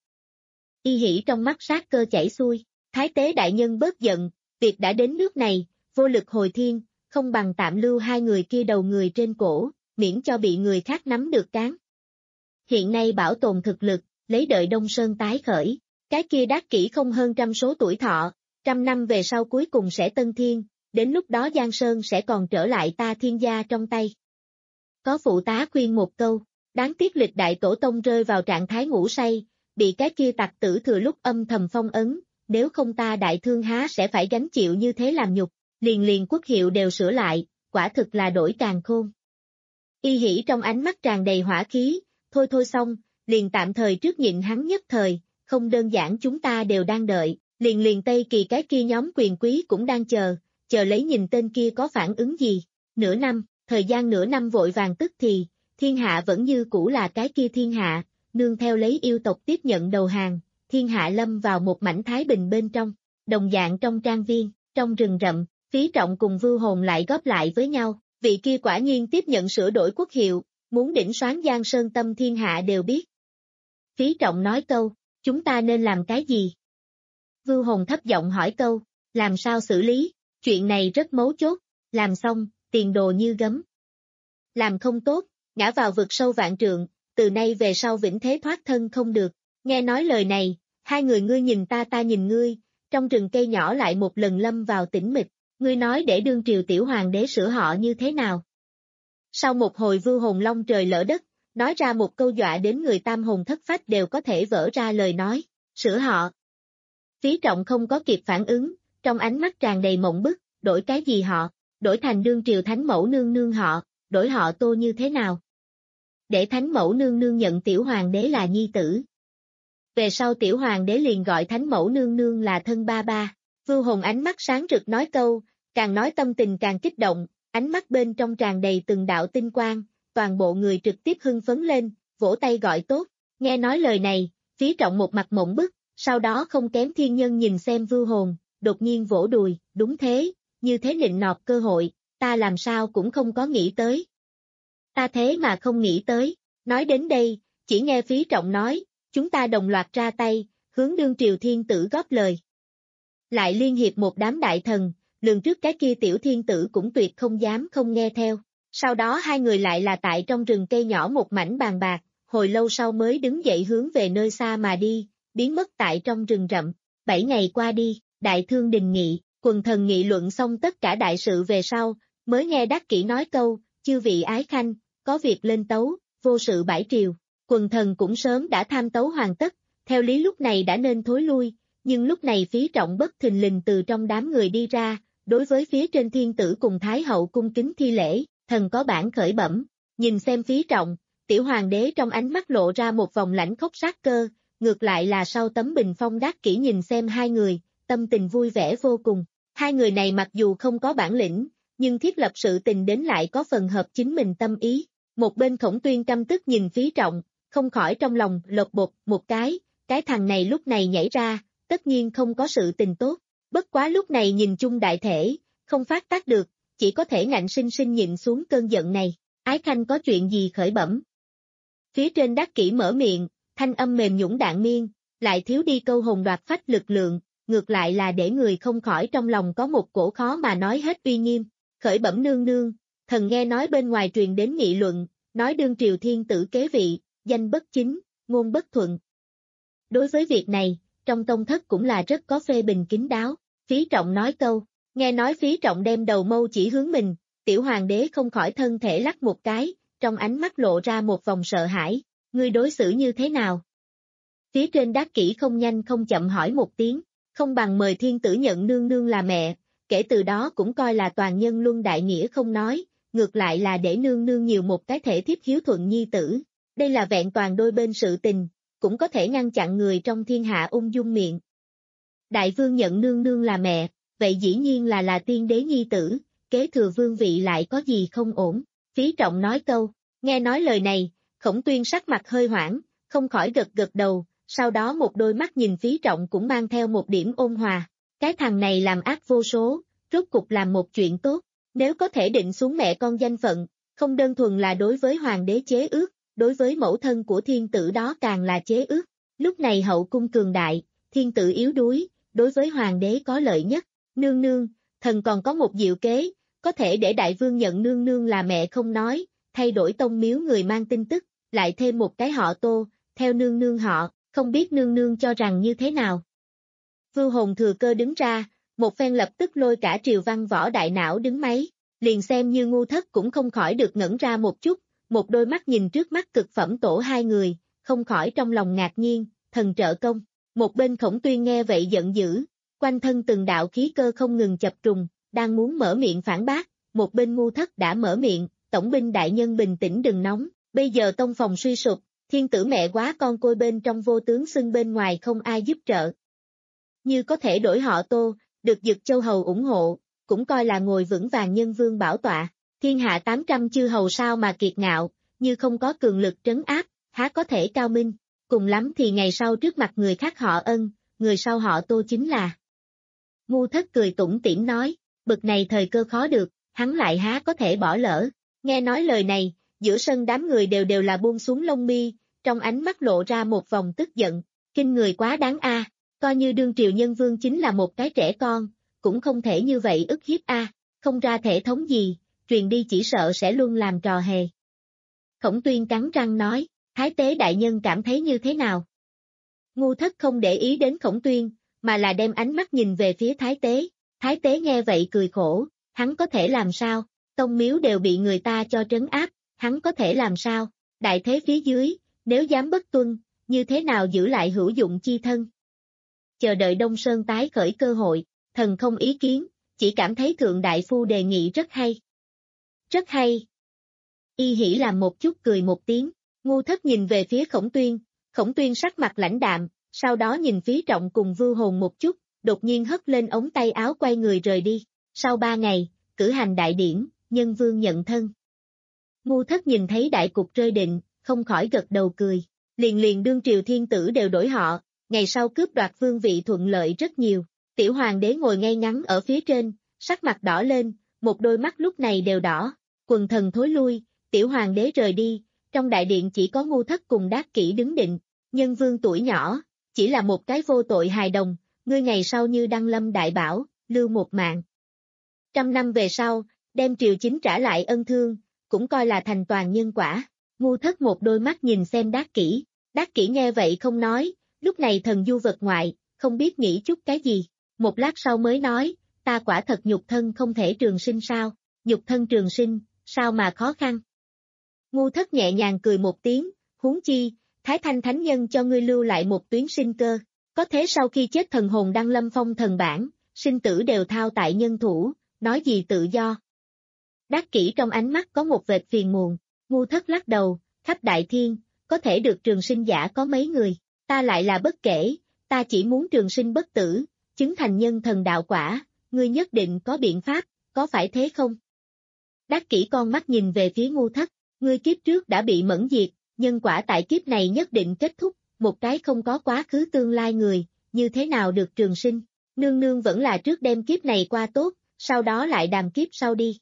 Y hỉ trong mắt sát cơ chảy xuôi, Thái Tế đại nhân bớt giận, việc đã đến nước này, vô lực hồi thiên, không bằng tạm lưu hai người kia đầu người trên cổ, miễn cho bị người khác nắm được cán. Hiện nay bảo tồn thực lực, lấy đợi Đông Sơn tái khởi, cái kia Đắc Kỷ không hơn trăm số tuổi thọ, trăm năm về sau cuối cùng sẽ tân thiên, đến lúc đó Giang Sơn sẽ còn trở lại ta thiên gia trong tay. Có phụ tá khuyên một câu, đáng tiếc lịch đại tổ tông rơi vào trạng thái ngủ say, bị cái kia tặc tử thừa lúc âm thầm phong ấn, nếu không ta đại thương há sẽ phải gánh chịu như thế làm nhục, liền liền quốc hiệu đều sửa lại, quả thực là đổi càn khôn. Y Hỷ trong ánh mắt tràn đầy hỏa khí, thôi thôi xong, liền tạm thời trước nhịn hắn nhất thời, không đơn giản chúng ta đều đang đợi, liền liền Tây Kỳ cái kia nhóm quyền quý cũng đang chờ, chờ lấy nhìn tên kia có phản ứng gì. Nửa năm, thời gian nửa năm vội vàng tức thì, thiên hạ vẫn như cũ là cái kia thiên hạ, nương theo lấy yêu tộc tiếp nhận đầu hàng, thiên hạ lâm vào một mảnh thái bình bên trong, đồng dạng trong trang viên, trong rừng rậm, Phí Trọng cùng Vưu Hồn lại góp lại với nhau, vị kia quả nhiên tiếp nhận sửa đổi quốc hiệu, muốn đỉnh soán Giang Sơn tâm thiên hạ đều biết. Phí Trọng nói câu, chúng ta nên làm cái gì? Vưu Hồn thấp giọng hỏi câu, làm sao xử lý, chuyện này rất mấu chốt, làm xong, tiền đồ như gấm. Làm không tốt, ngã vào vực sâu vạn trượng, từ nay về sau vĩnh thế thoát thân không được. Nghe nói lời này, hai người ngươi nhìn ta ta nhìn ngươi, trong rừng cây nhỏ lại một lần lâm vào tĩnh mịch, ngươi nói để đương triều tiểu hoàng đế sửa họ như thế nào? Sau một hồi Vưu Hồn long trời lỡ đất, nói ra một câu dọa đến người tam hồn thất phách đều có thể vỡ ra lời nói, sửa họ. Phí Trọng không có kịp phản ứng, trong ánh mắt tràn đầy mộng bức, đổi cái gì họ, đổi thành đương triều thánh mẫu nương nương họ, đổi họ Tô như thế nào? Để thánh mẫu nương nương nhận tiểu hoàng đế là nhi tử. Về sau tiểu hoàng đế liền gọi thánh mẫu nương nương là thân ba ba. Vưu Hồn ánh mắt sáng rực nói câu, càng nói tâm tình càng kích động, ánh mắt bên trong tràn đầy từng đạo tinh quang, toàn bộ người trực tiếp hưng phấn lên, vỗ tay gọi tốt. Nghe nói lời này, Phí Trọng một mặt mộng bức, sau đó không kém thiên nhân nhìn xem Vưu Hồn, đột nhiên vỗ đùi, đúng thế, như thế nịnh nọt cơ hội, ta làm sao cũng không có nghĩ tới. Ta thế mà không nghĩ tới, nói đến đây, chỉ nghe Phí Trọng nói, chúng ta đồng loạt ra tay, hướng đương triều thiên tử góp lời. Lại liên hiệp một đám đại thần, lường trước cái kia tiểu thiên tử cũng tuyệt không dám không nghe theo. Sau đó hai người lại là tại trong rừng cây nhỏ một mảnh bàn bạc, hồi lâu sau mới đứng dậy hướng về nơi xa mà đi, biến mất tại trong rừng rậm. Bảy ngày qua đi, đại thương đình nghị, quần thần nghị luận xong tất cả đại sự về sau, mới nghe Đắc Kỷ nói câu, chư vị ái khanh, có việc lên tấu, vô sự bãi triều. Quần thần cũng sớm đã tham tấu hoàn tất, theo lý lúc này đã nên thối lui, nhưng lúc này Phí Trọng bất thình lình từ trong đám người đi ra, đối với phía trên thiên tử cùng thái hậu cung kính thi lễ, thần có bản khởi bẩm, nhìn xem Phí Trọng, tiểu hoàng đế trong ánh mắt lộ ra một vòng lãnh khốc sát cơ, ngược lại là sau tấm bình phong Đắc Kỷ nhìn xem hai người, tâm tình vui vẻ vô cùng. Hai người này mặc dù không có bản lĩnh, nhưng thiết lập sự tình đến lại có phần hợp chính mình tâm ý. Một bên Khổng Tuyên căm tức nhìn Phí Trọng, không khỏi trong lòng lột bột một cái, cái thằng này lúc này nhảy ra, tất nhiên không có sự tình tốt. Bất quá lúc này nhìn chung đại thể, không phát tác được, chỉ có thể ngạnh sinh sinh nhịn xuống cơn giận này. Ái khanh có chuyện gì khởi bẩm? Phía trên Đắc Kỷ mở miệng, thanh âm mềm nhũn đạn miên, lại thiếu đi câu hồn đoạt phách lực lượng, ngược lại là để người không khỏi trong lòng có một cổ khó mà nói hết uy nghiêm. Khởi bẩm nương nương, thần nghe nói bên ngoài truyền đến nghị luận, nói đương triều thiên tử kế vị, danh bất chính, ngôn bất thuận. Đối với việc này, trong tông thất cũng là rất có phê bình kín đáo. Phí Trọng nói câu, nghe nói Phí Trọng đem đầu mâu chỉ hướng mình, tiểu hoàng đế không khỏi thân thể lắc một cái, trong ánh mắt lộ ra một vòng sợ hãi, ngươi đối xử như thế nào? Phía trên Đắc Kỷ không nhanh không chậm hỏi một tiếng, không bằng mời thiên tử nhận nương nương là mẹ, kể từ đó cũng coi là toàn nhân luân đại nghĩa không nói, ngược lại là để nương nương nhiều một cái thể thiếp hiếu thuận nhi tử. Đây là vẹn toàn đôi bên sự tình, cũng có thể ngăn chặn người trong thiên hạ ung dung miệng. Đại vương nhận nương nương là mẹ, vậy dĩ nhiên là là tiên đế nhi tử, kế thừa vương vị lại có gì không ổn. Phí Trọng nói câu, nghe nói lời này, Khổng Tuyên sắc mặt hơi hoảng, không khỏi gật gật đầu, sau đó một đôi mắt nhìn Phí Trọng cũng mang theo một điểm ôn hòa. Cái thằng này làm ác vô số, rốt cục làm một chuyện tốt, nếu có thể định xuống mẹ con danh phận, không đơn thuần là đối với hoàng đế chế ước, đối với mẫu thân của thiên tử đó càng là chế ước. Lúc này hậu cung cường đại, thiên tử yếu đuối, đối với hoàng đế có lợi nhất. Nương nương, thần còn có một diệu kế, có thể để đại vương nhận nương nương là mẹ không nói, thay đổi tông miếu người mang tin tức, lại thêm một cái họ Tô, theo nương nương họ, không biết nương nương cho rằng như thế nào. Vưu Hồn thừa cơ đứng ra, một phen lập tức lôi cả triều văn võ đại não đứng máy, liền xem như ngu thất cũng không khỏi được ngẩn ra một chút, một đôi mắt nhìn trước mắt cực phẩm tổ hai người, không khỏi trong lòng ngạc nhiên, thần trợ công. Một bên Khổng Tuyên nghe vậy giận dữ, quanh thân từng đạo khí cơ không ngừng chập trùng, đang muốn mở miệng phản bác, một bên Ngu Thất đã mở miệng, tổng binh đại nhân bình tĩnh đừng nóng, bây giờ tông phòng suy sụp, thiên tử mẹ quá con côi bên trong vô tướng xưng bên ngoài không ai giúp trợ. Như có thể đổi họ Tô, được Dực Châu Hầu ủng hộ, cũng coi là ngồi vững vàng nhân vương bảo tọa, thiên hạ tám trăm chư hầu sao mà kiệt ngạo, như không có cường lực trấn áp, há có thể cao minh, cùng lắm thì ngày sau trước mặt người khác họ Ân, người sau họ Tô chính là. Ngu Thất cười tủm tỉm nói, bực này thời cơ khó được, hắn lại há có thể bỏ lỡ, nghe nói lời này, giữa sân đám người đều đều là buông xuống lông mi, trong ánh mắt lộ ra một vòng tức giận, kinh người quá đáng a, coi như đương triều nhân vương chính là một cái trẻ con, cũng không thể như vậy ức hiếp a, không ra thể thống gì, truyền đi chỉ sợ sẽ luôn làm trò hề. Khổng Tuyên cắn răng nói, Thái tế đại nhân cảm thấy như thế nào? Ngu Thất không để ý đến Khổng Tuyên, mà là đem ánh mắt nhìn về phía Thái tế, Thái tế nghe vậy cười khổ, hắn có thể làm sao, tông miếu đều bị người ta cho trấn áp, hắn có thể làm sao, đại thế phía dưới, nếu dám bất tuân, như thế nào giữ lại hữu dụng chi thân? Chờ đợi Đông Sơn tái khởi cơ hội, thần không ý kiến, chỉ cảm thấy thượng đại phu đề nghị rất hay. Rất hay. Y Hỷ làm một chút cười một tiếng, Ngu Thất nhìn về phía Khổng Tuyên, Khổng Tuyên sắc mặt lãnh đạm, sau đó nhìn Phí Trọng cùng Vưu Hồn một chút, đột nhiên hất lên ống tay áo quay người rời đi. Sau ba ngày, cử hành đại điển, nhân vương nhận thân. Ngu Thất nhìn thấy đại cục rơi định, không khỏi gật đầu cười, liền liền đương triều thiên tử đều đổi họ, ngày sau cướp đoạt vương vị thuận lợi rất nhiều. Tiểu hoàng đế ngồi ngay ngắn ở phía trên, sắc mặt đỏ lên, một đôi mắt lúc này đều đỏ, quần thần thối lui, tiểu hoàng đế rời đi, trong đại điện chỉ có Ngu Thất cùng Đát Kỷ đứng định, nhân vương tuổi nhỏ, chỉ là một cái vô tội hài đồng, ngươi ngày sau như đăng lâm đại bảo, lưu một mạng. Trăm năm về sau, đem triều chính trả lại ân thương, cũng coi là thành toàn nhân quả. Ngu Thất một đôi mắt nhìn xem Đát Kỷ, Đát Kỷ nghe vậy không nói, lúc này thần du vật ngoại, không biết nghĩ chút cái gì, một lát sau mới nói, ta quả thật nhục thân không thể trường sinh sao, nhục thân trường sinh, sao mà khó khăn. Ngu Thất nhẹ nhàng cười một tiếng, huống chi, Thái Thanh Thánh Nhân cho ngươi lưu lại một tuyến sinh cơ, có thế sau khi chết thần hồn đăng lâm phong thần bản, sinh tử đều thao tại nhân thủ, nói gì tự do. Đát Kỷ trong ánh mắt có một vệt phiền muộn, Ngu Thất lắc đầu, khắp đại thiên, có thể được trường sinh giả có mấy người, ta lại là bất kể, ta chỉ muốn trường sinh bất tử, chứng thành nhân thần đạo quả, ngươi nhất định có biện pháp, có phải thế không? Đát Kỷ con mắt nhìn về phía Ngu Thất, ngươi kiếp trước đã bị mẫn diệt, nhân quả tại kiếp này nhất định kết thúc, một cái không có quá khứ tương lai người, như thế nào được trường sinh, nương nương vẫn là trước đem kiếp này qua tốt, sau đó lại đàm kiếp sau đi.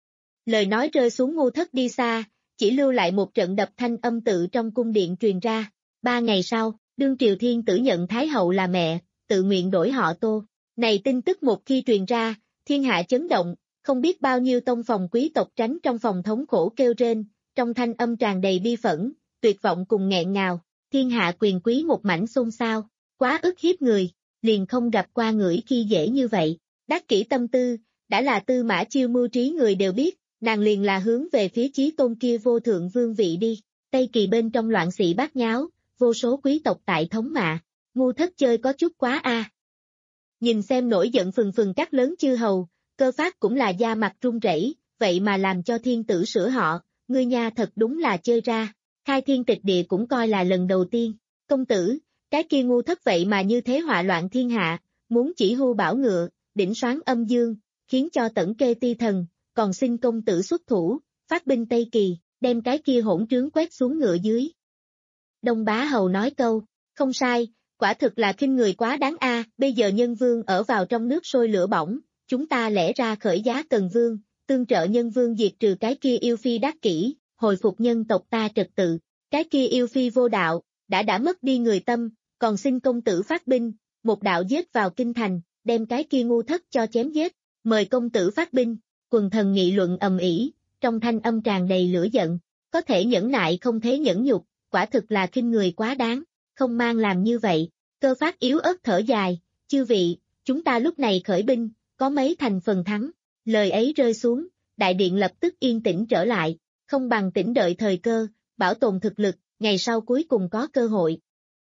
Lời nói rơi xuống Ngu Thất đi xa, chỉ lưu lại một trận đập thanh âm tự trong cung điện truyền ra, ba ngày sau, đương triều thiên tử nhận Thái hậu là mẹ, tự nguyện đổi họ Tô. Này tin tức một khi truyền ra, thiên hạ chấn động, không biết bao nhiêu tông phòng quý tộc tránh trong phòng thống khổ kêu rên, trong thanh âm tràn đầy bi phẫn, tuyệt vọng cùng nghẹn ngào, thiên hạ quyền quý một mảnh xôn xao, quá ức hiếp người, liền không gặp qua ngửi khi dễ như vậy. Đát Kỷ tâm tư, đã là Tư Mã Chiêu mưu trí người đều biết, nàng liền là hướng về phía chí tôn kia vô thượng vương vị đi, Tây Kỳ bên trong loạn sĩ bát nháo, vô số quý tộc tại thống mạ, Ngu Thất chơi có chút quá a. À. Nhìn xem nổi giận phừng phừng các lớn chư hầu, Cơ Phát cũng là da mặt run rẩy, vậy mà làm cho thiên tử sửa họ, ngươi nha thật đúng là chơi ra, khai thiên tịch địa cũng coi là lần đầu tiên, công tử, cái kia Ngu Thất vậy mà như thế họa loạn thiên hạ, muốn chỉ hưu bảo ngựa, đỉnh soán âm dương, khiến cho tẩn kê ti thần, còn xin công tử xuất thủ, phát binh Tây Kỳ, đem cái kia hỗn trướng quét xuống ngựa dưới. Đông Bá Hầu nói câu, không sai, quả thực là khinh người quá đáng a. Bây giờ nhân vương ở vào trong nước sôi lửa bỏng, chúng ta lẽ ra khởi giá cần vương, tương trợ nhân vương diệt trừ cái kia yêu phi Đát Kỷ, hồi phục nhân tộc ta trật tự, cái kia yêu phi vô đạo, đã đã mất đi người tâm, còn xin công tử phát binh, một đạo giết vào kinh thành, đem cái kia Ngu Thất cho chém giết, mời công tử phát binh, quần thần nghị luận ầm ĩ, trong thanh âm tràn đầy lửa giận, có thể nhẫn nại không thế nhẫn nhục, quả thực là khinh người quá đáng, không mang làm như vậy. Cơ Phát yếu ớt thở dài, chư vị, chúng ta lúc này khởi binh, có mấy thành phần thắng, lời ấy rơi xuống, đại điện lập tức yên tĩnh trở lại, không bằng tĩnh đợi thời cơ, bảo tồn thực lực, ngày sau cuối cùng có cơ hội.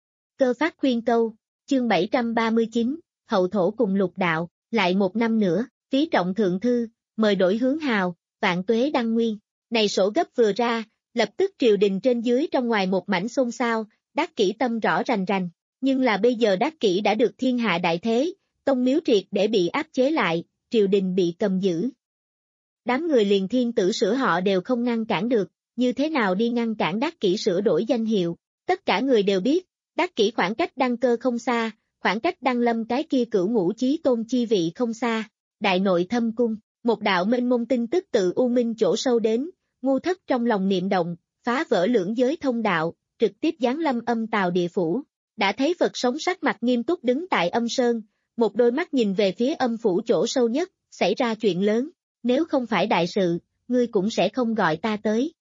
Cơ phát khuyên câu, chương bảy trăm ba mươi chín, hậu thổ cùng lục đạo, lại một năm nữa, phí trọng thượng thư, mời đổi hướng hào, vạn tuế đăng nguyên. Này sổ gấp vừa ra, lập tức triều đình trên dưới trong ngoài một mảnh xôn xao, Đắc Kỷ tâm rõ rành rành. Nhưng là bây giờ Đắc Kỷ đã được thiên hạ đại thế, tông miếu triệt để bị áp chế lại, triều đình bị cầm giữ. Đám người liền thiên tử sửa họ đều không ngăn cản được, như thế nào đi ngăn cản Đắc Kỷ sửa đổi danh hiệu. Tất cả người đều biết, Đắc Kỷ khoảng cách đăng cơ không xa, khoảng cách đăng lâm cái kia cửu ngũ chí tôn chi vị không xa. Đại nội thâm cung, một đạo mênh mông tin tức tự U Minh chỗ sâu đến, ngu thất trong lòng niệm động, phá vỡ lưỡng giới thông đạo, trực tiếp giáng lâm âm tào địa phủ. Đã thấy Phật sống sắc mặt nghiêm túc đứng tại âm sơn, một đôi mắt nhìn về phía âm phủ chỗ sâu nhất, xảy ra chuyện lớn, nếu không phải đại sự, ngươi cũng sẽ không gọi ta tới.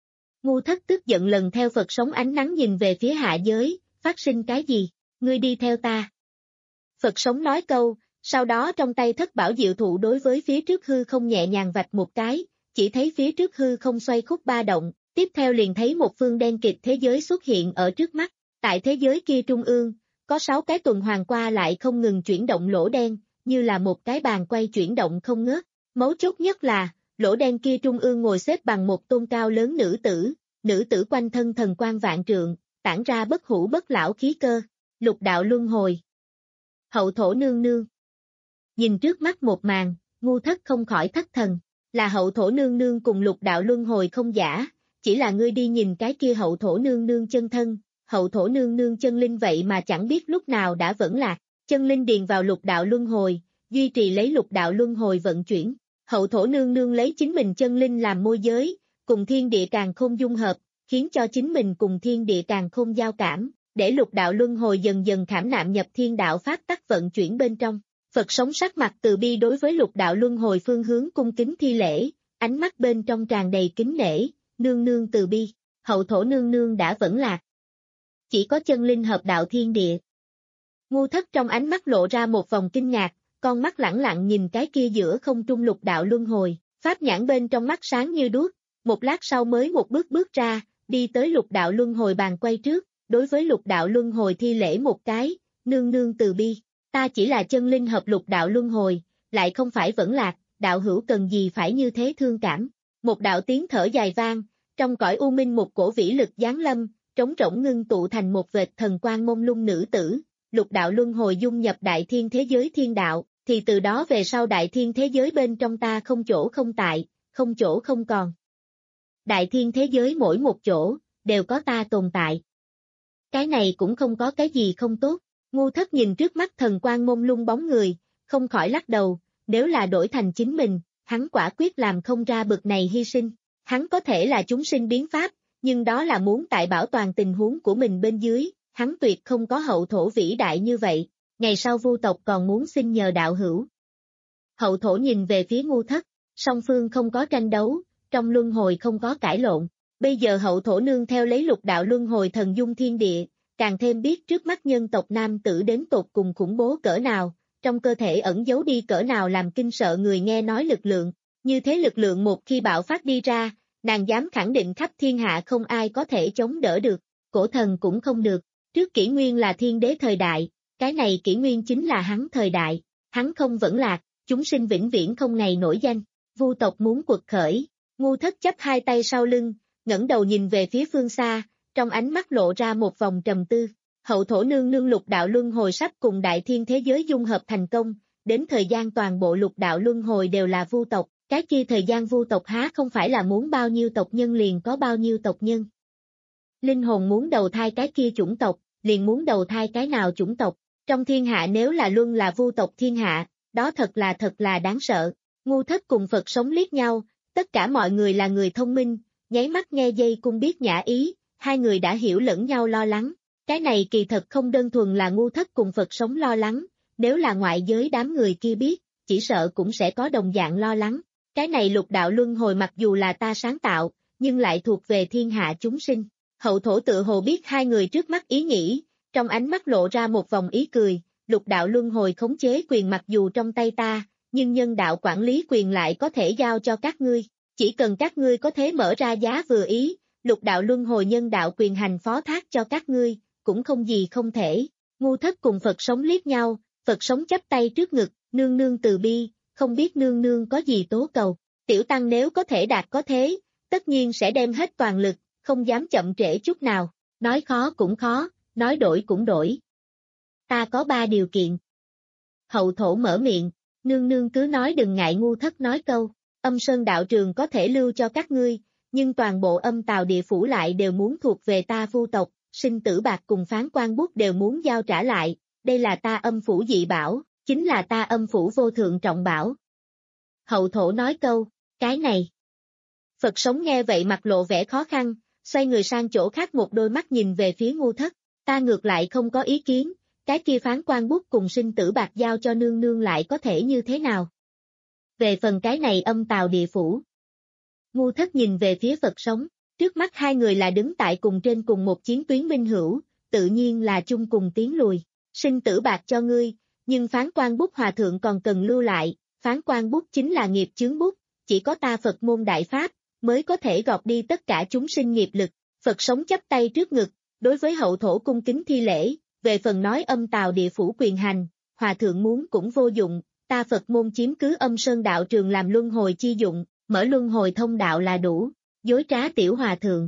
Ngu thất tức giận lần theo Phật sống ánh nắng nhìn về phía hạ giới, phát sinh cái gì, ngươi đi theo ta. Phật sống nói câu, sau đó trong tay thất bảo diệu thụ đối với phía trước hư không nhẹ nhàng vạch một cái, chỉ thấy phía trước hư không xoay khúc ba động, tiếp theo liền thấy một phương đen kịt thế giới xuất hiện ở trước mắt. Tại thế giới kia trung ương, có sáu cái tuần hoàn qua lại không ngừng chuyển động lỗ đen, như là một cái bàn quay chuyển động không ngớt. Mấu chốt nhất là, lỗ đen kia trung ương ngồi xếp bằng một tôn cao lớn nữ tử, nữ tử quanh thân thần quang vạn trượng, tản ra bất hủ bất lão khí cơ, lục đạo luân hồi. Hậu thổ nương nương. Nhìn trước mắt một màn, ngu thất không khỏi thất thần, là hậu thổ nương nương cùng lục đạo luân hồi không giả, chỉ là ngươi đi nhìn cái kia hậu thổ nương nương chân thân. Hậu thổ nương nương chân linh vậy mà chẳng biết lúc nào đã vẫn lạc, chân linh điền vào lục đạo luân hồi, duy trì lấy lục đạo luân hồi vận chuyển. Hậu thổ nương nương lấy chính mình chân linh làm môi giới, cùng thiên địa càn khôn dung hợp, khiến cho chính mình cùng thiên địa càn khôn giao cảm, để lục đạo luân hồi dần dần khảm nạm nhập thiên đạo pháp tắc vận chuyển bên trong. Phật sống sắc mặt từ bi đối với lục đạo luân hồi phương hướng cung kính thi lễ, ánh mắt bên trong tràn đầy kính nể, nương nương từ bi, hậu thổ nương nương đã vẫn lạc. Chỉ có chân linh hợp đạo thiên địa. Ngu thất trong ánh mắt lộ ra một vòng kinh ngạc, con mắt lẳng lặng nhìn cái kia giữa không trung lục đạo luân hồi, pháp nhãn bên trong mắt sáng như đuốc, một lát sau mới một bước bước ra, đi tới lục đạo luân hồi bàn quay trước, đối với lục đạo luân hồi thi lễ một cái, nương nương từ bi, ta chỉ là chân linh hợp lục đạo luân hồi, lại không phải vẫn lạc, đạo hữu cần gì phải như thế thương cảm. Một đạo tiếng thở dài vang, trong cõi u minh một cổ vĩ lực giáng lâm, trống rỗng ngưng tụ thành một vệt thần quang mông lung nữ tử, lục đạo luân hồi dung nhập đại thiên thế giới thiên đạo, thì từ đó về sau đại thiên thế giới bên trong ta không chỗ không tại, không chỗ không còn. Đại thiên thế giới mỗi một chỗ, đều có ta tồn tại. Cái này cũng không có cái gì không tốt, ngu thất nhìn trước mắt thần quang mông lung bóng người, không khỏi lắc đầu, nếu là đổi thành chính mình, hắn quả quyết làm không ra bực này hy sinh, hắn có thể là chúng sinh biến pháp, nhưng đó là muốn tại bảo toàn tình huống của mình bên dưới, hắn tuyệt không có hậu thổ vĩ đại như vậy, ngày sau Vu tộc còn muốn xin nhờ đạo hữu. Hậu thổ nhìn về phía ngu thất, song phương không có tranh đấu, trong luân hồi không có cãi lộn, bây giờ hậu thổ nương theo lấy lục đạo luân hồi thần dung thiên địa, càng thêm biết trước mắt nhân tộc nam tử đến tột cùng khủng bố cỡ nào, trong cơ thể ẩn giấu đi cỡ nào làm kinh sợ người nghe nói lực lượng, như thế lực lượng một khi bạo phát đi ra, nàng dám khẳng định khắp thiên hạ không ai có thể chống đỡ được, cổ thần cũng không được, trước kỷ nguyên là thiên đế thời đại, cái này kỷ nguyên chính là hắn thời đại, hắn không vẫn lạc, chúng sinh vĩnh viễn không ngày nổi danh, Vu tộc muốn quật khởi, ngu thất chấp hai tay sau lưng, ngẩng đầu nhìn về phía phương xa, trong ánh mắt lộ ra một vòng trầm tư, hậu thổ nương nương lục đạo luân hồi sắp cùng đại thiên thế giới dung hợp thành công, đến thời gian toàn bộ lục đạo luân hồi đều là Vu tộc. Cái kia thời gian Vu tộc há không phải là muốn bao nhiêu tộc nhân liền có bao nhiêu tộc nhân. Linh hồn muốn đầu thai cái kia chủng tộc, liền muốn đầu thai cái nào chủng tộc. Trong thiên hạ nếu là luân là Vu tộc thiên hạ, đó thật là thật là đáng sợ. Ngu thất cùng Phật sống liếc nhau, tất cả mọi người là người thông minh, nháy mắt nghe dây cung biết nhã ý, hai người đã hiểu lẫn nhau lo lắng. Cái này kỳ thật không đơn thuần là ngu thất cùng Phật sống lo lắng, nếu là ngoại giới đám người kia biết, chỉ sợ cũng sẽ có đồng dạng lo lắng. Cái này lục đạo luân hồi mặc dù là ta sáng tạo, nhưng lại thuộc về thiên hạ chúng sinh. Hậu thổ tự hồ biết hai người trước mắt ý nghĩ, trong ánh mắt lộ ra một vòng ý cười, lục đạo luân hồi khống chế quyền mặc dù trong tay ta, nhưng nhân đạo quản lý quyền lại có thể giao cho các ngươi. chỉ cần các ngươi có thể mở ra giá vừa ý, lục đạo luân hồi nhân đạo quyền hành phó thác cho các ngươi, cũng không gì không thể. Ngu Thất cùng Phật Sống liếc nhau, Phật Sống chắp tay trước ngực, nương nương từ bi, không biết nương nương có gì tố cầu. Tiểu tăng nếu có thể đạt có thế, tất nhiên sẽ đem hết toàn lực, không dám chậm trễ chút nào. Nói khó cũng khó, nói đổi cũng đổi. Ta có ba điều kiện. Hậu thổ mở miệng, nương nương cứ nói đừng ngại. Ngu Thất nói câu, âm sơn đạo trường có thể lưu cho các ngươi, nhưng toàn bộ âm tào địa phủ lại đều muốn thuộc về ta Vu tộc, sinh tử bạc cùng phán quan bút đều muốn giao trả lại, đây là ta âm phủ dị bảo, chính là ta âm phủ vô thượng trọng bảo. Hậu thổ nói câu, cái này. Phật Sống nghe vậy mặt lộ vẻ khó khăn, xoay người sang chỗ khác, một đôi mắt nhìn về phía Ngu Thất, ta ngược lại không có ý kiến, cái kia phán quan bút cùng sinh tử bạc giao cho nương nương lại có thể như thế nào? Về phần cái này âm tào địa phủ. Ngu Thất nhìn về phía Phật Sống, trước mắt hai người là đứng tại cùng trên cùng một chiến tuyến minh hữu, tự nhiên là chung cùng tiến lùi. Sinh tử bạc cho ngươi, nhưng phán quan bút hòa thượng còn cần lưu lại, phán quan bút chính là nghiệp chướng bút, chỉ có ta Phật môn đại pháp, mới có thể gọt đi tất cả chúng sinh nghiệp lực. Phật Sống chắp tay trước ngực, đối với hậu thổ cung kính thi lễ, về phần nói âm tào địa phủ quyền hành, hòa thượng muốn cũng vô dụng, ta Phật môn chiếm cứ âm sơn đạo trường làm luân hồi chi dụng, mở luân hồi thông đạo là đủ, dối trá tiểu hòa thượng.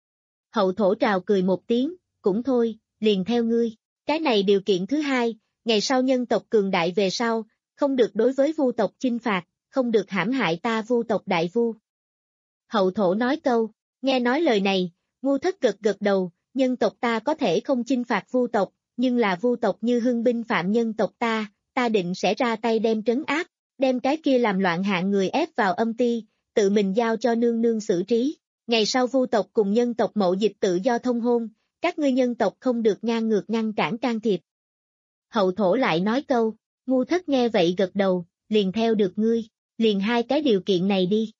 Hậu thổ trào cười một tiếng, cũng thôi, liền theo ngươi. Cái này điều kiện thứ hai, ngày sau nhân tộc cường đại về sau, không được đối với Vu tộc chinh phạt, không được hãm hại ta Vu tộc đại vu. Hậu thổ nói câu, nghe nói lời này, Ngu Thất gật gật đầu, nhân tộc ta có thể không chinh phạt Vu tộc, nhưng là Vu tộc như hưng binh phạm nhân tộc ta, ta định sẽ ra tay đem trấn áp, đem cái kia làm loạn hạng người ép vào âm ti, tự mình giao cho nương nương xử trí. Ngày sau Vu tộc cùng nhân tộc mậu dịch tự do thông hôn, các ngươi nhân tộc không được ngang ngược ngăn cản can thiệp. Hậu thổ lại nói câu, Ngu Thất nghe vậy gật đầu, liền theo được ngươi, liền hai cái điều kiện này đi.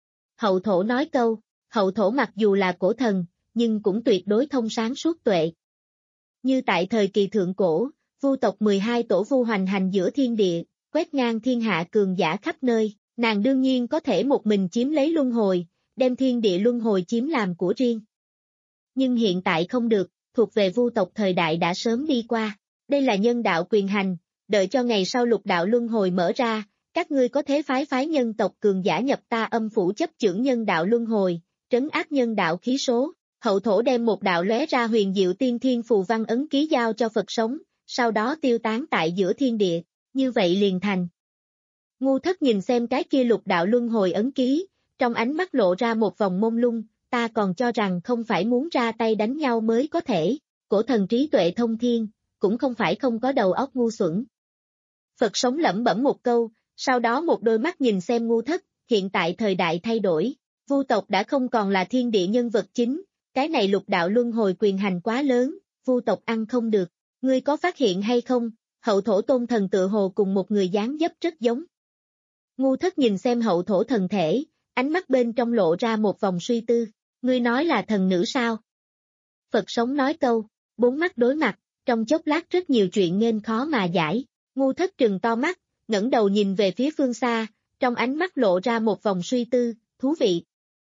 Hậu thổ nói câu, hậu thổ mặc dù là cổ thần, nhưng cũng tuyệt đối thông sáng suốt tuệ. Như tại thời kỳ thượng cổ, Vu tộc mười hai tổ Vu hoành hành giữa thiên địa, quét ngang thiên hạ cường giả khắp nơi, nàng đương nhiên có thể một mình chiếm lấy luân hồi, đem thiên địa luân hồi chiếm làm của riêng. Nhưng hiện tại không được, thuộc về Vu tộc thời đại đã sớm đi qua, đây là nhân đạo quyền hành, đợi cho ngày sau lục đạo luân hồi mở ra, các ngươi có thế phái phái nhân tộc cường giả nhập ta âm phủ chấp chưởng nhân đạo luân hồi, trấn áp nhân đạo khí số. Hậu thổ đem một đạo lóe ra huyền diệu tiên thiên phù văn ấn ký giao cho Phật Sống, sau đó tiêu tán tại giữa thiên địa, như vậy liền thành. Ngu Thất nhìn xem cái kia lục đạo luân hồi ấn ký, trong ánh mắt lộ ra một vòng mông lung, ta còn cho rằng không phải muốn ra tay đánh nhau mới có thể, cổ thần trí tuệ thông thiên, cũng không phải không có đầu óc ngu xuẩn. Phật Sống lẩm bẩm một câu, sau đó một đôi mắt nhìn xem Ngu Thất, hiện tại thời đại thay đổi, Vu tộc đã không còn là thiên địa nhân vật chính, cái này lục đạo luân hồi quyền hành quá lớn, Vu tộc ăn không được, ngươi có phát hiện hay không, hậu thổ tôn thần tự hồ cùng một người dáng dấp rất giống. Ngu Thất nhìn xem hậu thổ thần thể, ánh mắt bên trong lộ ra một vòng suy tư, ngươi nói là thần nữ sao? Phật Sống nói câu, bốn mắt đối mặt, trong chốc lát rất nhiều chuyện nên khó mà giải, Ngu Thất trừng to mắt, ngẩng đầu nhìn về phía phương xa, trong ánh mắt lộ ra một vòng suy tư, thú vị.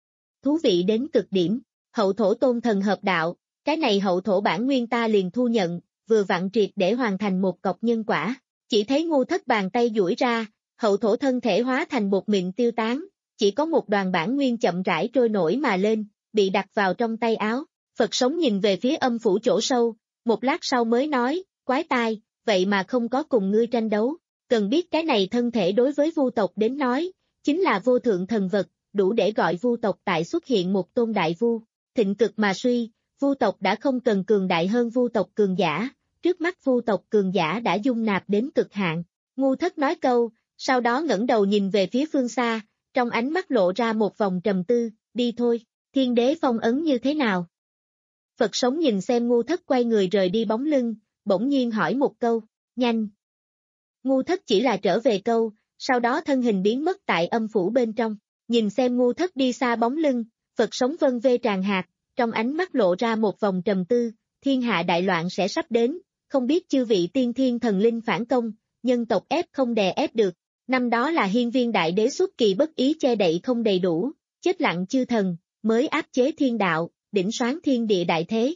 Thú vị đến cực điểm, hậu thổ tôn thần hợp đạo, cái này hậu thổ bản nguyên ta liền thu nhận, vừa vặn triệt để hoàn thành một cọc nhân quả, chỉ thấy Ngu Thất bàn tay duỗi ra, hậu thổ thân thể hóa thành bột mịn tiêu tán, chỉ có một đoàn bản nguyên chậm rãi trôi nổi mà lên, bị đặt vào trong tay áo. Phật Sống nhìn về phía âm phủ chỗ sâu, một lát sau mới nói, quái tai, vậy mà không có cùng ngươi tranh đấu, cần biết cái này thân thể đối với Vu tộc đến nói, chính là vô thượng thần vật, đủ để gọi Vu tộc tại xuất hiện một tôn đại Vu, thịnh cực mà suy, Vu tộc đã không cần cường đại hơn Vu tộc cường giả, trước mắt Vu tộc cường giả đã dung nạp đến cực hạn. Ngu Thất nói câu, sau đó ngẩng đầu nhìn về phía phương xa, trong ánh mắt lộ ra một vòng trầm tư, đi thôi, thiên đế phong ấn như thế nào? Phật Sống nhìn xem Ngu Thất quay người rời đi bóng lưng, bỗng nhiên hỏi một câu, nhanh. Ngu Thất chỉ là trở về câu, sau đó thân hình biến mất tại âm phủ bên trong, nhìn xem Ngu Thất đi xa bóng lưng, Phật Sống vân vê tràn hạt, trong ánh mắt lộ ra một vòng trầm tư, thiên hạ đại loạn sẽ sắp đến, không biết chư vị tiên thiên thần linh phản công, nhân tộc ép không đè ép được, năm đó là hiên viên đại đế xuất kỳ bất ý che đậy không đầy đủ, chết lặng chư thần, mới áp chế thiên đạo, đỉnh soán thiên địa đại thế.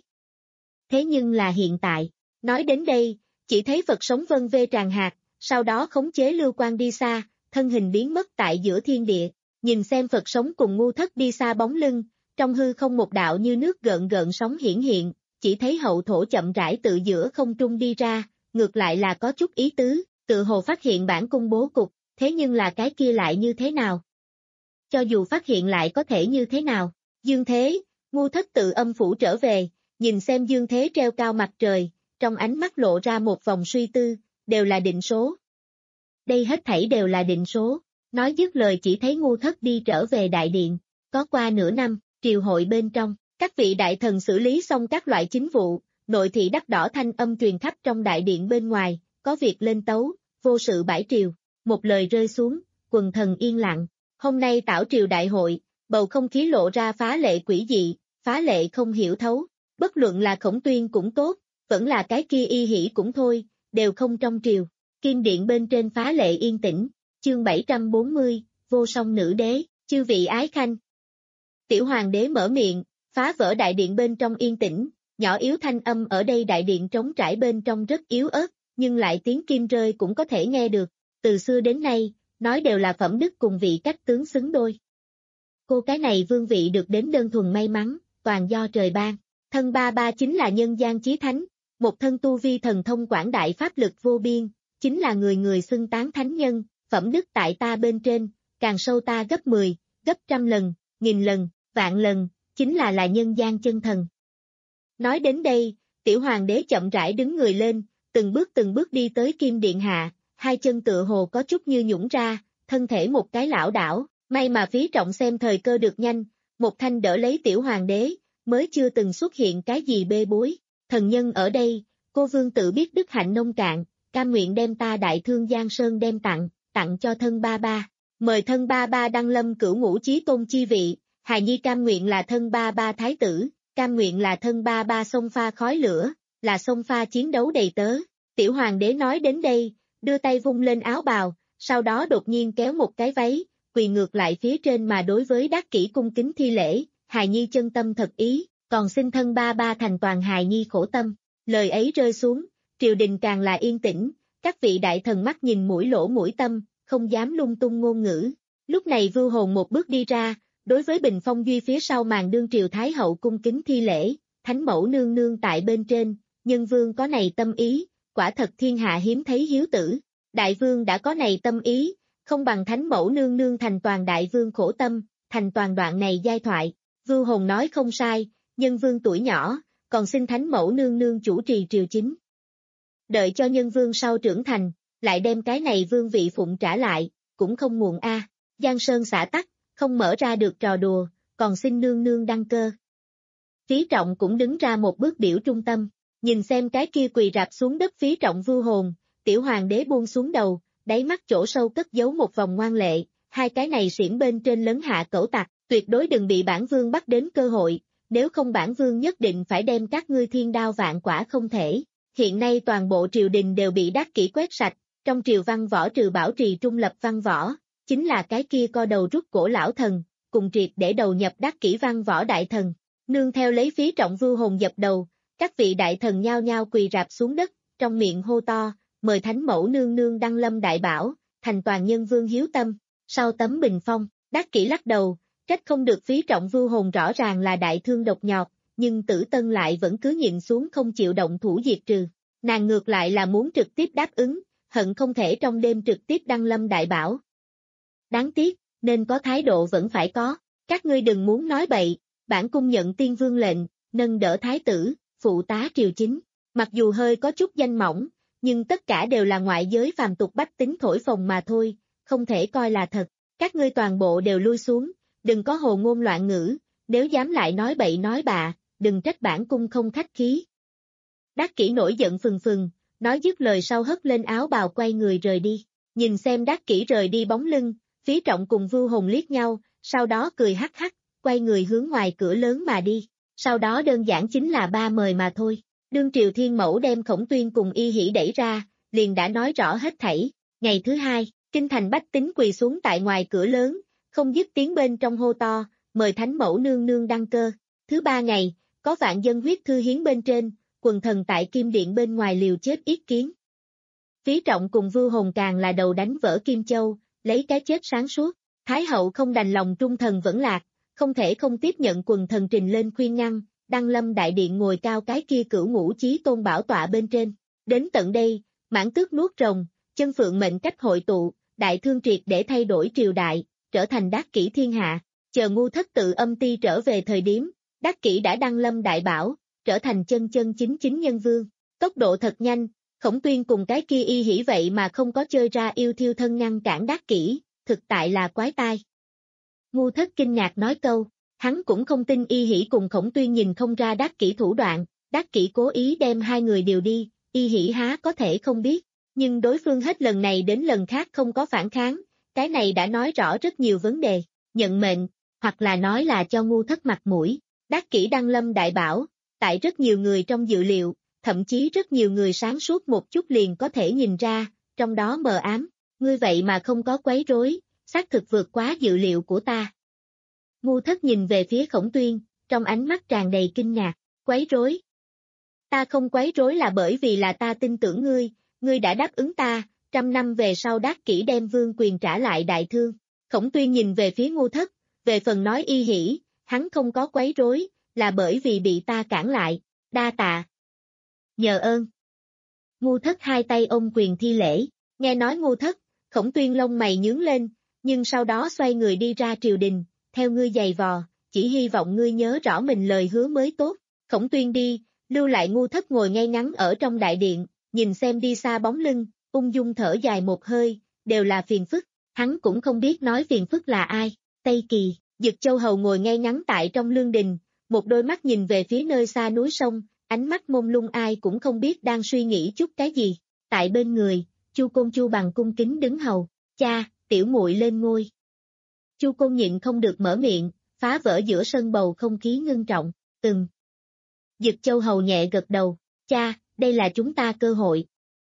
Thế nhưng là hiện tại, nói đến đây, chỉ thấy Phật sống vân vê tràn hạt, sau đó khống chế lưu quang đi xa, thân hình biến mất tại giữa thiên địa, nhìn xem Phật sống cùng ngu thất đi xa bóng lưng, trong hư không một đạo như nước gợn gợn sóng hiển hiện, chỉ thấy hậu thổ chậm rãi tự giữa không trung đi ra, ngược lại là có chút ý tứ, tự hồ phát hiện bản cung bố cục, thế nhưng là cái kia lại như thế nào? Cho dù phát hiện lại có thể như thế nào? Dương Thế, ngu thất tự âm phủ trở về, nhìn xem Dương Thế treo cao mặt trời, trong ánh mắt lộ ra một vòng suy tư, đều là định số. Đây hết thảy đều là định số, nói dứt lời chỉ thấy ngu thất đi trở về đại điện, có qua nửa năm, triều hội bên trong, các vị đại thần xử lý xong các loại chính vụ, nội thị đắt đỏ thanh âm truyền khắp trong đại điện bên ngoài, có việc lên tấu, vô sự bãi triều, một lời rơi xuống, quần thần yên lặng, hôm nay tảo triều đại hội, bầu không khí lộ ra phá lệ quỷ dị, phá lệ không hiểu thấu, bất luận là Khổng Tuyên cũng tốt, vẫn là cái kia Y Hỷ cũng thôi, đều không trong triều, kim điện bên trên phá lệ yên tĩnh, chương bảy trăm bốn mươi, vô song nữ đế, chư vị ái khanh. Tiểu hoàng đế mở miệng, phá vỡ đại điện bên trong yên tĩnh, nhỏ yếu thanh âm ở đây đại điện trống trải bên trong rất yếu ớt, nhưng lại tiếng kim rơi cũng có thể nghe được, từ xưa đến nay, nói đều là phẩm đức cùng vị cách tướng xứng đôi. Cô cái này vương vị được đến đơn thuần may mắn, toàn do trời ban, thân ba ba chính là nhân gian chí thánh, một thân tu vi thần thông quảng đại pháp lực vô biên, chính là người người xưng tán thánh nhân, phẩm đức tại ta bên trên, càng sâu ta gấp mười, gấp trăm lần, nghìn lần, vạn lần, chính là là nhân gian chân thần. Nói đến đây, tiểu hoàng đế chậm rãi đứng người lên, từng bước từng bước đi tới kim điện hạ, hai chân tựa hồ có chút như nhũng ra, thân thể một cái lảo đảo, may mà Phí Trọng xem thời cơ được nhanh, một thanh đỡ lấy tiểu hoàng đế, mới chưa từng xuất hiện cái gì bê bối, thần nhân ở đây, cô vương tự biết đức hạnh nông cạn, cam nguyện đem ta đại thương Giang Sơn đem tặng, tặng cho thân ba ba, mời thân ba ba đăng lâm cửu ngũ chí tôn chi vị, hài nhi cam nguyện là thân ba ba thái tử, cam nguyện là thân ba ba sông pha khói lửa, là sông pha chiến đấu đầy tớ. Tiểu hoàng đế nói đến đây, đưa tay vung lên áo bào, sau đó đột nhiên kéo một cái váy, quỳ ngược lại phía trên mà đối với Đắc Kỷ cung kính thi lễ, hài nhi chân tâm thật ý, còn xin thân ba ba thành toàn hài nhi khổ tâm. Lời ấy rơi xuống, triều đình càng là yên tĩnh, các vị đại thần mắt nhìn mũi lỗ mũi tâm, không dám lung tung ngôn ngữ. Lúc này Vưu Hồn một bước đi ra, đối với Bình Phong Duy phía sau màn đương triều thái hậu cung kính thi lễ, thánh mẫu nương nương tại bên trên, nhân vương có này tâm ý, quả thật thiên hạ hiếm thấy hiếu tử. Đại vương đã có này tâm ý, không bằng thánh mẫu nương nương thành toàn đại vương khổ tâm, thành toàn đoạn này giai thoại. Vưu Hồn nói không sai, nhân vương tuổi nhỏ, còn xin thánh mẫu nương nương chủ trì triều chính. Đợi cho nhân vương sau trưởng thành, lại đem cái này vương vị phụng trả lại, cũng không muộn a. À. Giang Sơn xã tắc, không mở ra được trò đùa, còn xin nương nương đăng cơ. Phí Trọng cũng đứng ra một bước biểu trung tâm, nhìn xem cái kia quỳ rạp xuống đất Phí Trọng Vưu Hồn, tiểu hoàng đế buông xuống đầu, đáy mắt chỗ sâu cất giấu một vòng ngoan lệ, hai cái này xiển bên trên lấn hạ cẩu tặc, tuyệt đối đừng bị bản vương bắt đến cơ hội, nếu không bản vương nhất định phải đem các ngươi thiên đao vạn quả không thể. Hiện nay toàn bộ triều đình đều bị Đắc Kỷ quét sạch, trong triều văn võ trừ bảo trì trung lập văn võ, chính là cái kia co đầu rút cổ lão thần, cùng triệt để đầu nhập Đắc Kỷ văn võ đại thần. Nương theo lấy Phí Trọng Vưu Hồn dập đầu, các vị đại thần nhao nhao quỳ rạp xuống đất, trong miệng hô to, mời thánh mẫu nương nương đăng lâm đại bảo, thành toàn nhân vương hiếu tâm. Sau tấm bình phong, Đắc Kỷ lắc đầu, trách không được Phí Trọng Vưu Hồn rõ ràng là đại thương độc nhọt, nhưng Tử Tân lại vẫn cứ nhịn xuống không chịu động thủ diệt trừ. Nàng ngược lại là muốn trực tiếp đáp ứng, hận không thể trong đêm trực tiếp đăng lâm đại bảo. Đáng tiếc, nên có thái độ vẫn phải có, các ngươi đừng muốn nói bậy, bản cung nhận tiên vương lệnh, nâng đỡ thái tử, phụ tá triều chính. Mặc dù hơi có chút danh mỏng, nhưng tất cả đều là ngoại giới phàm tục bách tính thổi phồng mà thôi, không thể coi là thật. Các ngươi toàn bộ đều lui xuống, đừng có hồ ngôn loạn ngữ, nếu dám lại nói bậy nói bạ, đừng trách bản cung không khách khí. Đắc Kỷ nổi giận phừng phừng, nói dứt lời sau hất lên áo bào quay người rời đi. Nhìn xem Đắc Kỷ rời đi bóng lưng, Phí Trọng cùng Vưu Hồn liếc nhau, sau đó cười hắc hắc, quay người hướng ngoài cửa lớn mà đi. Sau đó đơn giản chính là ba mời mà thôi. Đương triều thiên mẫu đem Khổng Tuyên cùng Y Hỷ đẩy ra, liền đã nói rõ hết thảy. Ngày thứ hai, kinh thành bách tính quỳ xuống tại ngoài cửa lớn, không dứt tiếng bên trong hô to, mời thánh mẫu nương nương đăng cơ. Thứ ba ngày, có vạn dân huyết thư hiến bên trên, quần thần tại Kim Điện bên ngoài liều chết ý kiến. Phí Trọng cùng Vưu Hồn càng là đầu đánh vỡ Kim Châu, lấy cái chết sáng suốt. Thái hậu không đành lòng trung thần vẫn lạc, không thể không tiếp nhận quần thần trình lên khuyên ngăn, Đăng Lâm đại điện ngồi cao cái kia cửu ngũ chí tôn bảo tọa bên trên. Đến tận đây, Mãn Tước nuốt rồng, Chân Phượng mệnh cách hội tụ, đại thương triệt để thay đổi triều đại, trở thành đắc kỷ thiên hạ. Chờ Ngu Thất tự âm ti trở về thời điểm, đắc kỷ đã đăng lâm đại bảo, trở thành chân chân chính chính nhân vương. Tốc độ thật nhanh, Khổng Tuyên cùng cái kia Y Hỉ vậy mà không có chơi ra yêu thiêu thân ngăn cản đắc kỷ, thực tại là quái tai. Ngu Thất kinh ngạc nói câu, hắn cũng không tin Y Hỉ cùng Khổng Tuyên nhìn không ra đắc kỷ thủ đoạn, đắc kỷ cố ý đem hai người điều đi, Y Hỉ há có thể không biết, nhưng đối phương hết lần này đến lần khác không có phản kháng, cái này đã nói rõ rất nhiều vấn đề, nhận mệnh, hoặc là nói là cho Ngu Thất mặt mũi. Đắc kỷ đăng lâm đại bảo, tại rất nhiều người trong dự liệu, thậm chí rất nhiều người sáng suốt một chút liền có thể nhìn ra, trong đó mờ ám, ngươi vậy mà không có quấy rối, xác thực vượt quá dự liệu của ta. Ngu Thất nhìn về phía Khổng Tuyên, trong ánh mắt tràn đầy kinh ngạc, quấy rối. Ta không quấy rối là bởi vì là ta tin tưởng ngươi, ngươi đã đáp ứng ta, trăm năm về sau đắc kỷ đem vương quyền trả lại đại thương. Khổng Tuyên nhìn về phía Ngu Thất, về phần nói Y Hỉ, hắn không có quấy rối, là bởi vì bị ta cản lại, đa tạ. Nhờ ơn. Ngu Thất hai tay ôm quyền thi lễ, nghe nói Ngu Thất, Khổng Tuyên lông mày nhướng lên, nhưng sau đó xoay người đi ra triều đình, theo ngươi giày vò, chỉ hy vọng ngươi nhớ rõ mình lời hứa mới tốt. Khổng Tuyên đi, lưu lại Ngu Thất ngồi ngay ngắn ở trong đại điện, nhìn xem đi xa bóng lưng, ung dung thở dài một hơi, đều là phiền phức, hắn cũng không biết nói phiền phức là ai. Tây Kỳ, Dực Châu Hầu ngồi ngay ngắn tại trong lương đình, một đôi mắt nhìn về phía nơi xa núi sông, ánh mắt mông lung ai cũng không biết đang suy nghĩ chút cái gì. Tại bên người, Chu Côn Chu Bằng cung kính đứng hầu, cha, tiểu muội lên ngôi. Chu Côn nhịn không được mở miệng, phá vỡ giữa sân bầu không khí ngưng trọng, từng. Dực Châu Hầu nhẹ gật đầu, cha, đây là chúng ta cơ hội.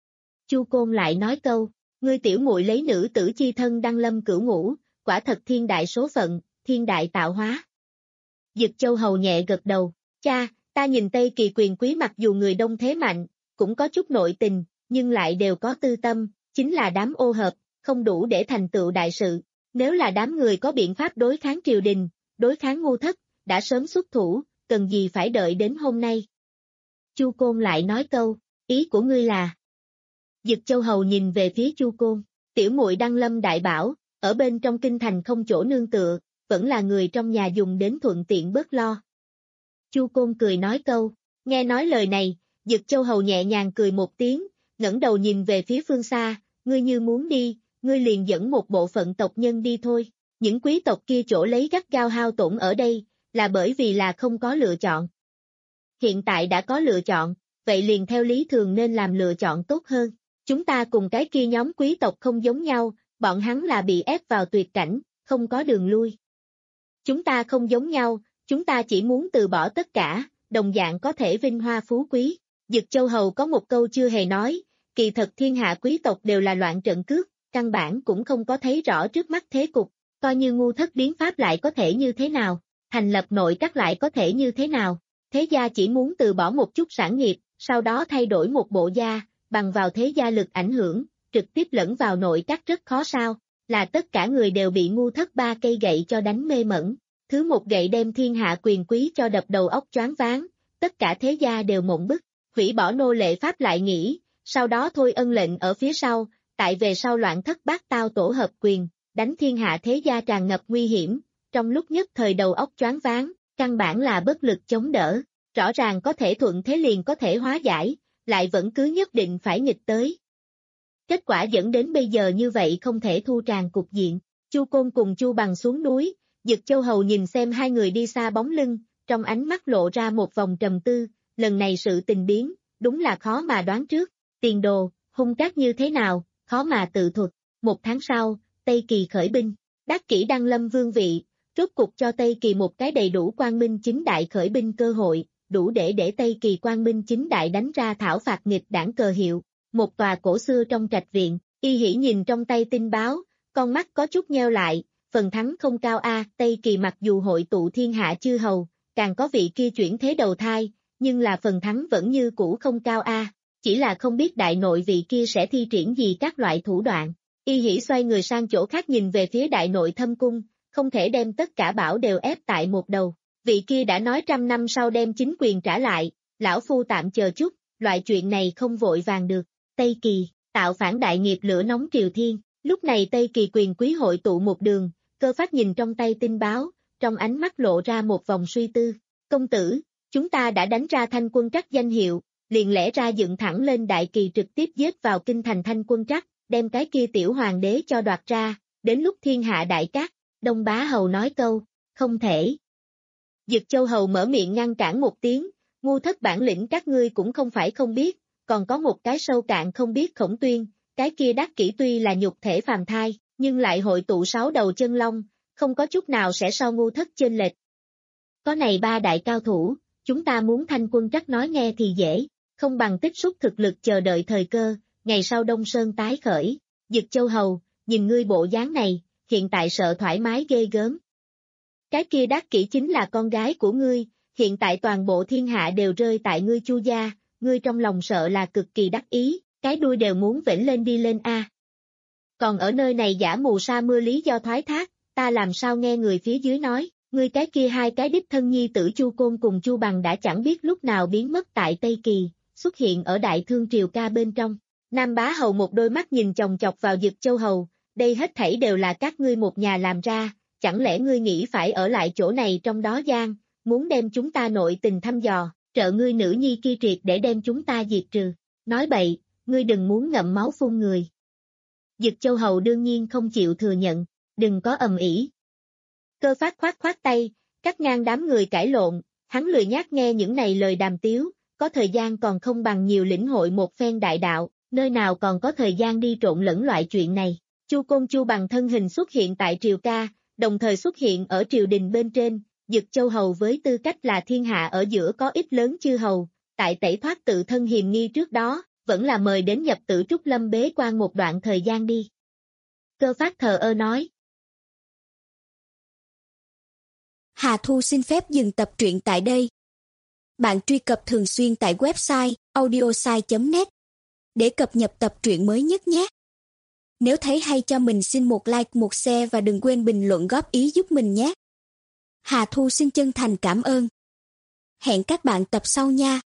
Chu Côn lại nói câu, ngươi tiểu muội lấy nữ tử chi thân đăng lâm cửu ngũ, quả thật thiên đại số phận, thiên đại tạo hóa. Dực Châu Hầu nhẹ gật đầu, cha, ta nhìn Tây Kỳ quyền quý mặc dù người đông thế mạnh, cũng có chút nội tình, nhưng lại đều có tư tâm, chính là đám ô hợp, không đủ để thành tựu đại sự. Nếu là đám người có biện pháp đối kháng triều đình, đối kháng Ngu Thất, đã sớm xuất thủ, cần gì phải đợi đến hôm nay. Chu Côn lại nói câu, ý của ngươi là. Dực Châu Hầu nhìn về phía Chu Côn, tiểu muội đăng lâm đại bảo, ở bên trong kinh thành không chỗ nương tựa, vẫn là người trong nhà dùng đến thuận tiện bớt lo. Chu Côn cười nói câu, nghe nói lời này, Dực Châu Hầu nhẹ nhàng cười một tiếng, ngẩng đầu nhìn về phía phương xa, ngươi như muốn đi, ngươi liền dẫn một bộ phận tộc nhân đi thôi, những quý tộc kia chỗ lấy gắt gao hao tổn ở đây, là bởi vì là không có lựa chọn. Hiện tại đã có lựa chọn, vậy liền theo lý thường nên làm lựa chọn tốt hơn. Chúng ta cùng cái kia nhóm quý tộc không giống nhau, bọn hắn là bị ép vào tuyệt cảnh, không có đường lui. Chúng ta không giống nhau, chúng ta chỉ muốn từ bỏ tất cả, đồng dạng có thể vinh hoa phú quý. Dực Châu Hầu có một câu chưa hề nói, kỳ thật thiên hạ quý tộc đều là loạn trận cướp, căn bản cũng không có thấy rõ trước mắt thế cục, coi như Ngu Thất biến pháp lại có thể như thế nào, thành lập nội các lại có thể như thế nào. Thế gia chỉ muốn từ bỏ một chút sản nghiệp, sau đó thay đổi một bộ gia, bằng vào thế gia lực ảnh hưởng, trực tiếp lẫn vào nội các rất khó sao, là tất cả người đều bị Ngu Thất ba cây gậy cho đánh mê mẩn. Thứ một gậy đem thiên hạ quyền quý cho đập đầu óc choáng váng, tất cả thế gia đều mộng bức, hủy bỏ nô lệ pháp lại nghĩ, sau đó thôi ân lệnh ở phía sau, tại về sau loạn thất bát tao tổ hợp quyền, đánh thiên hạ thế gia tràn ngập nguy hiểm, trong lúc nhất thời đầu óc choáng váng, căn bản là bất lực chống đỡ, rõ ràng có thể thuận thế liền có thể hóa giải, lại vẫn cứ nhất định phải nghịch tới. Kết quả dẫn đến bây giờ như vậy không thể thu tràn cục diện, Chu Côn cùng Chu Bằng xuống núi, Dực Châu Hầu nhìn xem hai người đi xa bóng lưng, trong ánh mắt lộ ra một vòng trầm tư, lần này sự tình biến, đúng là khó mà đoán trước, tiền đồ, hung trác như thế nào, khó mà tự thuật. Một tháng sau, Tây Kỳ khởi binh, đắc kỷ đăng lâm vương vị, rốt cục cho Tây Kỳ một cái đầy đủ quang minh chính đại khởi binh cơ hội, đủ để để Tây Kỳ quang minh chính đại đánh ra thảo phạt nghịch đảng cờ hiệu. Một tòa cổ xưa trong trạch viện, Y Hỉ nhìn trong tay tin báo, con mắt có chút nheo lại, phần thắng không cao a. Tây Kỳ mặc dù hội tụ thiên hạ chư hầu, càng có vị kia chuyển thế đầu thai, nhưng là phần thắng vẫn như cũ không cao a. Chỉ là không biết đại nội vị kia sẽ thi triển gì các loại thủ đoạn. Y Hỉ xoay người sang chỗ khác nhìn về phía đại nội thâm cung, không thể đem tất cả bảo đều ép tại một đầu. Vị kia đã nói trăm năm sau đem chính quyền trả lại, lão phu tạm chờ chút, loại chuyện này không vội vàng được. Tây Kỳ, tạo phản đại nghiệp lửa nóng triều thiên, lúc này Tây Kỳ quyền quý hội tụ một đường, Cơ Phát nhìn trong tay tin báo, trong ánh mắt lộ ra một vòng suy tư. Công tử, chúng ta đã đánh ra Thanh Quân Trắc danh hiệu, liền lẽ ra dựng thẳng lên Đại Kỳ trực tiếp giết vào kinh thành Thanh Quân Trắc, đem cái kia tiểu hoàng đế cho đoạt ra, đến lúc thiên hạ đại cát. Đông Bá Hầu nói câu, không thể. Dực Châu Hầu mở miệng ngăn cản một tiếng, ngu thất bản lĩnh các ngươi cũng không phải không biết, còn có một cái sâu cạn không biết Khổng Tuyên, cái kia Đắc Kỷ tuy là nhục thể phàm thai, nhưng lại hội tụ sáu đầu chân long, không có chút nào sẽ so ngu thất chênh lệch. Có này ba đại cao thủ, chúng ta muốn Thanh Quân Trắc nói nghe thì dễ, không bằng tích xúc thực lực chờ đợi thời cơ, ngày sau Đông Sơn tái khởi. Dực Châu Hầu, nhìn ngươi bộ dáng này, hiện tại sợ thoải mái ghê gớm. Cái kia Đắc Kỷ chính là con gái của ngươi, hiện tại toàn bộ thiên hạ đều rơi tại ngươi Chu gia, ngươi trong lòng sợ là cực kỳ đắc ý, cái đuôi đều muốn vểnh lên đi lên a. Còn ở nơi này giả mù sa mưa lý do thoái thác, ta làm sao nghe người phía dưới nói, ngươi cái kia hai cái đích thân nhi tử Chu Côn cùng Chu Bằng đã chẳng biết lúc nào biến mất tại Tây Kỳ, xuất hiện ở Đại Thương triều ca bên trong. Nam Bá Hầu một đôi mắt nhìn chòng chọc vào Dực Châu Hầu, đây hết thảy đều là các ngươi một nhà làm ra, chẳng lẽ ngươi nghĩ phải ở lại chỗ này trong đó gian, muốn đem chúng ta nội tình thăm dò, trợ ngươi nữ nhi kia triệt để đem chúng ta diệt trừ. Nói bậy, ngươi đừng muốn ngậm máu phun người. Dực Châu Hầu đương nhiên không chịu thừa nhận, đừng có ầm ĩ. Cơ Phát khoát khoát tay, cắt ngang đám người cãi lộn, hắn lười nhác nghe những này lời đàm tiếu, có thời gian còn không bằng nhiều lĩnh hội một phen đại đạo, nơi nào còn có thời gian đi trộn lẫn loại chuyện này. Chu Côn Chu Bằng thân hình xuất hiện tại triều ca, đồng thời xuất hiện ở triều đình bên trên, Dực Châu Hầu với tư cách là thiên hạ ở giữa có ít lớn chư hầu, tại tẩy thoát tự thân hiềm nghi trước đó, vẫn là mời đến nhập tử Trúc Lâm bế quan một đoạn thời gian đi. Cơ Phát thờ ơ nói. Hà Thu xin phép dừng tập truyện tại đây. Bạn truy cập thường xuyên tại website audiosai chấm net để cập nhật tập truyện mới nhất nhé. Nếu thấy hay cho mình xin một like, một share và đừng quên bình luận góp ý giúp mình nhé. Hà Thu xin chân thành cảm ơn. Hẹn các bạn tập sau nha.